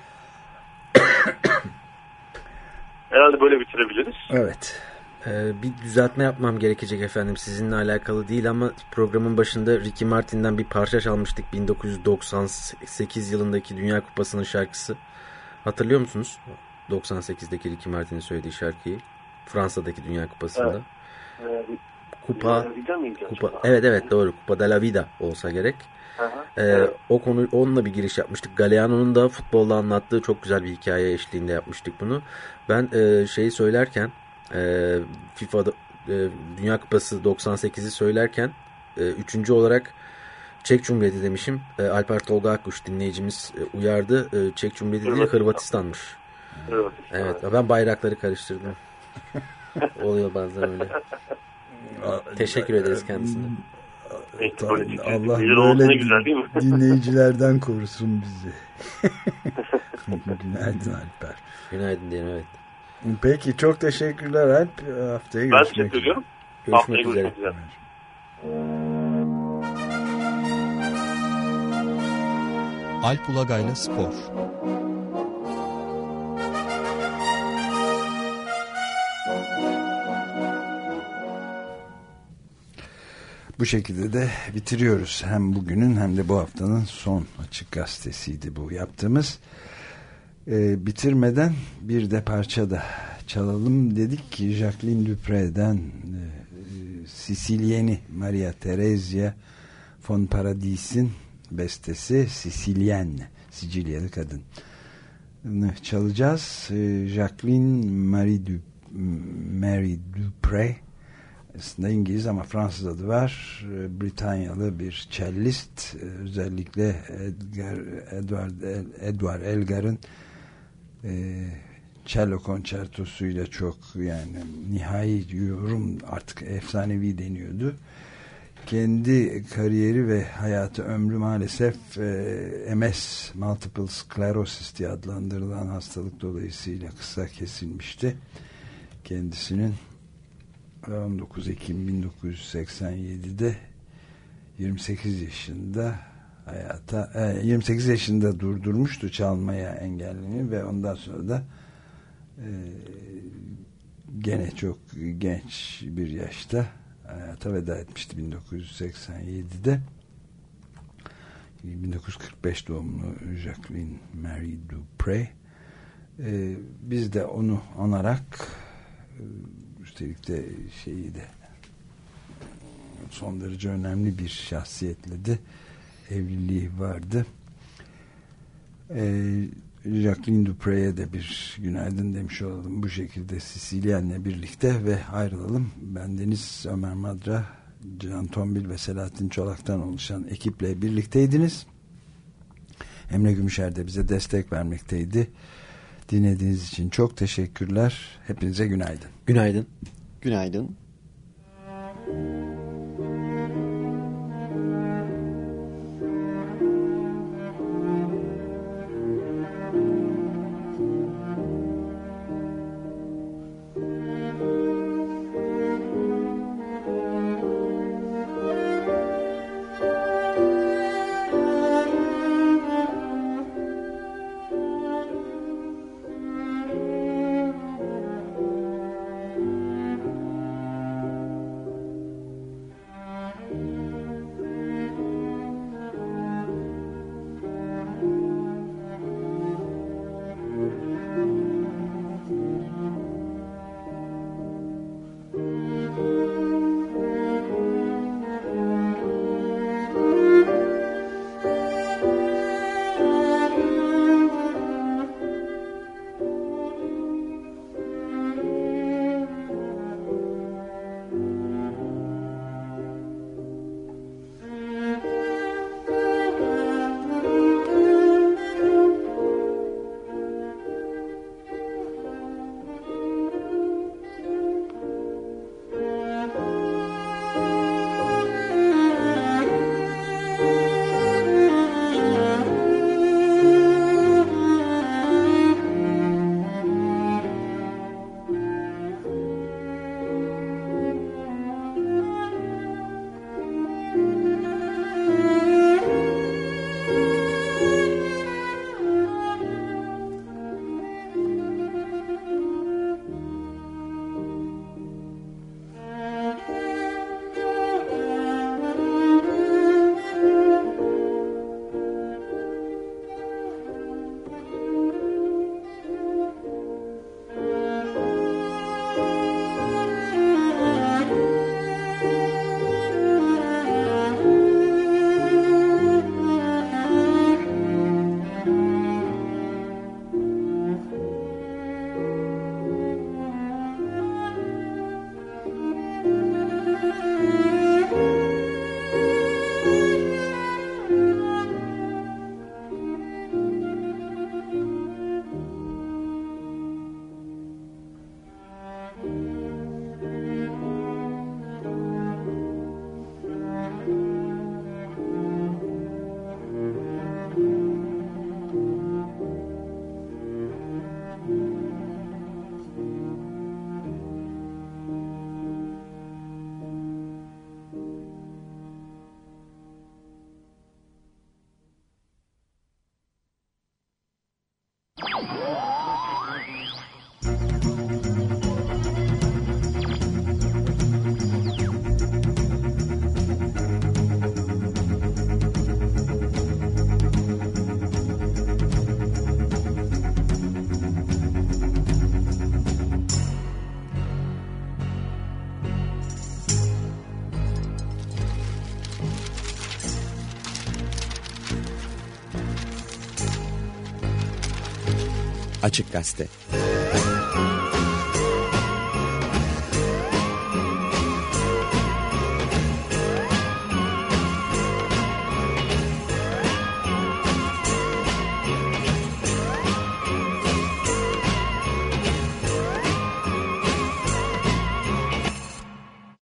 Herhalde böyle bitirebiliriz. Evet. Ee, bir düzeltme yapmam gerekecek efendim. Sizinle alakalı değil ama programın başında Ricky Martin'den bir parça çalmıştık. bin dokuz yüz doksan sekiz yılındaki Dünya Kupası'nın şarkısı. Hatırlıyor musunuz? doksan sekizdeki Ricky Martin'in söylediği şarkıyı. Fransa'daki Dünya Kupası'nda. Evet. Kupa, kupa evet evet doğru. Kupa de la Vida olsa gerek. Ee, evet. O konu onunla bir giriş yapmıştık. Galeano'nun da futbolda anlattığı çok güzel bir hikaye eşliğinde yapmıştık bunu. Ben e, şeyi söylerken e, FIFA'da e, Dünya Kupası doksan sekizi söylerken e, üçüncü olarak Çek Cumhuriyeti demişim. E, Alper Tolga Akkuş dinleyicimiz e, uyardı. E, Çek Cumhuriyeti değil Hırvatistan'mış. Hırvatistan. Evet. Ben bayrakları karıştırdım. Oluyor bazen öyle. Teşekkür ederiz kendisine. Allah böyle güzel, değil mi? dinleyicilerden korusun bizi. Günaydın Alper. Günaydın diyelim, evet. Peki, çok teşekkürler Alp. Haftaya ben görüşmek üzere. Görüşmek Haftaya üzere. Görüşmek üzere. Alp Ulagay'la Spor. Bu şekilde de bitiriyoruz. Hem bugünün hem de bu haftanın son Açık Gazetesi'ydi bu yaptığımız. Ee, bitirmeden bir de parça da çalalım dedik ki Jacqueline Dupre'den e, Sicilyeni Maria Teresa von Paradis'in bestesi Sicilien, Sicilyalı kadın çalacağız. Ee, Jacqueline Marie du, Marie Dupre aslında İngiliz ama Fransız adı var. Britanyalı bir cellist. Özellikle Edgar, Edward, Edward Elgar'ın e, cello konçertosuyla çok, yani nihai yorum, artık efsanevi deniyordu. Kendi kariyeri ve hayatı, ömrü maalesef e, M S, Multiple Sclerosis diye adlandırılan hastalık dolayısıyla kısa kesilmişti. Kendisinin on dokuz Ekim bin dokuz yüz seksen yedi'de yirmi sekiz yaşında hayata e, yirmi sekiz yaşında durdurmuştu çalmaya engelleniyor ve ondan sonra da e, gene çok genç bir yaşta hayata veda etmişti bin dokuz yüz seksen yedi'de. bin dokuz yüz kırk beş doğumlu Jacqueline Marie Dupre. E, biz de onu anarak e, üstelik de şeyi de son derece önemli bir şahsiyetle de evliliği vardı. Ee, Jacqueline Dupre'ye de bir günaydın demiş olalım. Bu şekilde Sicilyen'le birlikte ve ayrılalım. Bendeniz Ömer Madra, Can Tombil ve Selahattin Çolak'tan oluşan ekiple birlikteydiniz. Emre Gümüşer de bize destek vermekteydi. Dinlediğiniz için çok teşekkürler. Hepinize günaydın. Günaydın. Günaydın. Açık Gazete.